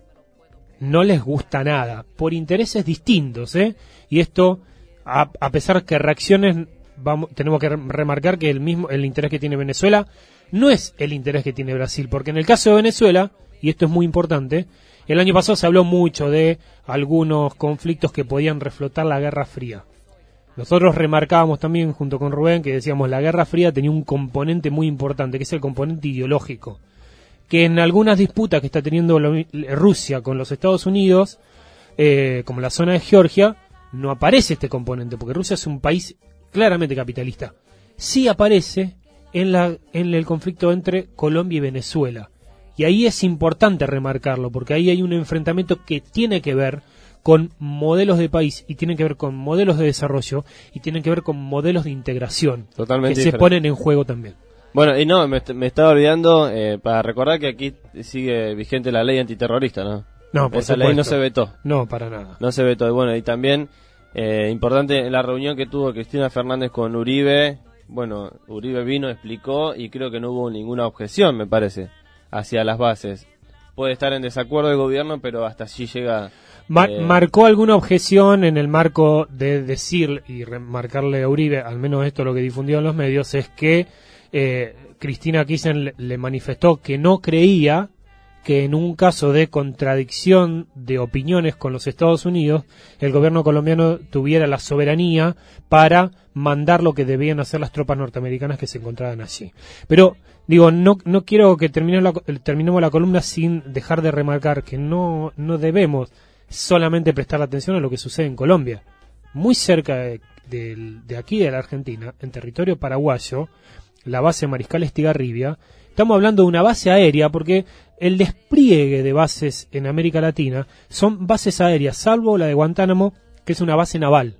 no les gusta nada, por intereses distintos, ¿eh? Y esto, a, a pesar que reacciones, vamos, tenemos que remarcar que el mismo el interés que tiene Venezuela no es el interés que tiene Brasil, porque en el caso de Venezuela, y esto es muy importante, el año pasado se habló mucho de algunos conflictos que podían reflotar la Guerra Fría. Nosotros remarcábamos también, junto con Rubén, que decíamos la Guerra Fría tenía un componente muy importante, que es el componente ideológico, que en algunas disputas que está teniendo lo, Rusia con los Estados Unidos, eh, como la zona de Georgia, no aparece este componente, porque Rusia es un país claramente capitalista. Sí aparece en, la, en el conflicto entre Colombia y Venezuela. Y ahí es importante remarcarlo, porque ahí hay un enfrentamiento que tiene que ver con modelos de país, y tiene que ver con modelos de desarrollo, y tiene que ver con modelos de integración, Totalmente que diferente. se ponen en juego también. Bueno, y no, me, me estaba olvidando, eh, para recordar que aquí sigue vigente la ley antiterrorista, ¿no? No, por Esa supuesto. ley no se vetó. No, para nada. No se vetó. Y bueno, y también, eh, importante, la reunión que tuvo Cristina Fernández con Uribe, bueno, Uribe vino, explicó, y creo que no hubo ninguna objeción, me parece, hacia las bases. Puede estar en desacuerdo el gobierno, pero hasta allí llega... Mar- eh, marcó alguna objeción en el marco de decir y remarcarle a Uribe, al menos esto lo que difundió en los medios, es que eh, Cristina Kirchner le, le manifestó que no creía que en un caso de contradicción de opiniones con los Estados Unidos, el gobierno colombiano tuviera la soberanía para mandar lo que debían hacer las tropas norteamericanas que se encontraban allí. Pero, digo, no no quiero que terminemos la, terminemos la columna sin dejar de remarcar que no, no debemos solamente prestar atención a lo que sucede en Colombia. Muy cerca de, de, de aquí, de la Argentina, en territorio paraguayo, la base Mariscal Estigarribia, estamos hablando de una base aérea, porque el despliegue de bases en América Latina son bases aéreas, salvo la de Guantánamo, que es una base naval.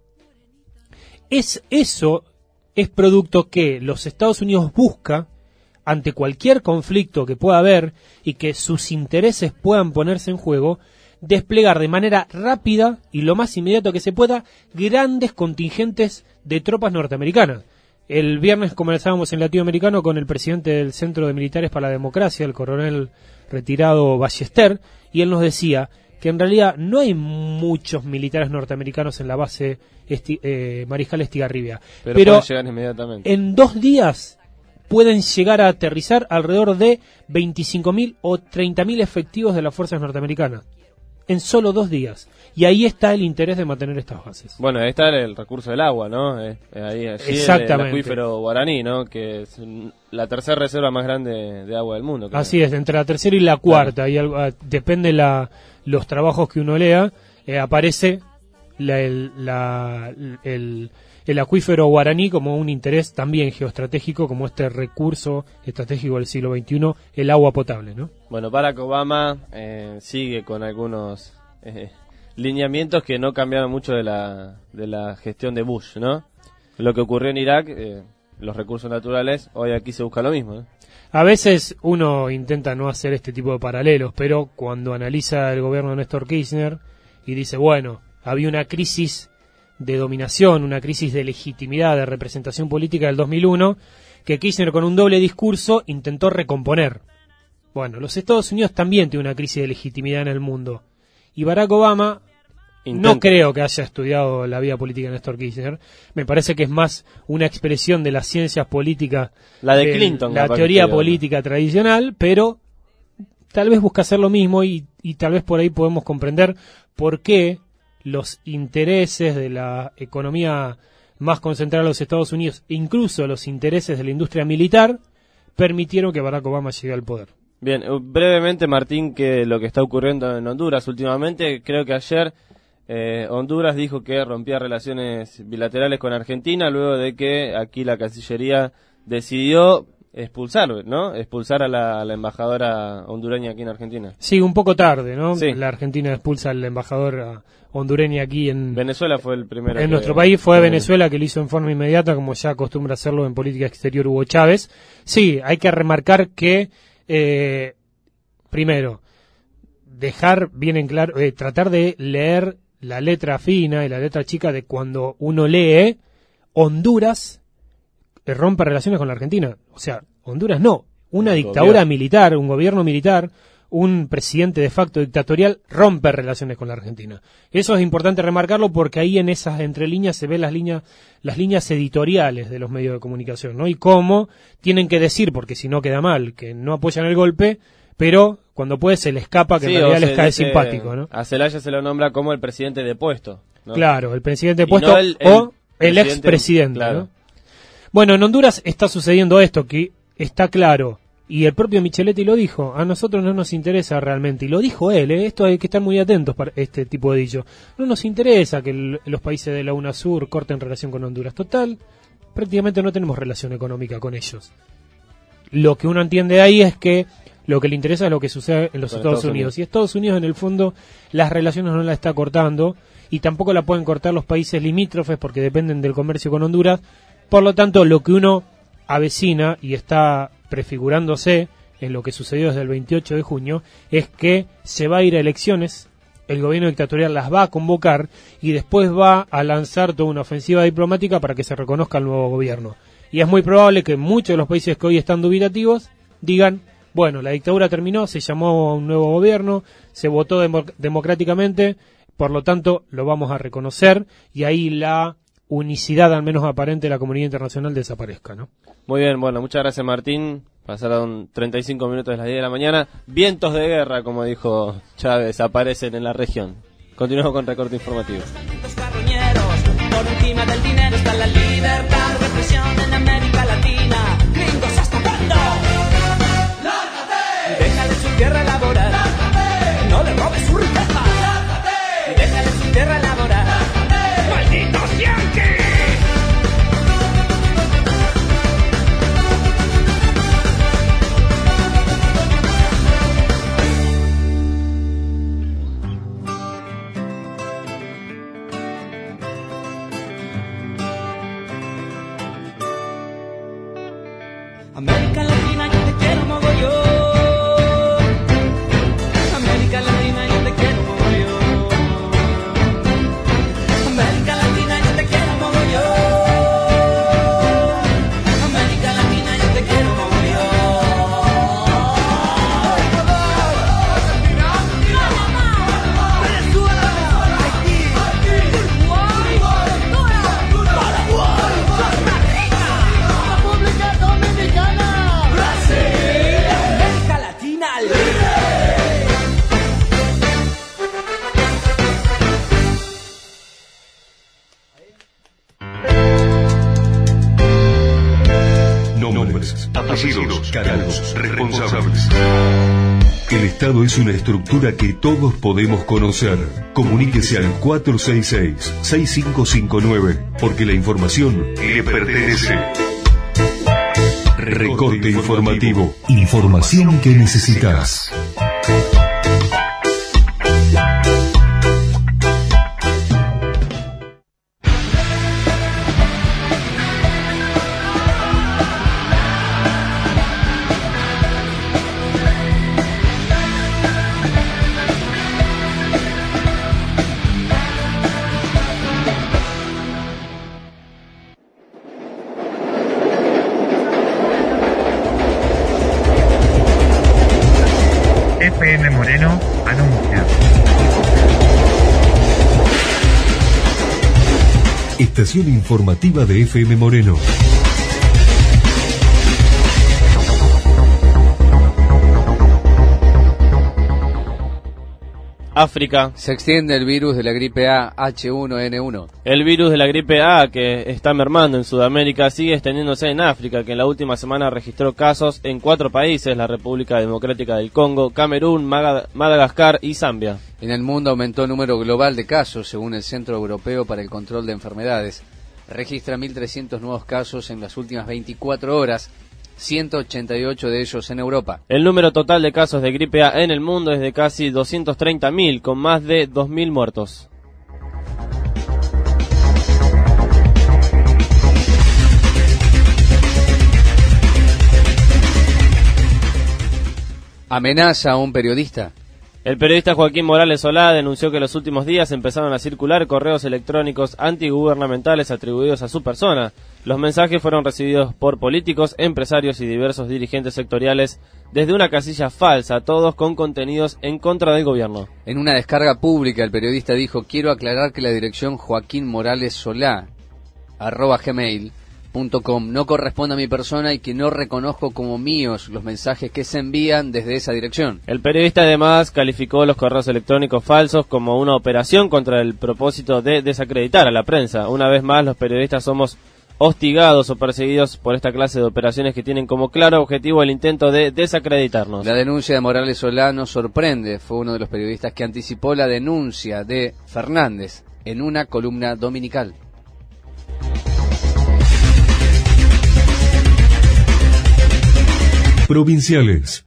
Es, eso es producto que los Estados Unidos busca ante cualquier conflicto que pueda haber y que sus intereses puedan ponerse en juego, desplegar de manera rápida y lo más inmediato que se pueda grandes contingentes de tropas norteamericanas. El viernes conversábamos en Latinoamericano con el presidente del Centro de Militares para la Democracia, el coronel retirado Ballester, y él nos decía que en realidad no hay muchos militares norteamericanos en la base esti eh, Mariscal Estigarribia, pero pero pueden llegar inmediatamente. en dos días pueden llegar a aterrizar alrededor de veinticinco mil o treinta mil efectivos de las fuerzas norteamericanas. En solo dos días. Y ahí está el interés de mantener estas bases. Bueno, ahí está el, el recurso del agua, ¿no? Eh, ahí, allí Exactamente. El, el acuífero guaraní, ¿no? Que es la tercera reserva más grande de agua del mundo. Creo. Así es, entre la tercera y la cuarta. Y algo, depende la los trabajos que uno lea, eh, aparece la, el, la, el, el acuífero guaraní como un interés también geoestratégico, como este recurso estratégico del siglo veintiuno, el agua potable, ¿no? Bueno, Barack Obama eh, sigue con algunos eh, lineamientos que no cambiaron mucho de la, de la gestión de Bush, ¿no? Lo que ocurrió en Irak, eh, los recursos naturales, hoy aquí se busca lo mismo, ¿no? A veces uno intenta no hacer este tipo de paralelos, pero cuando analiza el gobierno de Néstor Kirchner y dice, bueno, había una crisis de dominación, una crisis de legitimidad, de representación política del dos mil uno, que Kirchner con un doble discurso intentó recomponer. Bueno, los Estados Unidos también tienen una crisis de legitimidad en el mundo. Y Barack Obama, Intenta. no creo que haya estudiado la vida política de Néstor Kirchner. Me parece que es más una expresión de las ciencias políticas, la de Clinton, la teoría política tradicional, pero tal vez busca hacer lo mismo y, y tal vez por ahí podemos comprender por qué los intereses de la economía más concentrada en los Estados Unidos, incluso los intereses de la industria militar, permitieron que Barack Obama llegue al poder. Bien, brevemente, Martín, que lo que está ocurriendo en Honduras últimamente, creo que ayer eh, Honduras dijo que rompía relaciones bilaterales con Argentina, luego de que aquí la Cancillería decidió expulsar, ¿no? Expulsar a la, a la embajadora hondureña aquí en Argentina. Sí, un poco tarde, ¿no? Sí. La Argentina expulsa al embajador hondureño aquí en... Venezuela fue el primero. En que, nuestro país fue que, Venezuela que lo hizo en forma inmediata, como ya acostumbra hacerlo en política exterior Hugo Chávez. Sí, hay que remarcar que, eh, primero, dejar bien en claro, eh, tratar de leer la letra fina y la letra chica de cuando uno lee Honduras eh, rompe relaciones con la Argentina. O sea, Honduras no, una El dictadura gobierno. militar, un gobierno militar, un presidente de facto dictatorial rompe relaciones con la Argentina. Eso es importante remarcarlo porque ahí en esas entrelíneas se ven las líneas las líneas editoriales de los medios de comunicación, ¿no? Y cómo tienen que decir, porque si no queda mal, que no apoyan el golpe, pero cuando puede se le escapa que sí, en realidad se les cae dice, simpático, ¿no? A Zelaya se lo nombra como el presidente depuesto, ¿no? Claro, el presidente Y depuesto no el- el o el presidente, expresidente, claro. ¿no? Bueno, en Honduras está sucediendo esto, que está claro, y el propio Micheletti lo dijo, a nosotros no nos interesa realmente, y lo dijo él, ¿eh? Esto hay que estar muy atentos para este tipo de dicho. No nos interesa que el- los países de la UNASUR corten relación con Honduras. Total, prácticamente no tenemos relación económica con ellos. Lo que uno entiende ahí es que lo que le interesa es lo que sucede en los Con Estados, Estados Unidos. Unidos. Y Estados Unidos, en el fondo, las relaciones no las está cortando y tampoco la pueden cortar los países limítrofes porque dependen del comercio con Honduras. Por lo tanto, lo que uno avecina y está prefigurándose en lo que sucedió desde el veintiocho de junio es que se va a ir a elecciones, el gobierno dictatorial las va a convocar y después va a lanzar toda una ofensiva diplomática para que se reconozca el nuevo gobierno. Y es muy probable que muchos de los países que hoy están dubitativos digan, bueno, la dictadura terminó, se llamó a un nuevo gobierno, se votó demo- democráticamente, por lo tanto lo vamos a reconocer y ahí la unicidad, al menos aparente, de la comunidad internacional desaparezca, ¿no? Muy bien, bueno, muchas gracias Martín. Pasaron treinta y cinco minutos de las diez de la mañana. Vientos de guerra, como dijo Chávez, aparecen en la región. Continuamos con recorte informativo. Por encima del dinero está la libertad, represión en América Latina. Gringos, ¿hasta cuándo? ¡Lárgate! Déjale su tierra laboral. ¡Lárgate! No le robes su riqueza. ¡Lárgate! Déjale su tierra laboral. ¡Lárgate! ¡Malditos yanquis! América Latina, yo te quiero mogollón. América Latina, yo te quiero mogollón. América Latina, yo te quiero mogollón. América Latina, yo te quiero mogollón. Venezuela, Haití, Uruguay, Paraguay, Costa Rica, República Dominicana, Brasil, América Latina libre. Nombres, apellidos, cargos, responsables. El Estado es una estructura que todos podemos conocer. Comuníquese al cuatro seis seis, seis cinco cinco nueve, porque la información le pertenece. Recorte informativo. Información que necesitas. F M Moreno anuncia. Estación informativa de F M Moreno. África. Se extiende el virus de la gripe A H uno N uno. El virus de la gripe A, que está mermando en Sudamérica, sigue extendiéndose en África, que en la última semana registró casos en cuatro países: la República Democrática del Congo, Camerún, Maga- Madagascar y Zambia. En el mundo aumentó el número global de casos, según el Centro Europeo para el Control de Enfermedades. Registra mil trescientos nuevos casos en las últimas veinticuatro horas, ciento ochenta y ocho de ellos en Europa. El número total de casos de gripe A en el mundo es de casi doscientos treinta mil, con más de dos mil muertos. Amenaza a un periodista. El periodista Joaquín Morales Solá denunció que en los últimos días empezaron a circular correos electrónicos antigubernamentales atribuidos a su persona. Los mensajes fueron recibidos por políticos, empresarios y diversos dirigentes sectoriales desde una casilla falsa, todos con contenidos en contra del gobierno. En una descarga pública, el periodista dijo: quiero aclarar que la dirección Joaquín Morales Solá, arroba gmail punto com, no corresponde a mi persona y que no reconozco como míos los mensajes que se envían desde esa dirección. El periodista además calificó los correos electrónicos falsos como una operación contra el propósito de desacreditar a la prensa. Una vez más, los periodistas somos hostigados o perseguidos por esta clase de operaciones que tienen como claro objetivo el intento de desacreditarnos. La denuncia de Morales Solá nos sorprende. Fue uno de los periodistas que anticipó la denuncia de Fernández en una columna dominical. Provinciales.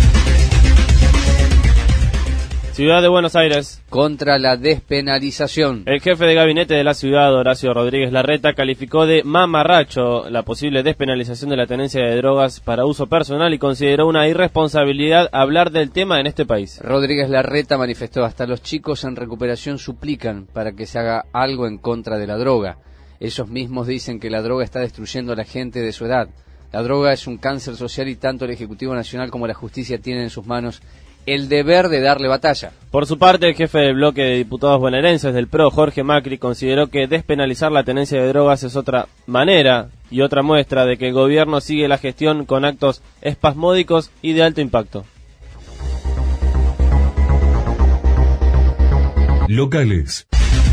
Ciudad de Buenos Aires. Contra la despenalización. El jefe de gabinete de la ciudad, Horacio Rodríguez Larreta, calificó de mamarracho la posible despenalización de la tenencia de drogas para uso personal y consideró una irresponsabilidad hablar del tema en este país. Rodríguez Larreta manifestó: hasta los chicos en recuperación suplican para que se haga algo en contra de la droga. Ellos mismos dicen que la droga está destruyendo a la gente de su edad. La droga es un cáncer social y tanto el Ejecutivo Nacional como la Justicia tienen en sus manos el deber de darle batalla. Por su parte, el jefe del bloque de diputados bonaerenses del P R O, Jorge Macri, consideró que despenalizar la tenencia de drogas es otra manera y otra muestra de que el gobierno sigue la gestión con actos espasmódicos y de alto impacto. Locales.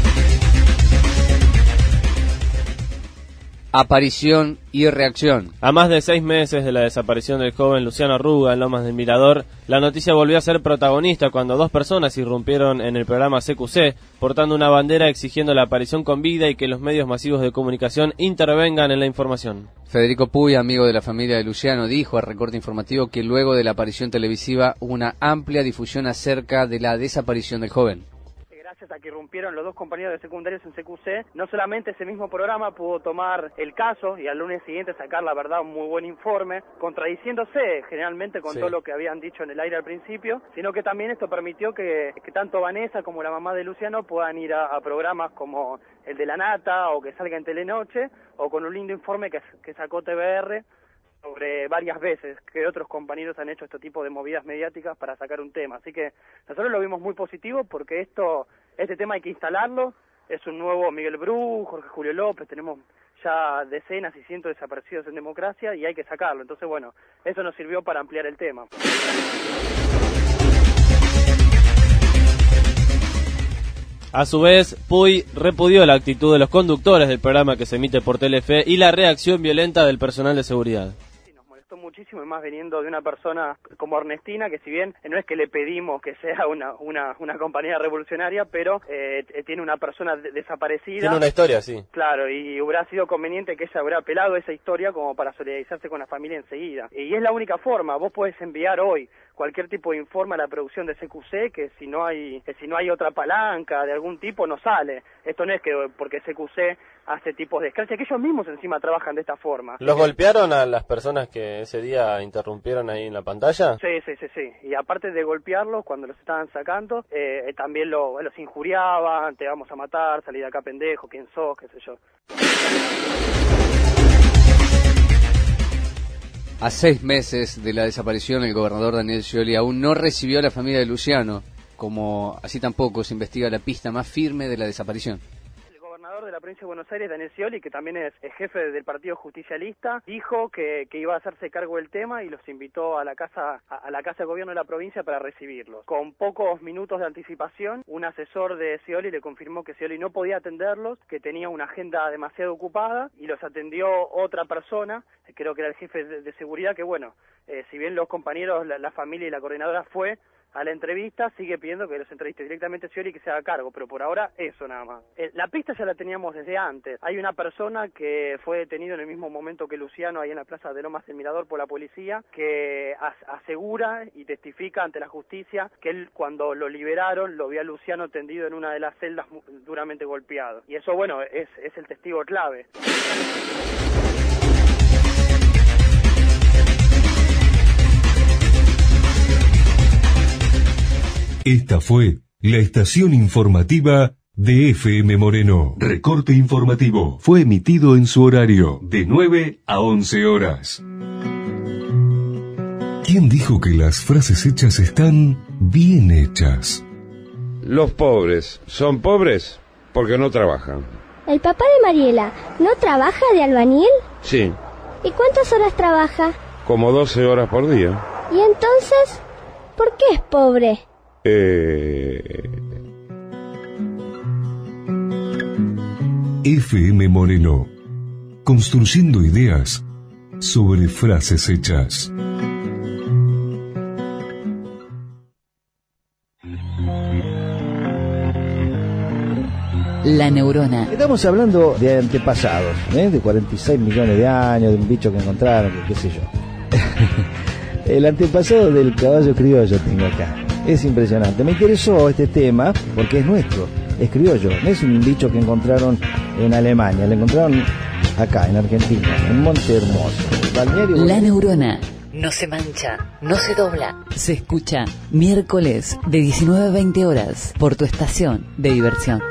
Aparición y reacción. A más de seis meses de la desaparición del joven Luciano Arruga en Lomas del Mirador, la noticia volvió a ser protagonista cuando dos personas irrumpieron en el programa C Q C, portando una bandera exigiendo la aparición con vida y que los medios masivos de comunicación intervengan en la información. Federico Puy, amigo de la familia de Luciano, dijo a Recorte Informativo que luego de la aparición televisiva hubo una amplia difusión acerca de la desaparición del joven. Gracias a que irrumpieron los dos compañeros de secundarios en C Q C, no solamente ese mismo programa pudo tomar el caso y al lunes siguiente sacar, la verdad, un muy buen informe, contradiciéndose generalmente con sí. todo lo que habían dicho en el aire al principio, sino que también esto permitió que, que tanto Vanessa como la mamá de Luciano puedan ir a, a programas como el de La Nata o que salga en Telenoche o con un lindo informe que, que sacó T V R sobre varias veces que otros compañeros han hecho este tipo de movidas mediáticas para sacar un tema. Así que nosotros lo vimos muy positivo porque esto, este tema hay que instalarlo. Es un nuevo Miguel Bru, Jorge Julio López, tenemos ya decenas y cientos de desaparecidos en democracia y hay que sacarlo. Entonces, bueno, eso nos sirvió para ampliar el tema. A su vez, Puy repudió la actitud de los conductores del programa que se emite por Telefe y la reacción violenta del personal de seguridad. Muchísimo, y más viniendo de una persona como Ernestina, que si bien no es que le pedimos que sea una una, una compañía revolucionaria, pero eh, tiene una persona de desaparecida. Tiene una historia, sí. Claro, y hubiera sido conveniente que ella hubiera apelado esa historia como para solidarizarse con la familia enseguida. Y es la única forma, vos podés enviar hoy cualquier tipo de informe a la producción de C Q C, que si no hay que si no hay otra palanca de algún tipo no sale. Esto no es que porque C Q C hace tipos de desgracia, que ellos mismos encima trabajan de esta forma. ¿Los golpearon a las personas que ese día interrumpieron ahí en la pantalla? Sí, sí, sí, sí. Y aparte de golpearlos cuando los estaban sacando, eh, también lo, los injuriaban, te vamos a matar, salí de acá pendejo, quién sos, qué sé yo. A seis meses de la desaparición, el gobernador Daniel Scioli aún no recibió a la familia de Luciano, como así tampoco se investiga la pista más firme de la desaparición. De la provincia de Buenos Aires, Daniel Scioli, que también es el jefe del Partido Justicialista, dijo que, que iba a hacerse cargo del tema y los invitó a la casa a, a la casa de gobierno de la provincia para recibirlos. Con pocos minutos de anticipación, un asesor de Scioli le confirmó que Scioli no podía atenderlos, que tenía una agenda demasiado ocupada y los atendió otra persona, creo que era el jefe de, de seguridad, que bueno, eh, si bien los compañeros, la, la familia y la coordinadora fue, a la entrevista, sigue pidiendo que los entreviste directamente Scioli y que se haga cargo, pero por ahora eso nada más. Eh, la pista ya la teníamos desde antes. Hay una persona que fue detenido en el mismo momento que Luciano ahí en la plaza de Lomas del Mirador por la policía, que as asegura y testifica ante la justicia que él cuando lo liberaron lo vio a Luciano tendido en una de las celdas duramente golpeado. Y eso, bueno, es, es el testigo clave. Esta fue la estación informativa de F M Moreno. Recorte informativo fue emitido en su horario de nueve a once horas. ¿Quién dijo que las frases hechas están bien hechas? Los pobres son pobres porque no trabajan. ¿El papá de Mariela no trabaja de albañil? Sí. ¿Y cuántas horas trabaja? Como doce horas por día. ¿Y entonces por qué es pobre? Eh... F M Moreno, construyendo ideas sobre frases hechas. La neurona. Estamos hablando de antepasados, ¿eh? De cuarenta y seis millones de años, de un bicho que encontraron, que qué sé yo. El antepasado del caballo criollo tengo acá. Es impresionante. Me interesó este tema porque es nuestro, es criollo. No es un bicho que encontraron en Alemania, lo encontraron acá, en Argentina, en Monte Hermoso. Balneario. La neurona no se mancha, no se dobla. Se escucha miércoles de diecinueve a veinte horas por tu estación de diversión.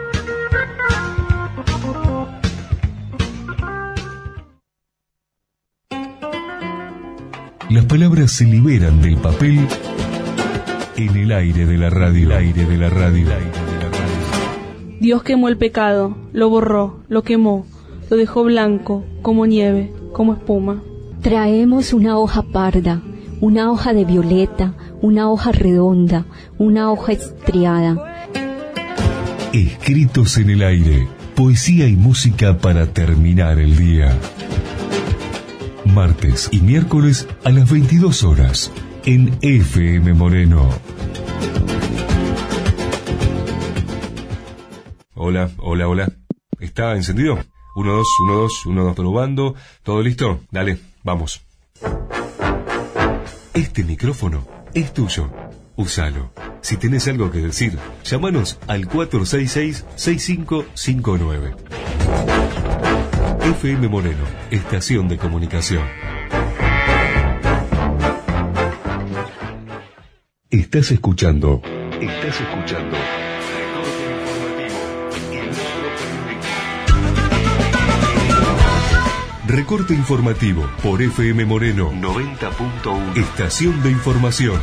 Las palabras se liberan del papel en el aire de la radio. El aire de la radio. Dios quemó el pecado, lo borró, lo quemó, lo dejó blanco, como nieve, como espuma. Traemos una hoja parda, una hoja de violeta, una hoja redonda, una hoja estriada. Escritos en el aire, poesía y música para terminar el día. Martes y miércoles a las veintidós horas en F M Moreno. Hola, hola, hola. ¿Está encendido? uno, dos, uno, dos, uno, dos, probando. ¿Todo listo? Dale, vamos. Este micrófono es tuyo. Úsalo. Si tenés algo que decir, llámanos al cuatro seis seis, seis cinco cinco nueve. F M Moreno, estación de comunicación. Estás escuchando. Estás escuchando. Recorte informativo por F M Moreno noventa punto uno. Estación de información.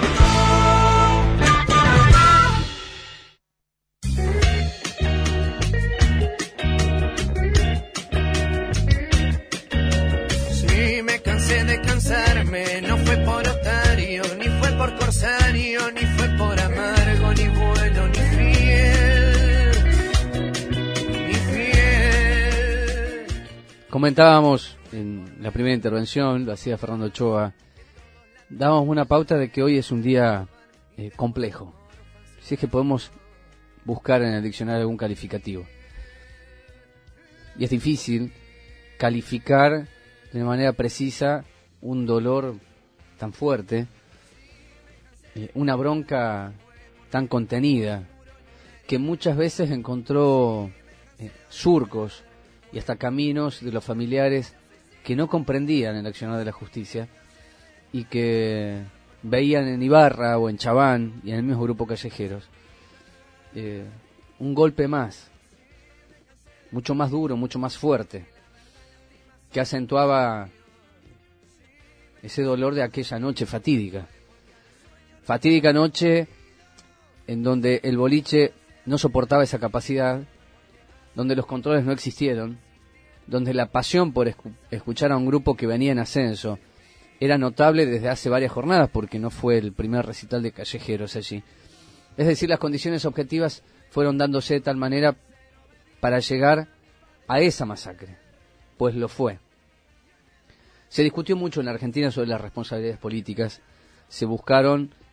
Sí, me cansé de cansarme, no fue por otario, ni fue por corsario, ni fue por amargo, ni bueno, ni fiel, ni fiel. Comentábamos en la primera intervención, lo hacía Fernando Ochoa, dábamos una pauta de que hoy es un día eh, complejo. Si es que podemos buscar en el diccionario algún calificativo. Y es difícil calificar de manera precisa un dolor tan fuerte, eh, una bronca tan contenida, que muchas veces encontró eh, surcos y hasta caminos de los familiares que no comprendían el accionar de la justicia y que veían en Ibarra o en Chabán y en el mismo grupo Callejeros eh, un golpe más, mucho más duro, mucho más fuerte, que acentuaba ese dolor de aquella noche fatídica. Fatídica noche en donde el boliche no soportaba esa capacidad, donde los controles no existieron, donde la pasión por escu- escuchar a un grupo que venía en ascenso era notable desde hace varias jornadas, porque no fue el primer recital de Callejeros allí. Es decir, las condiciones objetivas fueron dándose de tal manera para llegar a esa masacre, pues lo fue. Se discutió mucho en la Argentina sobre las responsabilidades políticas, se buscaron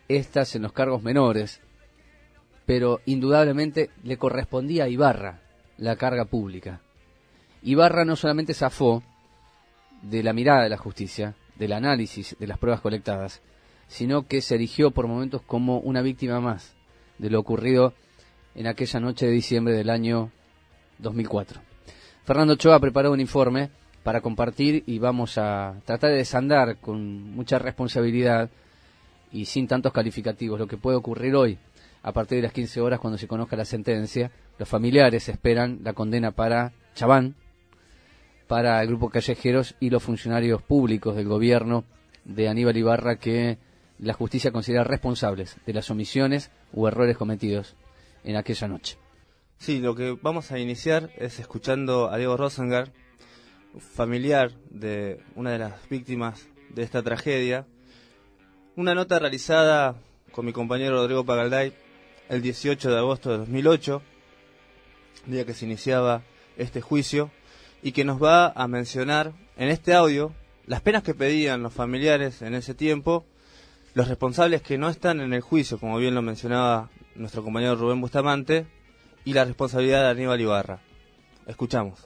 estas en los cargos menores, pero indudablemente le correspondía a Ibarra la carga pública. Ibarra no solamente zafó de la mirada de la justicia, del análisis de las pruebas colectadas, sino que se erigió por momentos como una víctima más de lo ocurrido en aquella noche de diciembre del año dos mil cuatro. Fernando Ochoa ha preparado un informe para compartir y vamos a tratar de desandar con mucha responsabilidad y sin tantos calificativos lo que puede ocurrir hoy a partir de las quince horas cuando se conozca la sentencia. Los familiares esperan la condena para Chaván, para el grupo Callejeros y los funcionarios públicos del gobierno de Aníbal Ibarra que la justicia considera responsables de las omisiones u errores cometidos en aquella noche. Sí, lo que vamos a iniciar es escuchando a Diego Rosengar, familiar de una de las víctimas de esta tragedia, una nota realizada con mi compañero Rodrigo Pagalday el dieciocho de agosto de dos mil ocho, día que se iniciaba este juicio, y que nos va a mencionar en este audio las penas que pedían los familiares en ese tiempo, los responsables que no están en el juicio, como bien lo mencionaba nuestro compañero Rubén Bustamante, y la responsabilidad de Aníbal Ibarra. Escuchamos.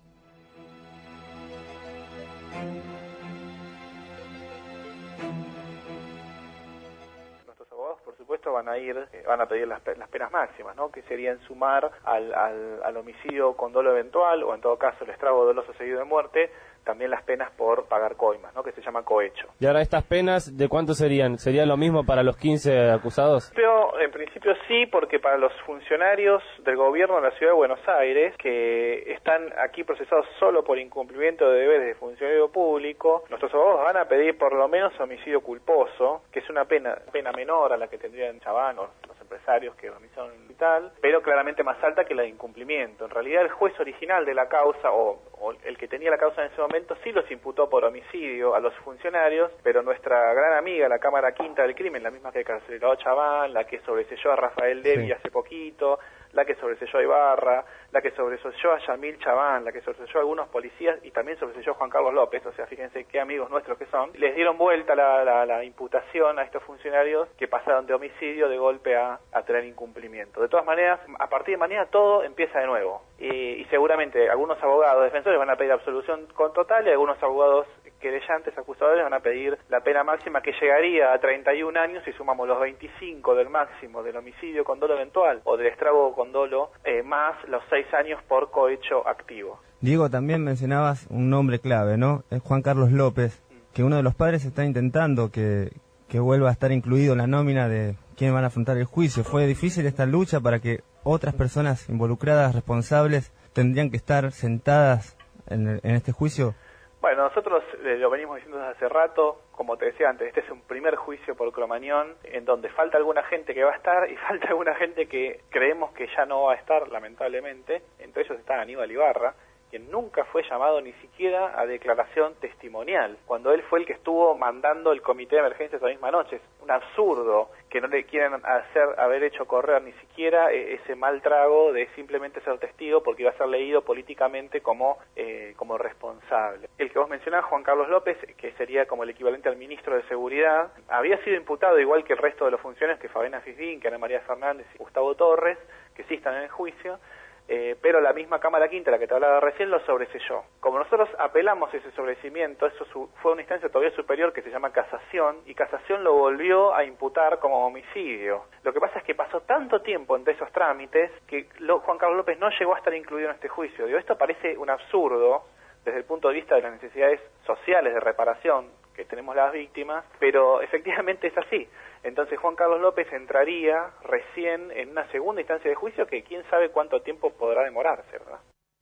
Nuestros abogados, por supuesto, van a ir, eh, van a pedir las, las penas máximas, ¿no? Que serían sumar al, al, al homicidio con dolo eventual, o en todo caso el estrago doloso seguido de muerte, también las penas por pagar coimas, ¿no? Que se llama cohecho. Y ahora, ¿estas penas de cuánto serían? ¿Sería lo mismo para los quince acusados? Pero, en principio sí, porque para los funcionarios del gobierno de la Ciudad de Buenos Aires, que están aquí procesados solo por incumplimiento de deberes de funcionario público, nuestros abogados van a pedir por lo menos homicidio culposo, que es una pena pena menor a la que tendrían Chaván o los empresarios que organizaron el hospital, pero claramente más alta que la de incumplimiento. En realidad, el juez original de la causa, o, o el que tenía la causa en ese momento, sí los imputó por homicidio a los funcionarios, pero nuestra gran amiga, la Cámara Quinta del Crimen, la misma que carceló a Chaván, la que sobreselló a Rafael Devi sí. hace poquito, la que sobreselló a Ibarra, la que sobreselló a Yamil Chaván, la que sobreselló a algunos policías y también sobreselló a Juan Carlos López, o sea, fíjense qué amigos nuestros que son, les dieron vuelta la, la, la imputación a estos funcionarios que pasaron de homicidio de golpe a, a tener incumplimiento. De todas maneras, a partir de mañana todo empieza de nuevo y, y seguramente algunos abogados defensores van a pedir absolución con total y algunos abogados querellantes, acusadores, van a pedir la pena máxima que llegaría a treinta y un años si sumamos los veinticinco del máximo del homicidio con dolo eventual o del estrago con dolo, eh, más los seis años por cohecho activo. Diego, también mencionabas un nombre clave, ¿no? Es Juan Carlos López, que uno de los padres está intentando que, que vuelva a estar incluido en la nómina de quiénes van a afrontar el juicio. ¿Fue difícil esta lucha para que otras personas involucradas, responsables, tendrían que estar sentadas en, el, en este juicio? Bueno, nosotros eh, lo venimos diciendo desde hace rato, como te decía antes, este es un primer juicio por Cromañón, en donde falta alguna gente que va a estar y falta alguna gente que creemos que ya no va a estar, lamentablemente. Entre ellos está Aníbal Ibarra, quien nunca fue llamado ni siquiera a declaración testimonial, cuando él fue el que estuvo mandando el comité de emergencia esa misma noche. Es un absurdo que no le quieran hacer haber hecho correr ni siquiera ese mal trago de simplemente ser testigo, porque iba a ser leído políticamente como eh, como responsable. El que vos mencionás, Juan Carlos López, que sería como el equivalente al ministro de Seguridad, había sido imputado igual que el resto de los funcionarios, que Fabiana Fisbín, que Ana María Fernández y Gustavo Torres, que sí están en el juicio. Eh, pero la misma Cámara Quinta, la que te hablaba recién, lo sobreselló. Como nosotros apelamos ese sobrecimiento, eso su, fue una instancia todavía superior que se llama casación, y casación lo volvió a imputar como homicidio. Lo que pasa es que pasó tanto tiempo entre esos trámites que lo, Juan Carlos López no llegó a estar incluido en este juicio. Digo, esto parece un absurdo desde el punto de vista de las necesidades sociales de reparación que tenemos las víctimas, pero efectivamente es así. Entonces Juan Carlos López entraría recién en una segunda instancia de juicio que quién sabe cuánto tiempo podrá demorarse, ¿verdad?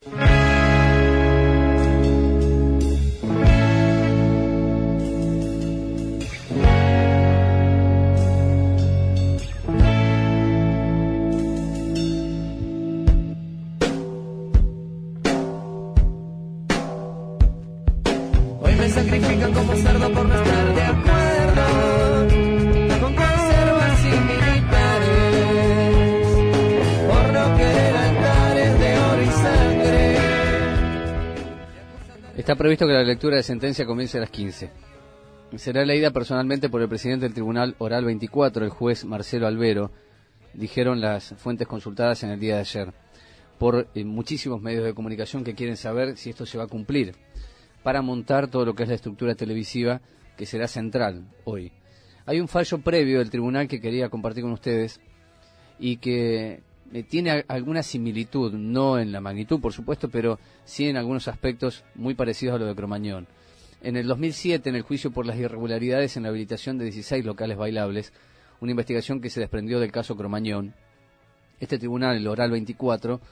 Hoy me sacrifican como cerdo por no estar de acuerdo con conservas y militares, por no querer altares de oro y sangre. Está previsto que la lectura de sentencia comience a las quince. será leída personalmente por el presidente del Tribunal Oral veinticuatro, el juez Marcelo Albero, dijeron las fuentes consultadas en el día de ayer, por eh, muchísimos medios de comunicación que quieren saber si esto se va a cumplir, para montar todo lo que es la estructura televisiva que será central hoy. Hay un fallo previo del tribunal que quería compartir con ustedes y que eh, tiene a, alguna similitud, no en la magnitud por supuesto, pero sí en algunos aspectos muy parecidos a lo de Cromañón. En el dos mil siete, en el juicio por las irregularidades en la habilitación de dieciséis locales bailables, una investigación que se desprendió del caso Cromañón, este tribunal, el Oral veinticuatro,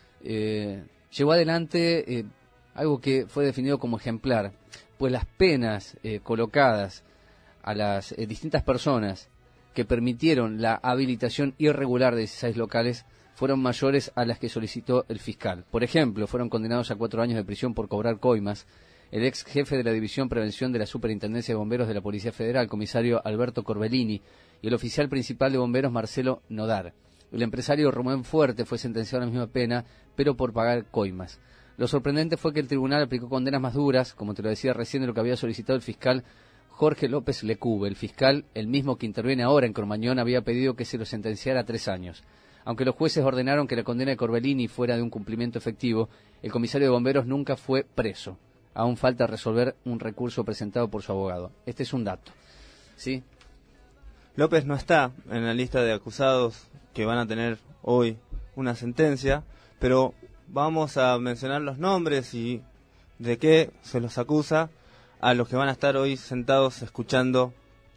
eh, llevó adelante eh, algo que fue definido como ejemplar, pues las penas eh, colocadas a las eh, distintas personas que permitieron la habilitación irregular de dieciséis locales fueron mayores a las que solicitó el fiscal. Por ejemplo, fueron condenados a cuatro años de prisión por cobrar coimas el ex jefe de la División Prevención de la Superintendencia de Bomberos de la Policía Federal, comisario Alberto Corbellini, y el oficial principal de bomberos Marcelo Nodar. El empresario Román Fuerte fue sentenciado a la misma pena, pero por pagar coimas. Lo sorprendente fue que el tribunal aplicó condenas más duras, como te lo decía recién, de lo que había solicitado el fiscal Jorge López Lecube. El fiscal, el mismo que interviene ahora en Cromañón, había pedido que se lo sentenciara a tres años. Aunque los jueces ordenaron que la condena de Corbellini fuera de un cumplimiento efectivo, el comisario de bomberos nunca fue preso. Aún falta resolver un recurso presentado por su abogado. Este es un dato. ¿Sí? López no está en la lista de acusados que van a tener hoy una sentencia, pero vamos a mencionar los nombres y de qué se los acusa a los que van a estar hoy sentados escuchando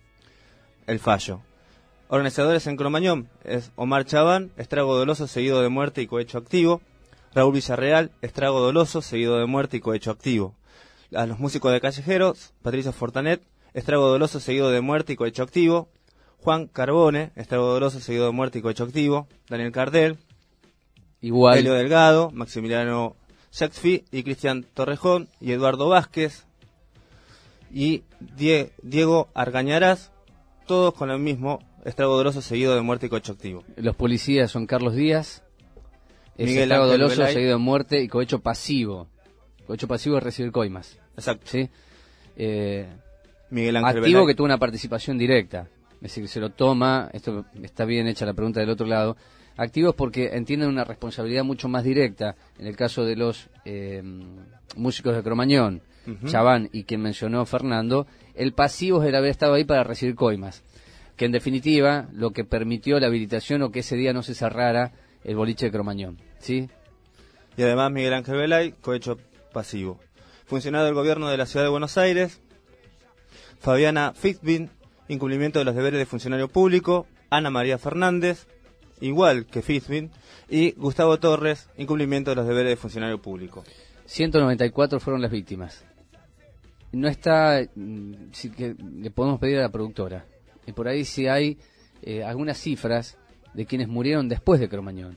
el fallo. Organizadores en Cromañón es Omar Chaván, estrago doloso seguido de muerte y cohecho activo. Raúl Villarreal, estrago doloso seguido de muerte y cohecho activo. A los músicos de Callejeros, Patricio Fortanet, estrago doloso seguido de muerte y cohecho activo. Juan Carbone, estrago doloso seguido de muerte y cohecho activo. Daniel Cardel, igual. Helio Delgado, Maximiliano Shakespeare y Cristian Torrejón y Eduardo Vázquez y Die- Diego Argañarás, todos con el mismo estrago doloso seguido de muerte y cohecho activo. Los policías son Carlos Díaz, es Miguel estrago Ángel doloso Belay. seguido de muerte y cohecho pasivo. Cohecho pasivo es recibir coimas. Exacto. ¿Sí? Eh, Miguel Ángel activo Belay. que tuvo una participación directa. Es decir, se lo toma, esto está bien hecha la pregunta del otro lado. Activos porque entienden una responsabilidad mucho más directa. En el caso de los eh, músicos de Cromañón, Ujú. Chaván y quien mencionó Fernando, el pasivo es el haber estado ahí para recibir coimas. Que en definitiva lo que permitió la habilitación o que ese día no se cerrara el boliche de Cromañón. ¿Sí? Y además Miguel Ángel Belay, cohecho pasivo. Funcionario del gobierno de la ciudad de Buenos Aires, Fabiana Fitzbin, incumplimiento de los deberes de funcionario público, Ana María Fernández, igual que Fitzbin, y Gustavo Torres, incumplimiento de los deberes de funcionario público. ciento noventa y cuatro fueron las víctimas. No está, mm, si que le podemos pedir a la productora, y por ahí si hay eh, algunas cifras de quienes murieron después de Cromañón.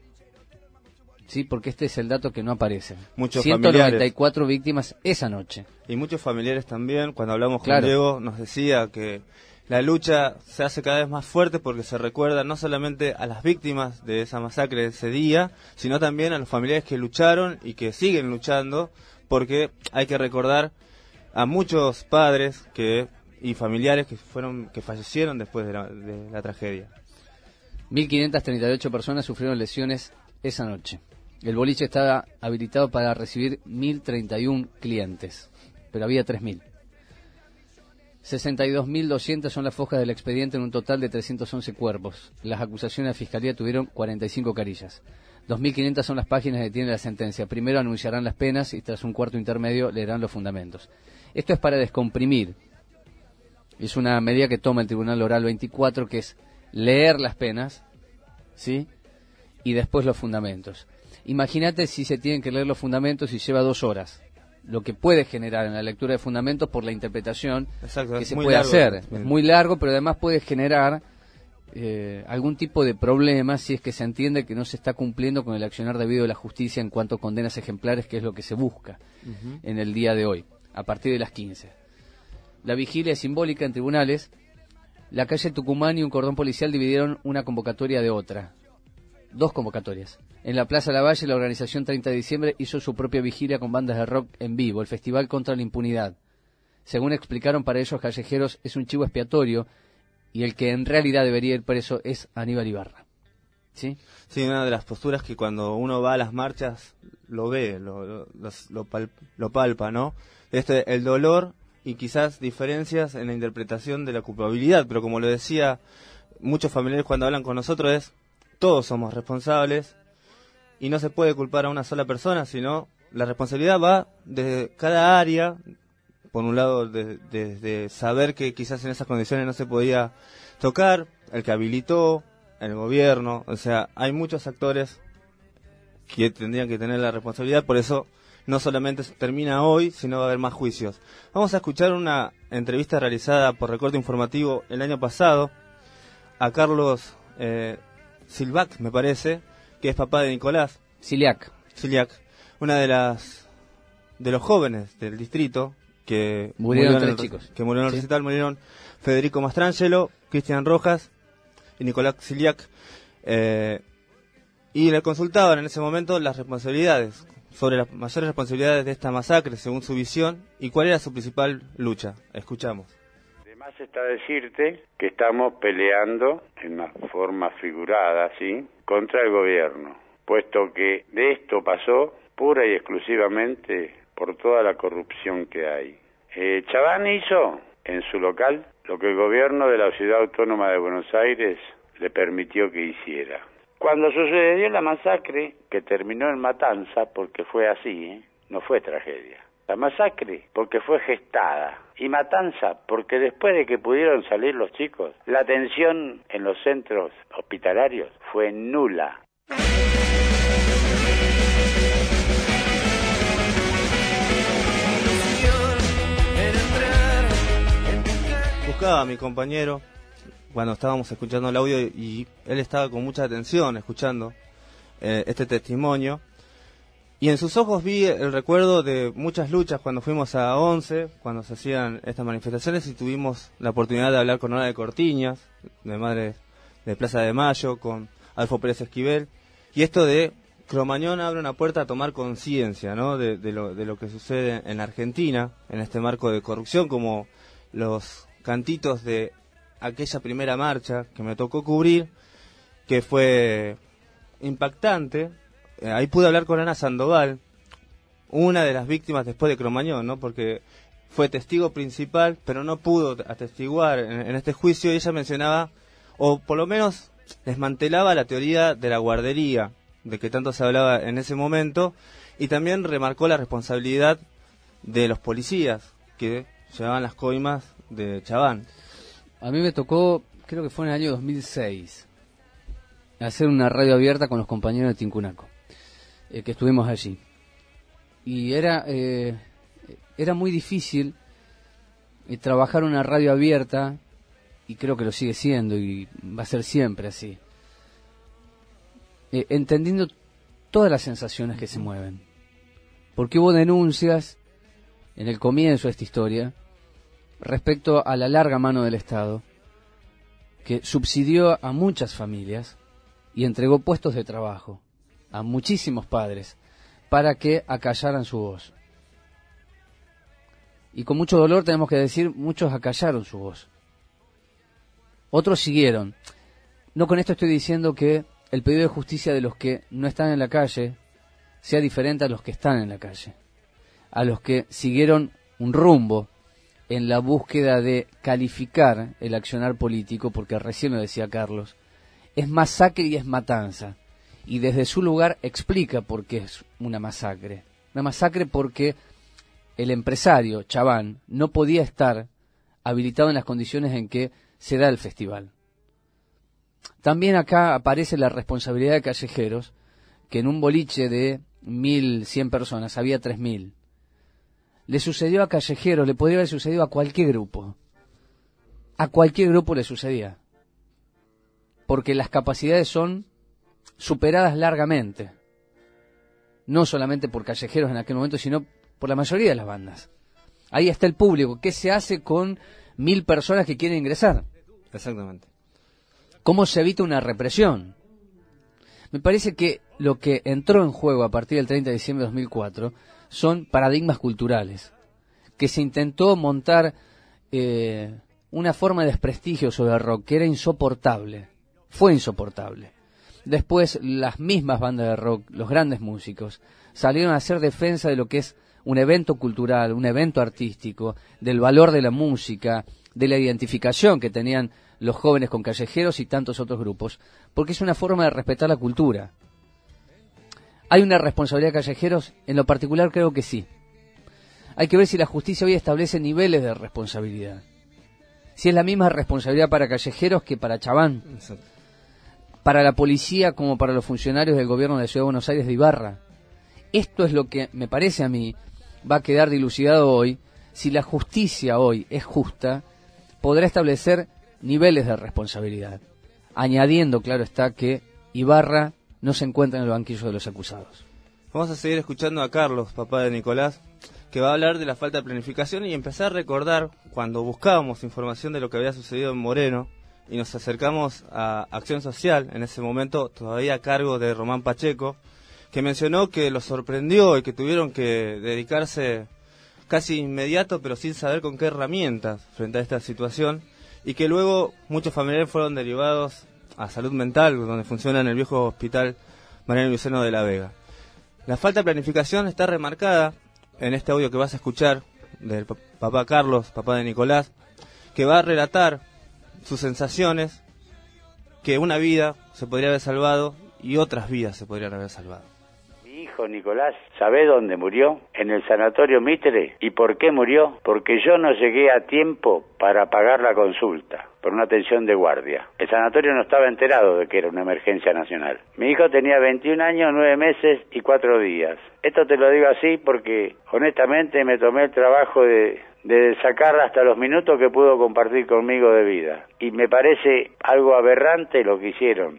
Sí, porque este es el dato que no aparece. Muchos ciento noventa y familiares. cuatro víctimas esa noche. Y muchos familiares también, cuando hablamos con Claro. Diego, nos decía que la lucha se hace cada vez más fuerte porque se recuerda no solamente a las víctimas de esa masacre de ese día, sino también a los familiares que lucharon y que siguen luchando, porque hay que recordar a muchos padres que y familiares que fueron que fallecieron después de la, de la tragedia. mil quinientas treinta y ocho personas sufrieron lesiones esa noche. El boliche estaba habilitado para recibir mil treinta y uno clientes, pero había tres mil. sesenta y dos mil doscientas son las fojas del expediente en un total de trescientos once cuerpos. Las acusaciones a Fiscalía tuvieron cuarenta y cinco carillas. dos mil quinientas son las páginas que tiene la sentencia. Primero anunciarán las penas y tras un cuarto intermedio leerán los fundamentos. Esto es para descomprimir. Es una medida que toma el Tribunal Oral veinticuatro, que es leer las penas, ¿sí? Y después los fundamentos. Imagínate si se tienen que leer los fundamentos y lleva dos horas. Lo que puede generar en la lectura de fundamentos por la interpretación Exacto, que es se muy puede largo. hacer. Es muy largo, pero además puede generar eh, algún tipo de problema si es que se entiende que no se está cumpliendo con el accionar debido de la justicia en cuanto a condenas ejemplares, que es lo que se busca Ujú. en el día de hoy, a partir de las quince. La vigilia es simbólica en tribunales. La calle Tucumán y un cordón policial dividieron una convocatoria de otra. Dos convocatorias. En la Plaza Lavalle, la organización treinta de diciembre hizo su propia vigilia con bandas de rock en vivo, el Festival contra la Impunidad. según explicaron para ellos callejeros, es un chivo expiatorio y el que en realidad debería ir preso es Aníbal Ibarra. ¿Sí? Sí, una de las posturas que cuando uno va a las marchas lo ve, lo, lo, lo, pal, lo palpa, ¿no? Este, el dolor y quizás diferencias en la interpretación de la culpabilidad, pero como lo decía muchos familiares cuando hablan con nosotros es, todos somos responsables y no se puede culpar a una sola persona, sino la responsabilidad va de cada área, por un lado desde de, de saber que quizás en esas condiciones no se podía tocar, el que habilitó, el gobierno, o sea, hay muchos actores que tendrían que tener la responsabilidad, por eso no solamente termina hoy, sino va a haber más juicios. Vamos a escuchar una entrevista realizada por Recorte Informativo el año pasado a Carlos eh, Silvac, me parece, que es papá de Nicolás. Ciliac. Ciliac, una de las de los jóvenes del distrito que murieron, murieron tres en el, chicos. Que murieron en el ¿Sí? recital, murieron Federico Mastrangelo, Cristian Rojas y Nicolás Ciliac, eh, y le consultaban en ese momento las responsabilidades, sobre las mayores responsabilidades de esta masacre, según su visión, y cuál era su principal lucha. Escuchamos. Además está decirte que estamos peleando en una forma figurada, ¿sí?, contra el gobierno, puesto que de esto pasó pura y exclusivamente por toda la corrupción que hay. Eh, Chabán hizo en su local lo que el gobierno de la Ciudad Autónoma de Buenos Aires le permitió que hiciera. Cuando sucedió la masacre, que terminó en matanza, porque fue así, ¿eh? No fue tragedia. La masacre porque fue gestada, y matanza porque después de que pudieron salir los chicos, la atención en los centros hospitalarios fue nula. Buscaba a mi compañero cuando estábamos escuchando el audio y él estaba con mucha atención escuchando eh, este testimonio, y en sus ojos vi el recuerdo de muchas luchas cuando fuimos a once, cuando se hacían estas manifestaciones, y tuvimos la oportunidad de hablar con Nora de Cortiñas, de Madre de Plaza de Mayo, con Adolfo Pérez Esquivel, y esto de Cromañón abre una puerta a tomar conciencia, ¿no?, de, de, lo, de lo que sucede en la Argentina, en este marco de corrupción, como los cantitos de aquella primera marcha que me tocó cubrir, que fue impactante. Eh, ahí pude hablar con Ana Sandoval, una de las víctimas después de Cromañón, ¿no?, porque fue testigo principal, pero no pudo atestiguar en, en este juicio, y ella mencionaba, o por lo menos desmantelaba la teoría de la guardería, de que tanto se hablaba en ese momento, y también remarcó la responsabilidad de los policías que llevaban las coimas de Chabán. A mí me tocó, creo que fue en el año dos mil seis, hacer una radio abierta con los compañeros de Tincunaco, eh, que estuvimos allí. Y era eh, era muy difícil eh, trabajar una radio abierta, y creo que lo sigue siendo, y va a ser siempre así, eh, entendiendo todas las sensaciones que se mueven. Porque hubo denuncias en el comienzo de esta historia respecto a la larga mano del Estado, que subsidió a muchas familias y entregó puestos de trabajo a muchísimos padres para que acallaran su voz. Y con mucho dolor tenemos que decir, muchos acallaron su voz. Otros siguieron. No con esto estoy diciendo que el pedido de justicia de los que no están en la calle sea diferente a los que están en la calle, a los que siguieron un rumbo en la búsqueda de calificar el accionar político, porque recién lo decía Carlos, es masacre y es matanza, y desde su lugar explica por qué es una masacre. Una masacre porque el empresario, Chabán, no podía estar habilitado en las condiciones en que se da el festival. También acá aparece la responsabilidad de callejeros, que en un boliche de mil cien personas había tres mil. Le sucedió a callejeros, le podría haber sucedido a cualquier grupo. A cualquier grupo le sucedía. Porque las capacidades son superadas largamente. No solamente por callejeros en aquel momento, sino por la mayoría de las bandas. Ahí está el público. ¿Qué se hace con mil personas que quieren ingresar? Exactamente. ¿Cómo se evita una represión? Me parece que lo que entró en juego a partir del treinta de diciembre de dos mil cuatro son paradigmas culturales que se intentó montar eh, una forma de desprestigio sobre el rock que era insoportable, fue insoportable. Después las mismas bandas de rock, los grandes músicos, salieron a hacer defensa de lo que es un evento cultural, un evento artístico, del valor de la música, de la identificación que tenían los jóvenes con Callejeros y tantos otros grupos, porque es una forma de respetar la cultura. ¿Hay una responsabilidad de Callejeros? En lo particular creo que sí. Hay que ver si la justicia hoy establece niveles de responsabilidad. Si es la misma responsabilidad para Callejeros que para Chaván. Exacto. Para la policía como para los funcionarios del gobierno de la Ciudad de Buenos Aires de Ibarra. Esto es lo que me parece a mí va a quedar dilucidado hoy. Si la justicia hoy es justa, podrá establecer niveles de responsabilidad, añadiendo, claro está, que Ibarra no se encuentra en el banquillo de los acusados. Vamos a seguir escuchando a Carlos, papá de Nicolás, que va a hablar de la falta de planificación y empezar a recordar cuando buscábamos información de lo que había sucedido en Moreno y nos acercamos a Acción Social, en ese momento todavía a cargo de Román Pacheco, que mencionó que los sorprendió y que tuvieron que dedicarse casi inmediato, pero sin saber con qué herramientas frente a esta situación, y que luego muchos familiares fueron derivados a Salud Mental, donde funciona en el viejo hospital Mariano Luceno de la Vega. La falta de planificación está remarcada en este audio que vas a escuchar del papá Carlos, papá de Nicolás, que va a relatar sus sensaciones, que una vida se podría haber salvado y otras vidas se podrían haber salvado. Mi hijo Nicolás, ¿sabe dónde murió? En el sanatorio Mitre. ¿Y por qué murió? Porque yo no llegué a tiempo para pagar la consulta por una atención de guardia. El sanatorio no estaba enterado de que era una emergencia nacional. Mi hijo tenía veintiún años, nueve meses y cuatro días. Esto te lo digo así porque honestamente me tomé el trabajo de, de sacar hasta los minutos que pudo compartir conmigo de vida. Y me parece algo aberrante lo que hicieron.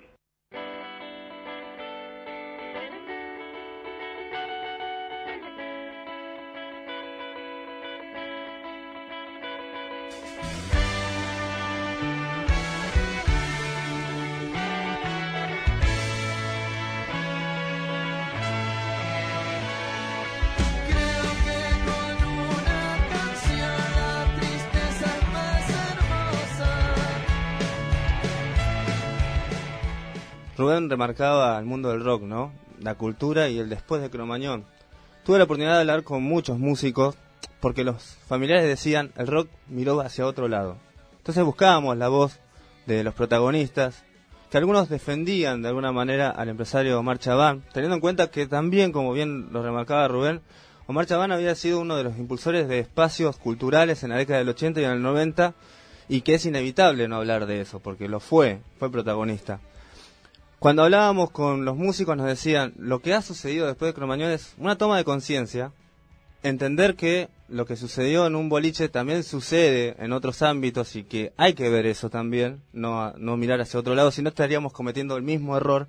Rubén remarcaba el mundo del rock, ¿no? La cultura y el después de Cromañón. Tuve la oportunidad de hablar con muchos músicos porque los familiares decían el rock miró hacia otro lado. Entonces buscábamos la voz de los protagonistas, que algunos defendían de alguna manera al empresario Omar Chaván, teniendo en cuenta que también, como bien lo remarcaba Rubén, Omar Chaván había sido uno de los impulsores de espacios culturales en la década del ochenta y en el noventa, y que es inevitable no hablar de eso, porque lo fue, fue protagonista. Cuando hablábamos con los músicos nos decían, lo que ha sucedido después de Cromañón es una toma de conciencia, entender que lo que sucedió en un boliche también sucede en otros ámbitos y que hay que ver eso también, no, no mirar hacia otro lado, si no estaríamos cometiendo el mismo error,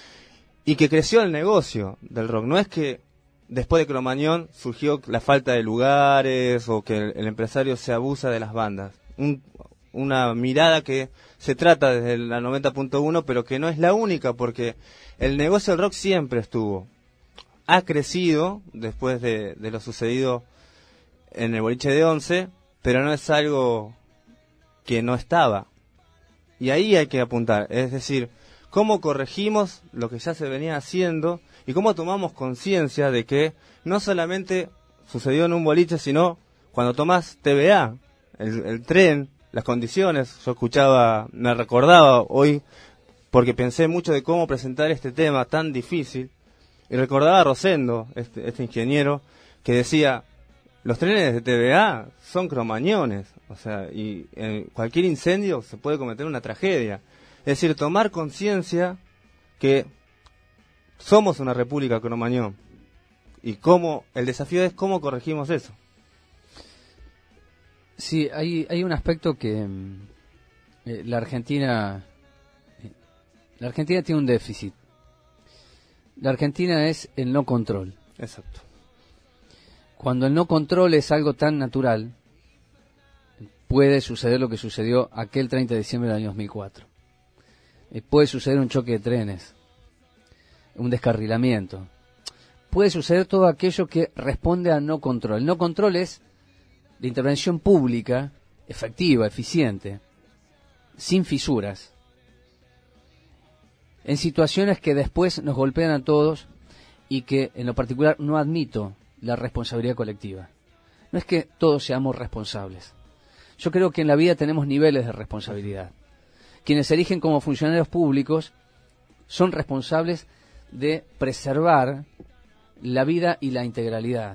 y que creció el negocio del rock. No es que después de Cromañón surgió la falta de lugares o que el, el empresario se abusa de las bandas. Un, una mirada que se trata desde la noventa punto uno, pero que no es la única, porque el negocio del rock siempre estuvo. Ha crecido después de, de lo sucedido en el boliche de Once, pero no es algo que no estaba. Y ahí hay que apuntar, es decir, cómo corregimos lo que ya se venía haciendo y cómo tomamos conciencia de que no solamente sucedió en un boliche, sino cuando tomás T V A, el, el tren, las condiciones. Yo escuchaba, me recordaba hoy, porque pensé mucho de cómo presentar este tema tan difícil, y recordaba a Rosendo, este, este ingeniero, que decía, los trenes de T V A son cromañones, o sea, y en cualquier incendio se puede cometer una tragedia. Es decir, tomar conciencia que somos una república cromañón, y cómo, el desafío es cómo corregimos eso. Sí, hay, hay un aspecto que eh, la Argentina eh, la Argentina tiene un déficit. La Argentina es el no control. Exacto. Cuando el no control es algo tan natural, puede suceder lo que sucedió aquel treinta de diciembre del año dos mil cuatro. Eh, puede suceder un choque de trenes, un descarrilamiento. Puede suceder todo aquello que responde a no control. El no control es de intervención pública efectiva, eficiente, sin fisuras, en situaciones que después nos golpean a todos y que en lo particular no admito la responsabilidad colectiva. No es que todos seamos responsables. Yo creo que en la vida tenemos niveles de responsabilidad. Quienes se erigen como funcionarios públicos son responsables de preservar la vida y la integralidad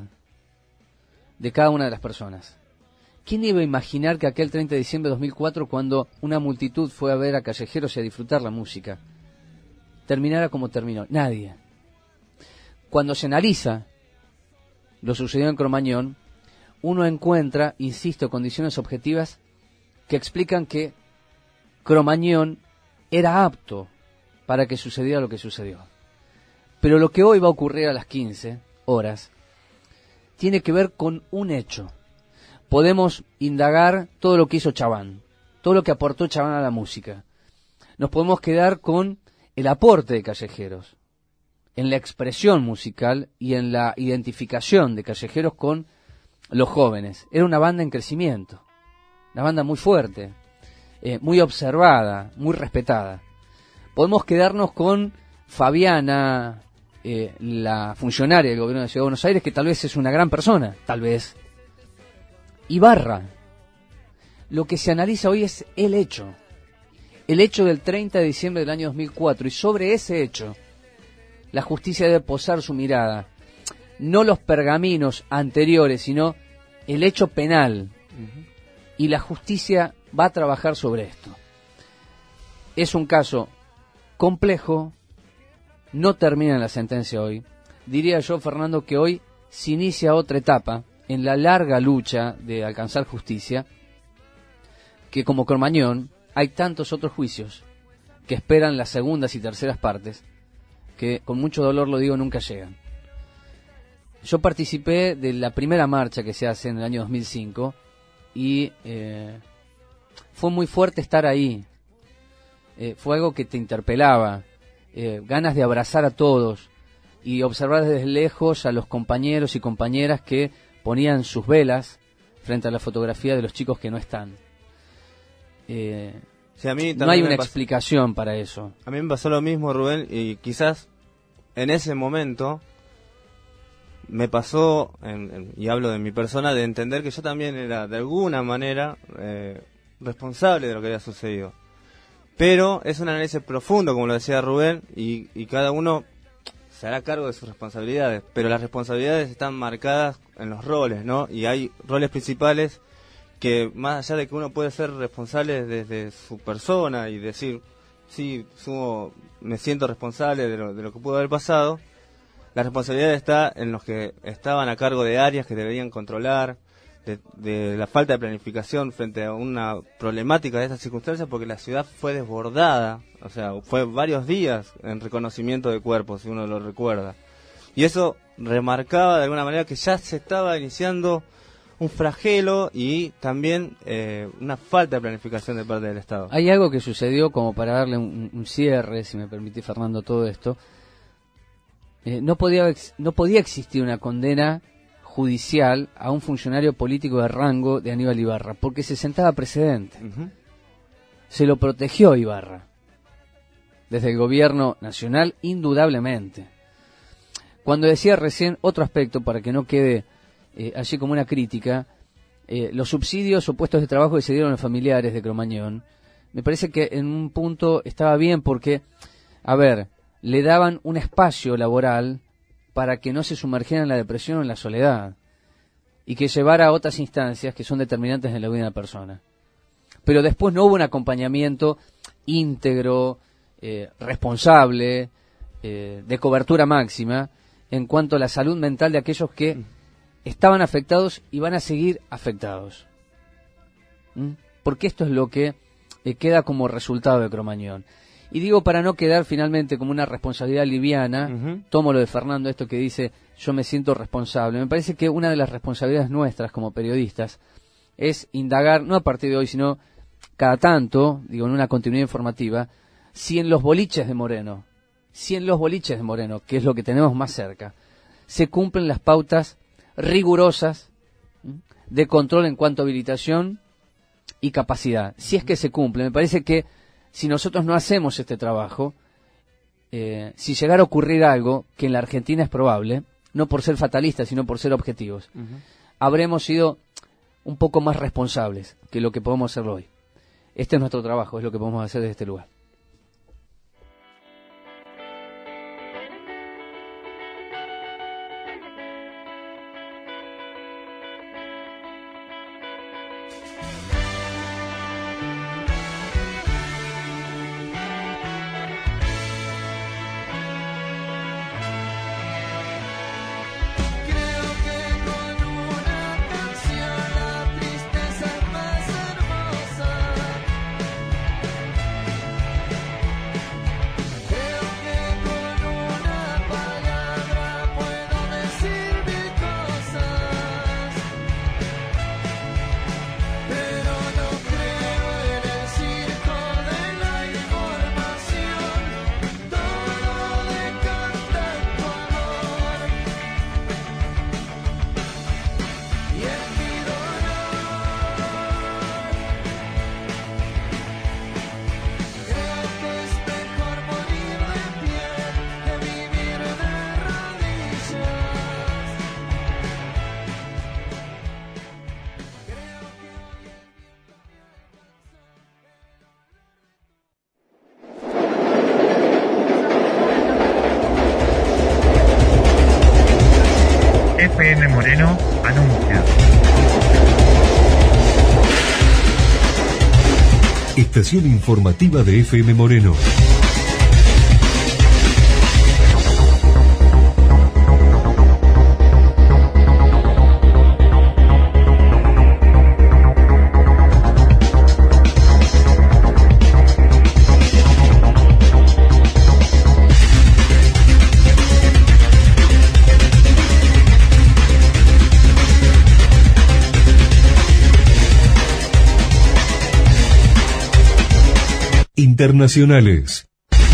de cada una de las personas. ¿Quién iba a imaginar que aquel treinta de diciembre de dos mil cuatro, cuando una multitud fue a ver a Callejeros y a disfrutar la música, terminara como terminó? Nadie. Cuando se analiza lo sucedido en Cromañón, uno encuentra, insisto, condiciones objetivas que explican que Cromañón era apto para que sucediera lo que sucedió. Pero lo que hoy va a ocurrir a las quince horas tiene que ver con un hecho. Podemos indagar todo lo que hizo Chaván, todo lo que aportó Chaván a la música. Nos podemos quedar con el aporte de Callejeros en la expresión musical y en la identificación de Callejeros con los jóvenes. Era una banda en crecimiento, una banda muy fuerte, eh, muy observada, muy respetada. Podemos quedarnos con Fabiana, eh, la funcionaria del gobierno de la Ciudad de Buenos Aires, que tal vez es una gran persona, tal vez. Ibarra. Lo que se analiza hoy es el hecho. El hecho del treinta de diciembre del año dos mil cuatro. Y sobre ese hecho, la justicia debe posar su mirada. No los pergaminos anteriores, sino el hecho penal. Uh-huh. Y la justicia va a trabajar sobre esto. Es un caso complejo. No termina en la sentencia hoy. Diría yo, Fernando, que hoy se inicia otra etapa en la larga lucha de alcanzar justicia, que como Cromañón hay tantos otros juicios que esperan las segundas y terceras partes, que con mucho dolor lo digo, nunca llegan. Yo participé de la primera marcha que se hace en el año dos mil cinco y eh, fue muy fuerte estar ahí. Eh, fue algo que te interpelaba, eh, ganas de abrazar a todos y observar desde lejos a los compañeros y compañeras que ponían sus velas frente a la fotografía de los chicos que no están. Eh, sí, a mí no hay una explicación para eso. A mí me pasó lo mismo, Rubén, y quizás en ese momento me pasó, en, en, y hablo de mi persona, de entender que yo también era de alguna manera eh, responsable de lo que había sucedido. Pero es un análisis profundo, como lo decía Rubén, y, y cada uno se hará cargo de sus responsabilidades, pero las responsabilidades están marcadas en los roles, ¿no? Y hay roles principales que, más allá de que uno puede ser responsable desde su persona y decir, sí, sumo, me siento responsable de lo, de lo que pudo haber pasado, la responsabilidad está en los que estaban a cargo de áreas que deberían controlar, de, de la falta de planificación frente a una problemática de estas circunstancias, porque la ciudad fue desbordada, o sea, fue varios días en reconocimiento de cuerpos, si uno lo recuerda. Y eso remarcaba de alguna manera que ya se estaba iniciando un flagelo y también eh, una falta de planificación de parte del Estado. Hay algo que sucedió, como para darle un, un cierre, si me permitís, Fernando, todo esto. Eh, no podía no podía existir una condena judicial a un funcionario político de rango de Aníbal Ibarra, porque se sentaba precedente. Uh-huh. Se lo protegió Ibarra desde el gobierno nacional, indudablemente. Cuando decía recién otro aspecto, para que no quede eh, allí como una crítica, eh, los subsidios o puestos de trabajo que se dieron a los familiares de Cromañón, me parece que en un punto estaba bien porque, a ver, le daban un espacio laboral para que no se sumergiera en la depresión o en la soledad y que llevara a otras instancias que son determinantes en la vida de una persona. Pero después no hubo un acompañamiento íntegro, eh, responsable, eh, de cobertura máxima en cuanto a la salud mental de aquellos que estaban afectados y van a seguir afectados. ¿Mm? Porque esto es lo que eh, queda como resultado de Cromañón. Y digo, para no quedar finalmente como una responsabilidad liviana, uh-huh. tomo lo de Fernando, esto que dice, yo me siento responsable. Me parece que una de las responsabilidades nuestras como periodistas es indagar, no a partir de hoy, sino cada tanto, digo, en una continuidad informativa, si en los boliches de Moreno, si en los boliches de Moreno, que es lo que tenemos más cerca, se cumplen las pautas rigurosas, ¿sí? de control en cuanto a habilitación y capacidad. Si es que se cumple, me parece que si nosotros no hacemos este trabajo, eh, si llegara a ocurrir algo, que en la Argentina es probable, no por ser fatalistas, sino por ser objetivos, uh-huh. habremos sido un poco más responsables que lo que podemos hacerlo hoy. Este es nuestro trabajo, es lo que podemos hacer desde este lugar. F M Moreno anuncia. Estación informativa de F M Moreno. Internacionales.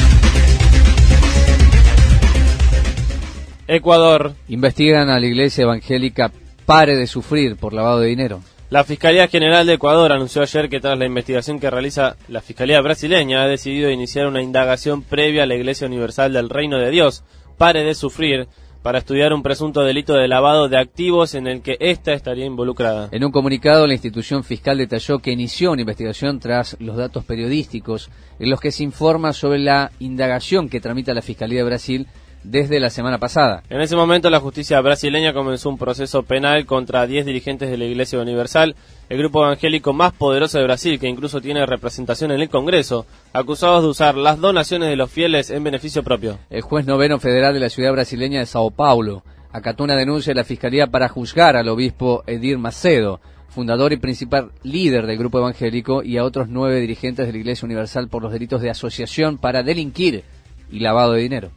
Ecuador. Investigan a la iglesia evangélica Pare de Sufrir por lavado de dinero. La Fiscalía General de Ecuador anunció ayer que tras la investigación que realiza la Fiscalía brasileña ha decidido iniciar una indagación previa a la Iglesia Universal del Reino de Dios, Pare de Sufrir, para estudiar un presunto delito de lavado de activos en el que ésta estaría involucrada. En un comunicado, la institución fiscal detalló que inició una investigación tras los datos periodísticos en los que se informa sobre la indagación que tramita la Fiscalía de Brasil desde la semana pasada. En ese momento, la justicia brasileña comenzó un proceso penal contra diez dirigentes de la Iglesia Universal, el grupo evangélico más poderoso de Brasil, que incluso tiene representación en el Congreso, acusados de usar las donaciones de los fieles en beneficio propio. El juez noveno federal de la ciudad brasileña de Sao Paulo acató una denuncia de la Fiscalía para juzgar al obispo Edir Macedo, fundador y principal líder del grupo evangélico, y a otros nueve dirigentes de la Iglesia Universal por los delitos de asociación para delinquir y lavado de dinero.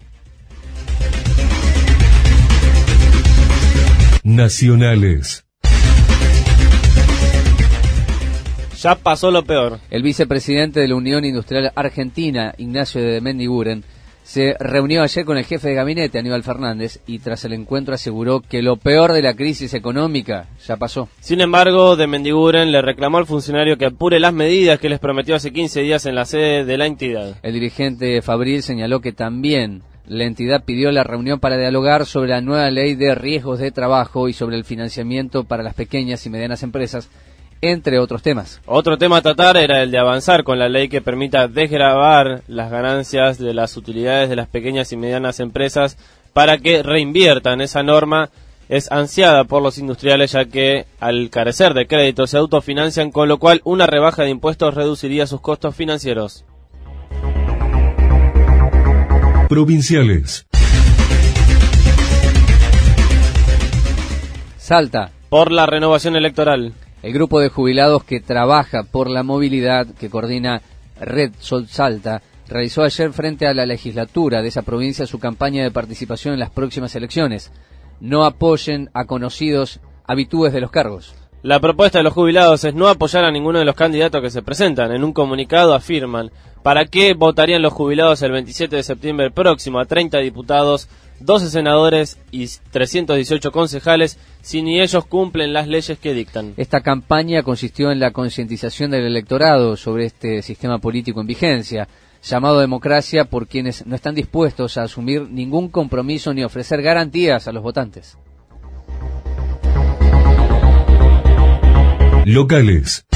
Nacionales. Ya pasó lo peor. El vicepresidente de la Unión Industrial Argentina, Ignacio de Mendiguren, se reunió ayer con el jefe de gabinete, Aníbal Fernández, y tras el encuentro aseguró que lo peor de la crisis económica ya pasó. Sin embargo, de Mendiguren le reclamó al funcionario que apure las medidas que les prometió hace quince días en la sede de la entidad. El dirigente Fabril señaló que también la entidad pidió la reunión para dialogar sobre la nueva ley de riesgos de trabajo y sobre el financiamiento para las pequeñas y medianas empresas, entre otros temas. Otro tema a tratar era el de avanzar con la ley que permita desgravar las ganancias de las utilidades de las pequeñas y medianas empresas para que reinviertan. Esa norma es ansiada por los industriales, ya que al carecer de crédito se autofinancian, con lo cual una rebaja de impuestos reduciría sus costos financieros. Provinciales. Salta. Por la renovación electoral. El grupo de jubilados que trabaja por la movilidad, que coordina Red Sol Salta, realizó ayer frente a la legislatura de esa provincia su campaña de participación en las próximas elecciones. No apoyen a conocidos habitúes de los cargos. La propuesta de los jubilados es no apoyar a ninguno de los candidatos que se presentan. En un comunicado afirman: ¿para qué votarían los jubilados el veintisiete de septiembre próximo a treinta diputados, doce senadores y trescientos dieciocho concejales si ni ellos cumplen las leyes que dictan? Esta campaña consistió en la concientización del electorado sobre este sistema político en vigencia, llamado democracia por quienes no están dispuestos a asumir ningún compromiso ni ofrecer garantías a los votantes. Locales.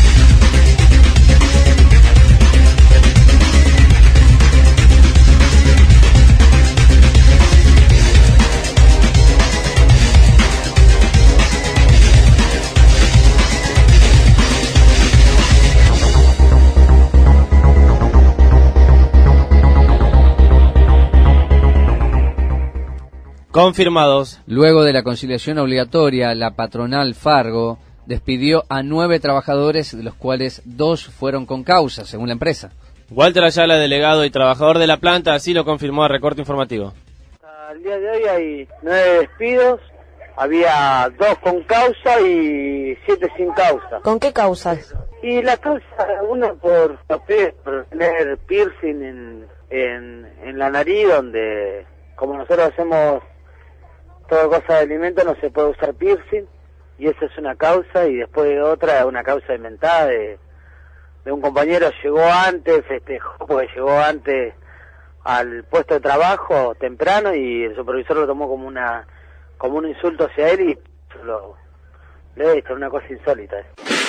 Confirmados. Luego de la conciliación obligatoria, la patronal Fargo despidió a nueve trabajadores, de los cuales dos fueron con causa, según la empresa. Walter Ayala, delegado y trabajador de la planta, así lo confirmó a Recorte Informativo. Al día de hoy hay nueve despidos, había dos con causa y siete sin causa. ¿Con qué causas? Y la causa, una por, por tener piercing en, en, en la nariz, donde como nosotros hacemos toda cosa de alimento no se puede usar piercing. Y esa es una causa, y después otra, una causa inventada de, de un compañero, llegó antes, festejó porque llegó antes al puesto de trabajo temprano y el supervisor lo tomó como una como un insulto hacia él y lo, le he visto, una cosa insólita.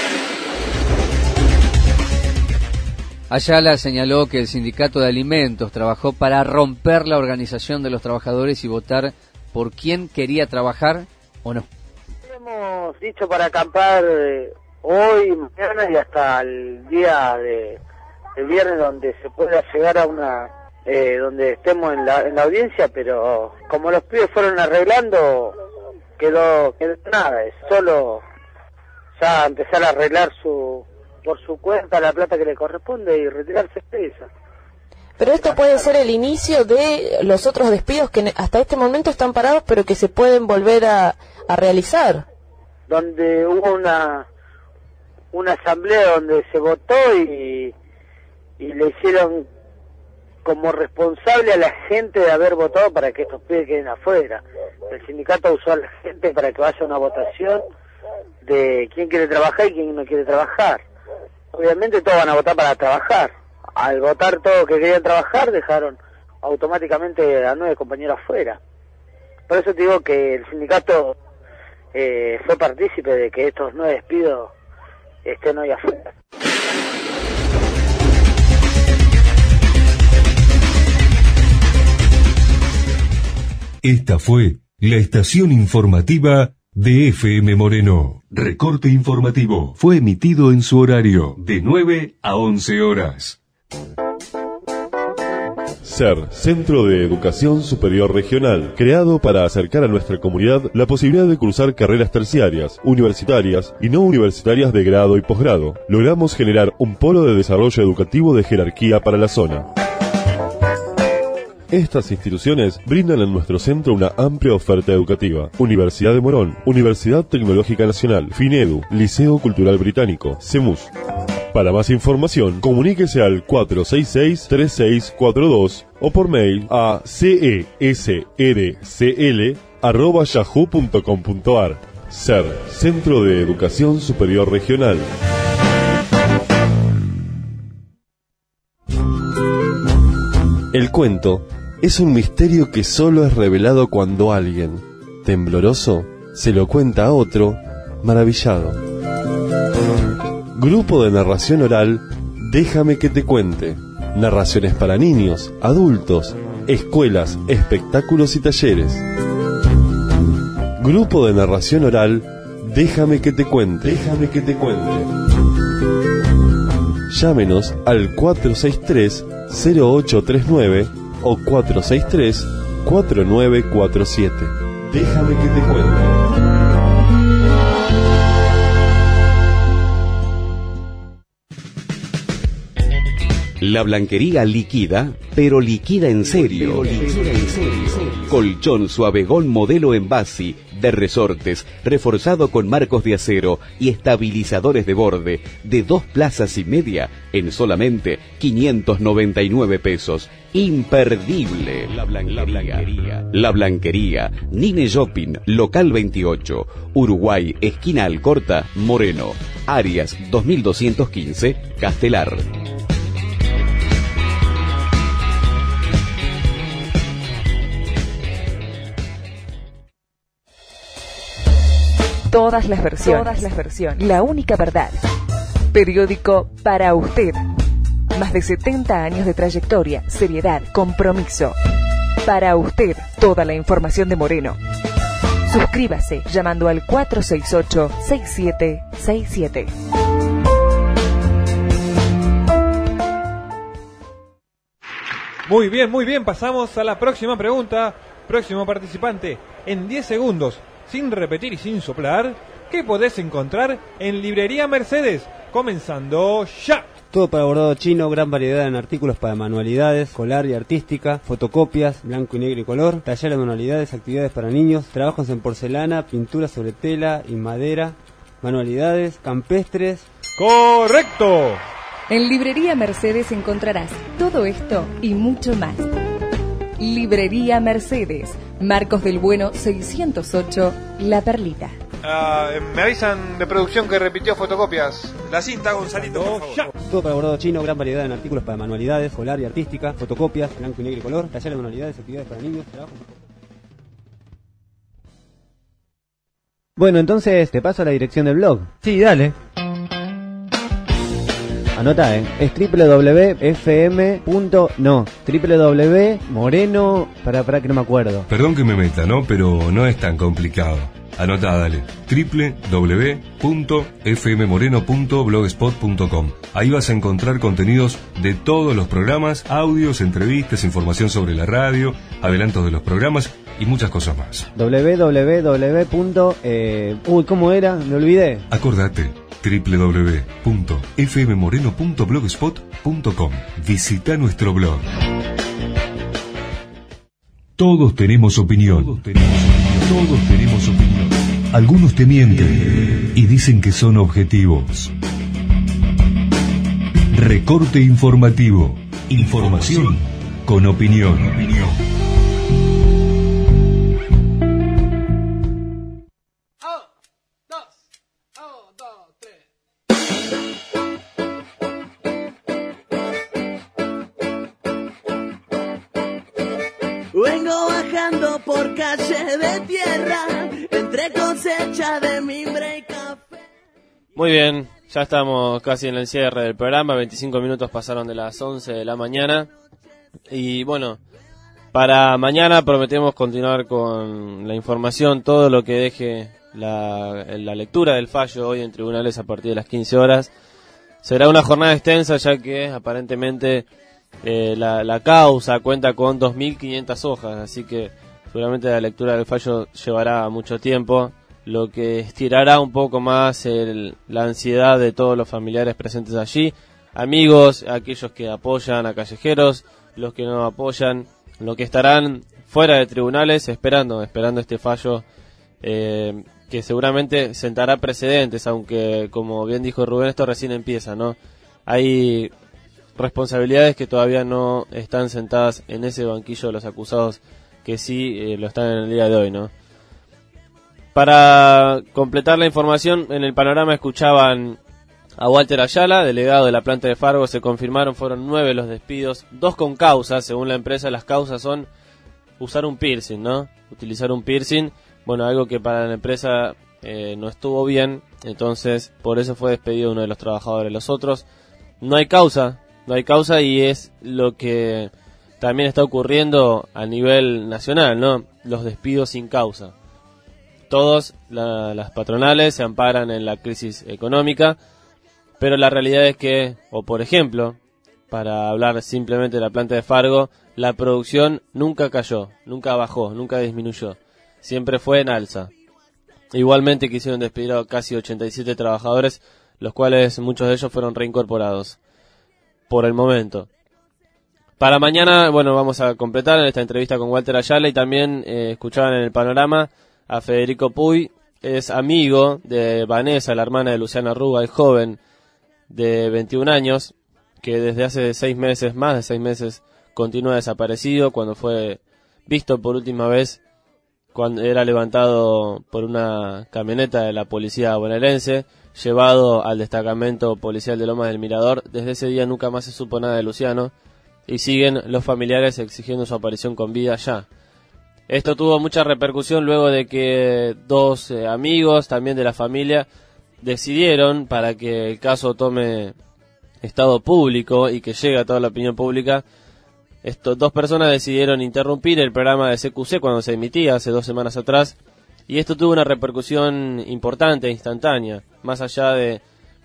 Ayala señaló que el sindicato de alimentos trabajó para romper la organización de los trabajadores y votar por quién quería trabajar o no. Hemos dicho para acampar eh, hoy, mañana y hasta el día de el viernes, donde se pueda llegar a una eh, donde estemos en la, en la audiencia, pero como los pibes fueron arreglando, quedó, quedó nada, es solo ya empezar a arreglar su por su cuenta la plata que le corresponde y retirarse de esa. Pero esto puede ser el inicio de los otros despidos que hasta este momento están parados, pero que se pueden volver a, a realizar. Donde hubo una una asamblea donde se votó y, y le hicieron como responsable a la gente de haber votado para que estos pibes queden afuera. El sindicato usó a la gente para que vaya a una votación de quién quiere trabajar y quién no quiere trabajar. Obviamente todos van a votar para trabajar. Al votar todos que querían trabajar, dejaron automáticamente a nueve compañeros afuera. Por eso te digo que el sindicato eh, fue partícipe de que estos nueve despidos estén hoy afuera. Esta fue la estación informativa de F M Moreno. Recorte informativo fue emitido en su horario de nueve a once horas. SER, Centro de Educación Superior Regional, creado para acercar a nuestra comunidad la posibilidad de cursar carreras terciarias, universitarias y no universitarias de grado y posgrado. Logramos generar un polo de desarrollo educativo de jerarquía para la zona. Estas instituciones brindan en nuestro centro una amplia oferta educativa. Universidad de Morón, Universidad Tecnológica Nacional, FINEDU, Liceo Cultural Británico, CEMUS. Para más información, comuníquese al cuatro seis seis, tres seis cuatro dos o por mail a cesrcl arroba yahoo punto com punto ar. SER, Centro de Educación Superior Regional. El cuento es un misterio que solo es revelado cuando alguien, tembloroso, se lo cuenta a otro, maravillado. Grupo de narración oral, Déjame que te cuente. Narraciones para niños, adultos, escuelas, espectáculos y talleres. Grupo de narración oral, Déjame que te cuente. Déjame que te cuente. Llámenos al cuatro seis tres, cero ocho tres nueve o cuatro seis tres, cuatro nueve cuatro siete. Déjame que te cuente. La Blanquería liquida, pero liquida en serio. Liquida en serio. Colchón Suavegón modelo Envasi, de resortes, reforzado con marcos de acero y estabilizadores de borde, de dos plazas y media, en solamente quinientos noventa y nueve pesos. Imperdible. La Blanquería. La Blanquería. Nine Shopping, local veintiocho. Uruguay, esquina Alcorta, Moreno. Arias dos mil doscientos quince, Castelar. Todas las versiones. Todas las versiones. La única verdad. Periódico para usted. Más de setenta años de trayectoria, seriedad, compromiso. Para usted, toda la información de Moreno. Suscríbase llamando al cuatro seis ocho, seis siete seis siete. Muy bien, muy bien. Pasamos a la próxima pregunta. Próximo participante. En diez segundos, sin repetir y sin soplar, ¿qué podés encontrar en Librería Mercedes? Comenzando ya. Todo para bordado chino, gran variedad en artículos para manualidades, escolar y artística, fotocopias, blanco y negro y color, taller de manualidades, actividades para niños, trabajos en porcelana, pintura sobre tela y madera, manualidades, campestres. ¡Correcto! En Librería Mercedes encontrarás todo esto y mucho más. Librería Mercedes, Marcos del Bueno seiscientos ocho, La Perlita. Uh, me avisan de producción que repitió fotocopias. La cinta, Gonzalito, por favor. Ya. Todo para bordado chino, gran variedad en artículos para manualidades, escolar y artística, fotocopias, blanco y negro y color, taller de manualidades, actividades para niños, trabajos. Bueno, entonces te paso a la dirección del blog. Sí, dale. Anota, eh. Es www.fm. No, www.moreno. Para, para que no me acuerdo. Perdón que me meta, ¿no? Pero no es tan complicado. Anotá, dale. doble u doble u doble u punto f m moreno punto blogspot punto com. Ahí vas a encontrar contenidos de todos los programas, audios, entrevistas, información sobre la radio, adelantos de los programas y muchas cosas más. doble u doble u doble u. Eh, uy, ¿cómo era? Me olvidé. Acordate. doble u doble u doble u punto f m moreno punto blogspot punto com. Visita nuestro blog. Todos tenemos opinión. Todos tenemos opinión. Todos tenemos opinión. Algunos te mienten y dicen que son objetivos. Recorte informativo. Información con opinión. opinión. Vengo bajando por calle de tierra, entre cosecha de mimbre y café. Muy bien, ya estamos casi en el cierre del programa, veinticinco minutos pasaron de las once de la mañana. Y bueno, para mañana prometemos continuar con la información, todo lo que deje la, la lectura del fallo hoy en tribunales a partir de las quince horas. Será una jornada extensa ya que aparentemente... Eh, la, la causa cuenta con dos mil quinientas hojas, así que seguramente la lectura del fallo llevará mucho tiempo, lo que estirará un poco más el, la ansiedad de todos los familiares presentes allí, amigos, aquellos que apoyan a callejeros, los que no apoyan, los que estarán fuera de tribunales esperando, esperando este fallo eh, que seguramente sentará precedentes, aunque como bien dijo Rubén, esto recién empieza, ¿no? Hay responsabilidades que todavía no están sentadas en ese banquillo de los acusados que sí eh, lo están en el día de hoy, ¿no? Para completar la información, en el panorama escuchaban a Walter Ayala, delegado de la planta de Fargo. Se confirmaron, fueron nueve los despidos, dos con causa. Según la empresa, las causas son usar un piercing, ¿no? Utilizar un piercing, bueno, algo que para la empresa eh, no estuvo bien, entonces por eso fue despedido uno de los trabajadores. Los otros, no hay causa, no hay causa y es lo que también está ocurriendo a nivel nacional, ¿no? Los despidos sin causa. Todos la, las patronales se amparan en la crisis económica, pero la realidad es que, o por ejemplo, para hablar simplemente de la planta de Fargo, la producción nunca cayó, nunca bajó, nunca disminuyó, siempre fue en alza. Igualmente quisieron despedir a casi ochenta y siete trabajadores, los cuales muchos de ellos fueron reincorporados. por el momento. Para mañana, bueno, vamos a completar esta entrevista con Walter Ayala y también eh, escuchaban en el panorama a Federico Puy, es amigo de Vanessa, la hermana de Luciano Arruga, el joven de veintiún años, que desde hace seis meses, más de seis meses, continúa desaparecido, cuando fue visto por última vez, cuando era levantado por una camioneta de la policía bonaerense, llevado al destacamento policial de Lomas del Mirador. Desde ese día nunca más se supo nada de Luciano, y siguen los familiares exigiendo su aparición con vida ya. Esto tuvo mucha repercusión luego de que dos eh, amigos también de la familia decidieron, para que el caso tome estado público y que llegue a toda la opinión pública, estos dos personas decidieron interrumpir el programa de C Q C cuando se emitía hace dos semanas atrás, y esto tuvo una repercusión importante e instantánea, más allá de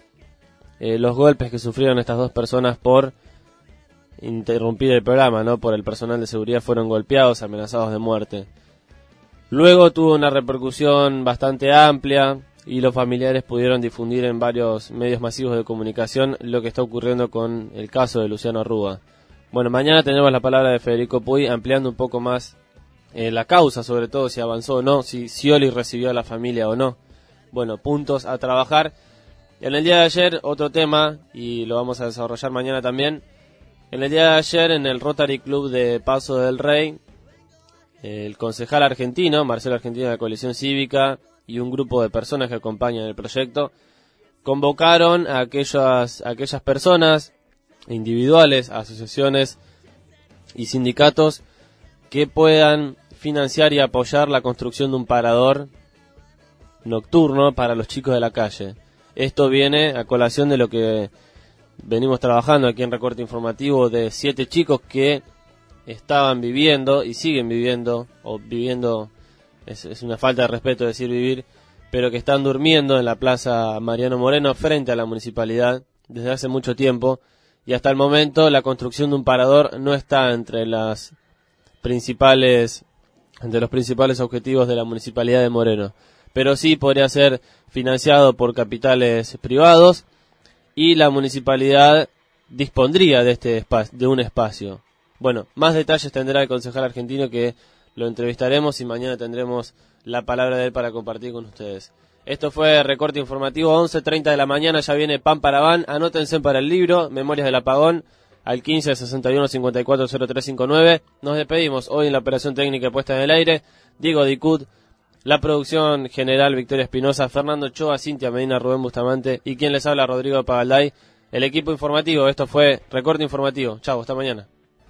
eh, los golpes que sufrieron estas dos personas por interrumpir el programa, ¿no? Por el personal de seguridad fueron golpeados, amenazados de muerte. Luego tuvo una repercusión bastante amplia y los familiares pudieron difundir en varios medios masivos de comunicación lo que está ocurriendo con el caso de Luciano Arruga. Bueno, mañana tenemos la palabra de Federico Puy ampliando un poco más eh, la causa, sobre todo si avanzó o no, si Scioli recibió a la familia o no. Bueno, puntos a trabajar. En el día de ayer, otro tema, y lo vamos a desarrollar mañana también. En el día de ayer, en el Rotary Club de Paso del Rey, el concejal argentino, Marcelo Argentino de la Coalición Cívica, y un grupo de personas que acompañan el proyecto, convocaron a aquellas, a aquellas personas, individuales, asociaciones y sindicatos que puedan financiar y apoyar la construcción de un parador nocturno para los chicos de la calle. Esto viene a colación de lo que venimos trabajando aquí en Recorte Informativo, de siete chicos que estaban viviendo y siguen viviendo, o viviendo, es, es una falta de respeto decir vivir, pero que están durmiendo en la Plaza Mariano Moreno frente a la municipalidad desde hace mucho tiempo, y hasta el momento la construcción de un parador no está entre las principales, entre los principales objetivos de la municipalidad de Moreno, pero sí podría ser financiado por capitales privados, y la municipalidad dispondría de este espacio, de un espacio. Bueno, más detalles tendrá el concejal argentino, que lo entrevistaremos y mañana tendremos la palabra de él para compartir con ustedes. Esto fue Recorte Informativo, once treinta de la mañana, ya viene Pan para Van, anótense para el libro, Memorias del Apagón, al quince sesenta y uno cincuenta y cuatro cero tres cincuenta y nueve. Nos despedimos hoy en la operación técnica puesta en el aire, Diego Dicut, la producción general Victoria Espinosa, Fernando Choa, Cintia Medina, Rubén Bustamante y quien les habla, Rodrigo Pagalday, el equipo informativo. Esto fue Recorte Informativo. Chau, hasta mañana.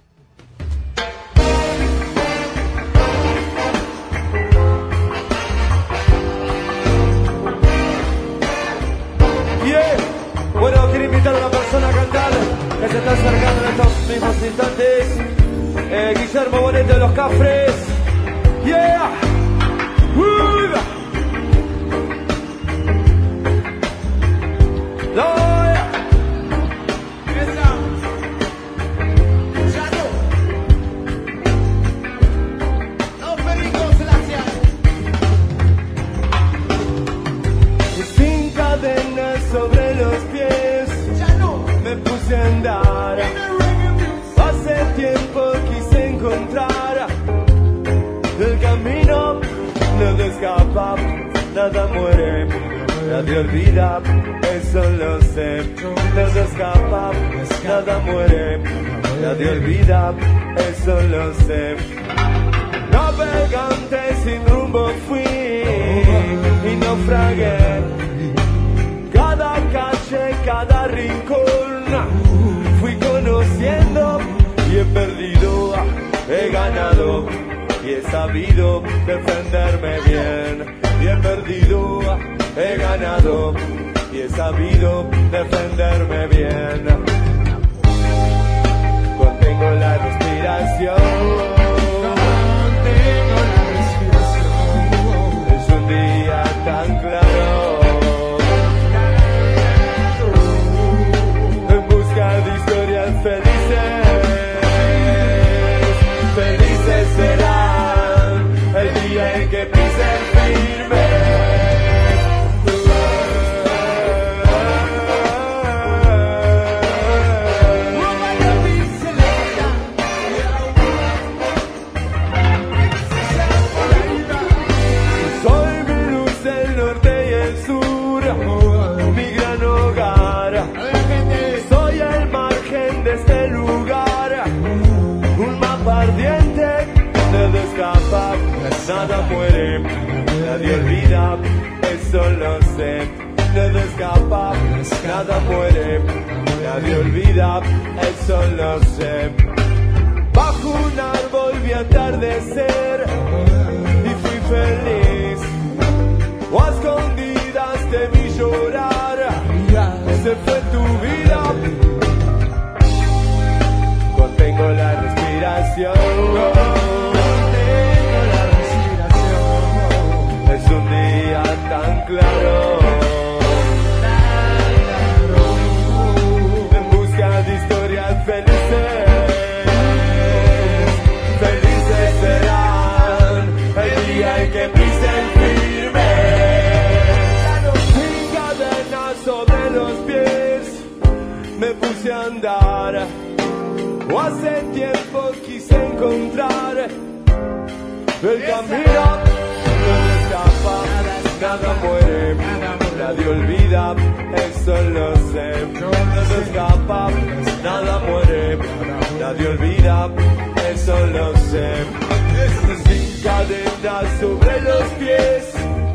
Yeah. Bueno, quiero invitar a una persona a cantar que se está acercando en estos mismos instantes. Eh, Guillermo Bonete de los Cafres. Yeah. Uh. No. Sobre los pies, ya no me puse a andar. Hace tiempo quise encontrar el camino, nada escapa, nada muere, nadie olvida, eso lo sé. Nada escapa, nada muere, nadie olvida, eso lo sé. Navegante sin rumbo fui y naufragué. Cada calle, cada rincón fui conociendo y he perdido, he ganado y he sabido defenderme bien. Y he perdido, he ganado y he sabido defenderme bien. Contengo la respiración, contengo la respiración. Es un día tan claro. De historias felices, felices serán el día en que pisen firme. nada muere, nadie olvida, eso lo sé, nada escapa, nada muere, nadie olvida, eso lo sé. Bajo un árbol vi atardecer y fui feliz, o a escondidas te vi llorar, se fue tu vida. Contengo la respiración, contengo la respiración, es un día tan claro, en busca de historias felices. Felices serán el día en que pisen firme, sin cadenas sobre los pies, me puse a andar. O hace tiempo quise encontrar el camino, no escapa, nada muere, nadie olvida, eso lo sé. No escapa, nada muere, nadie olvida, eso lo sé. Sin cadenas sobre los pies,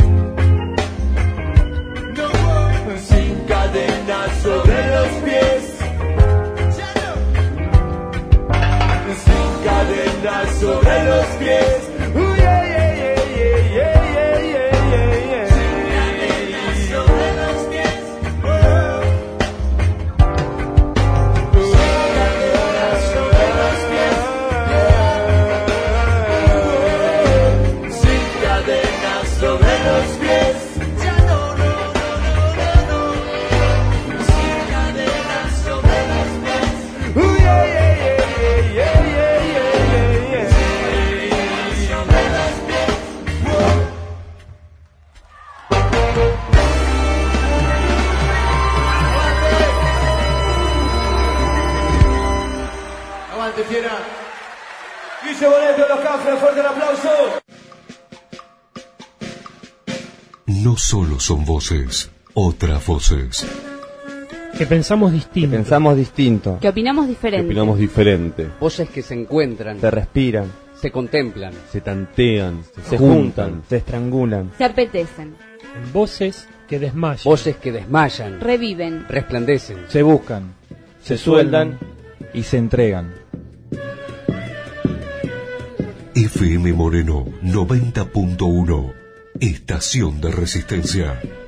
sin cadenas sobre los pies, sin cadenas sobre los pies. Uh, yeah, yeah, yeah, yeah, yeah, yeah, yeah, yeah. Sin cadenas sobre los pies. Uh. Sin cadenas sobre los pies. Uh. Sin cadenas sobre los pies. Ya no, no, no, no, no, no. Sin cadenas sobre los pies. Uh, yeah, yeah, yeah, yeah, yeah. Aguante, fiera. Guille Boneto, los Cafres, fuerte el aplauso. No solo son voces, otras voces. Que pensamos distinto. Que pensamos distinto. Que opinamos diferente. Que opinamos diferente. Voces que se encuentran, Se respiran, se contemplan, Se tantean, se, se juntan. juntan, se estrangulan. Se apetecen. En voces que desmayan. voces que desmayan, Reviven. resplandecen, Se buscan, se sueldan y se entregan. F M Moreno noventa punto uno, Estación de Resistencia.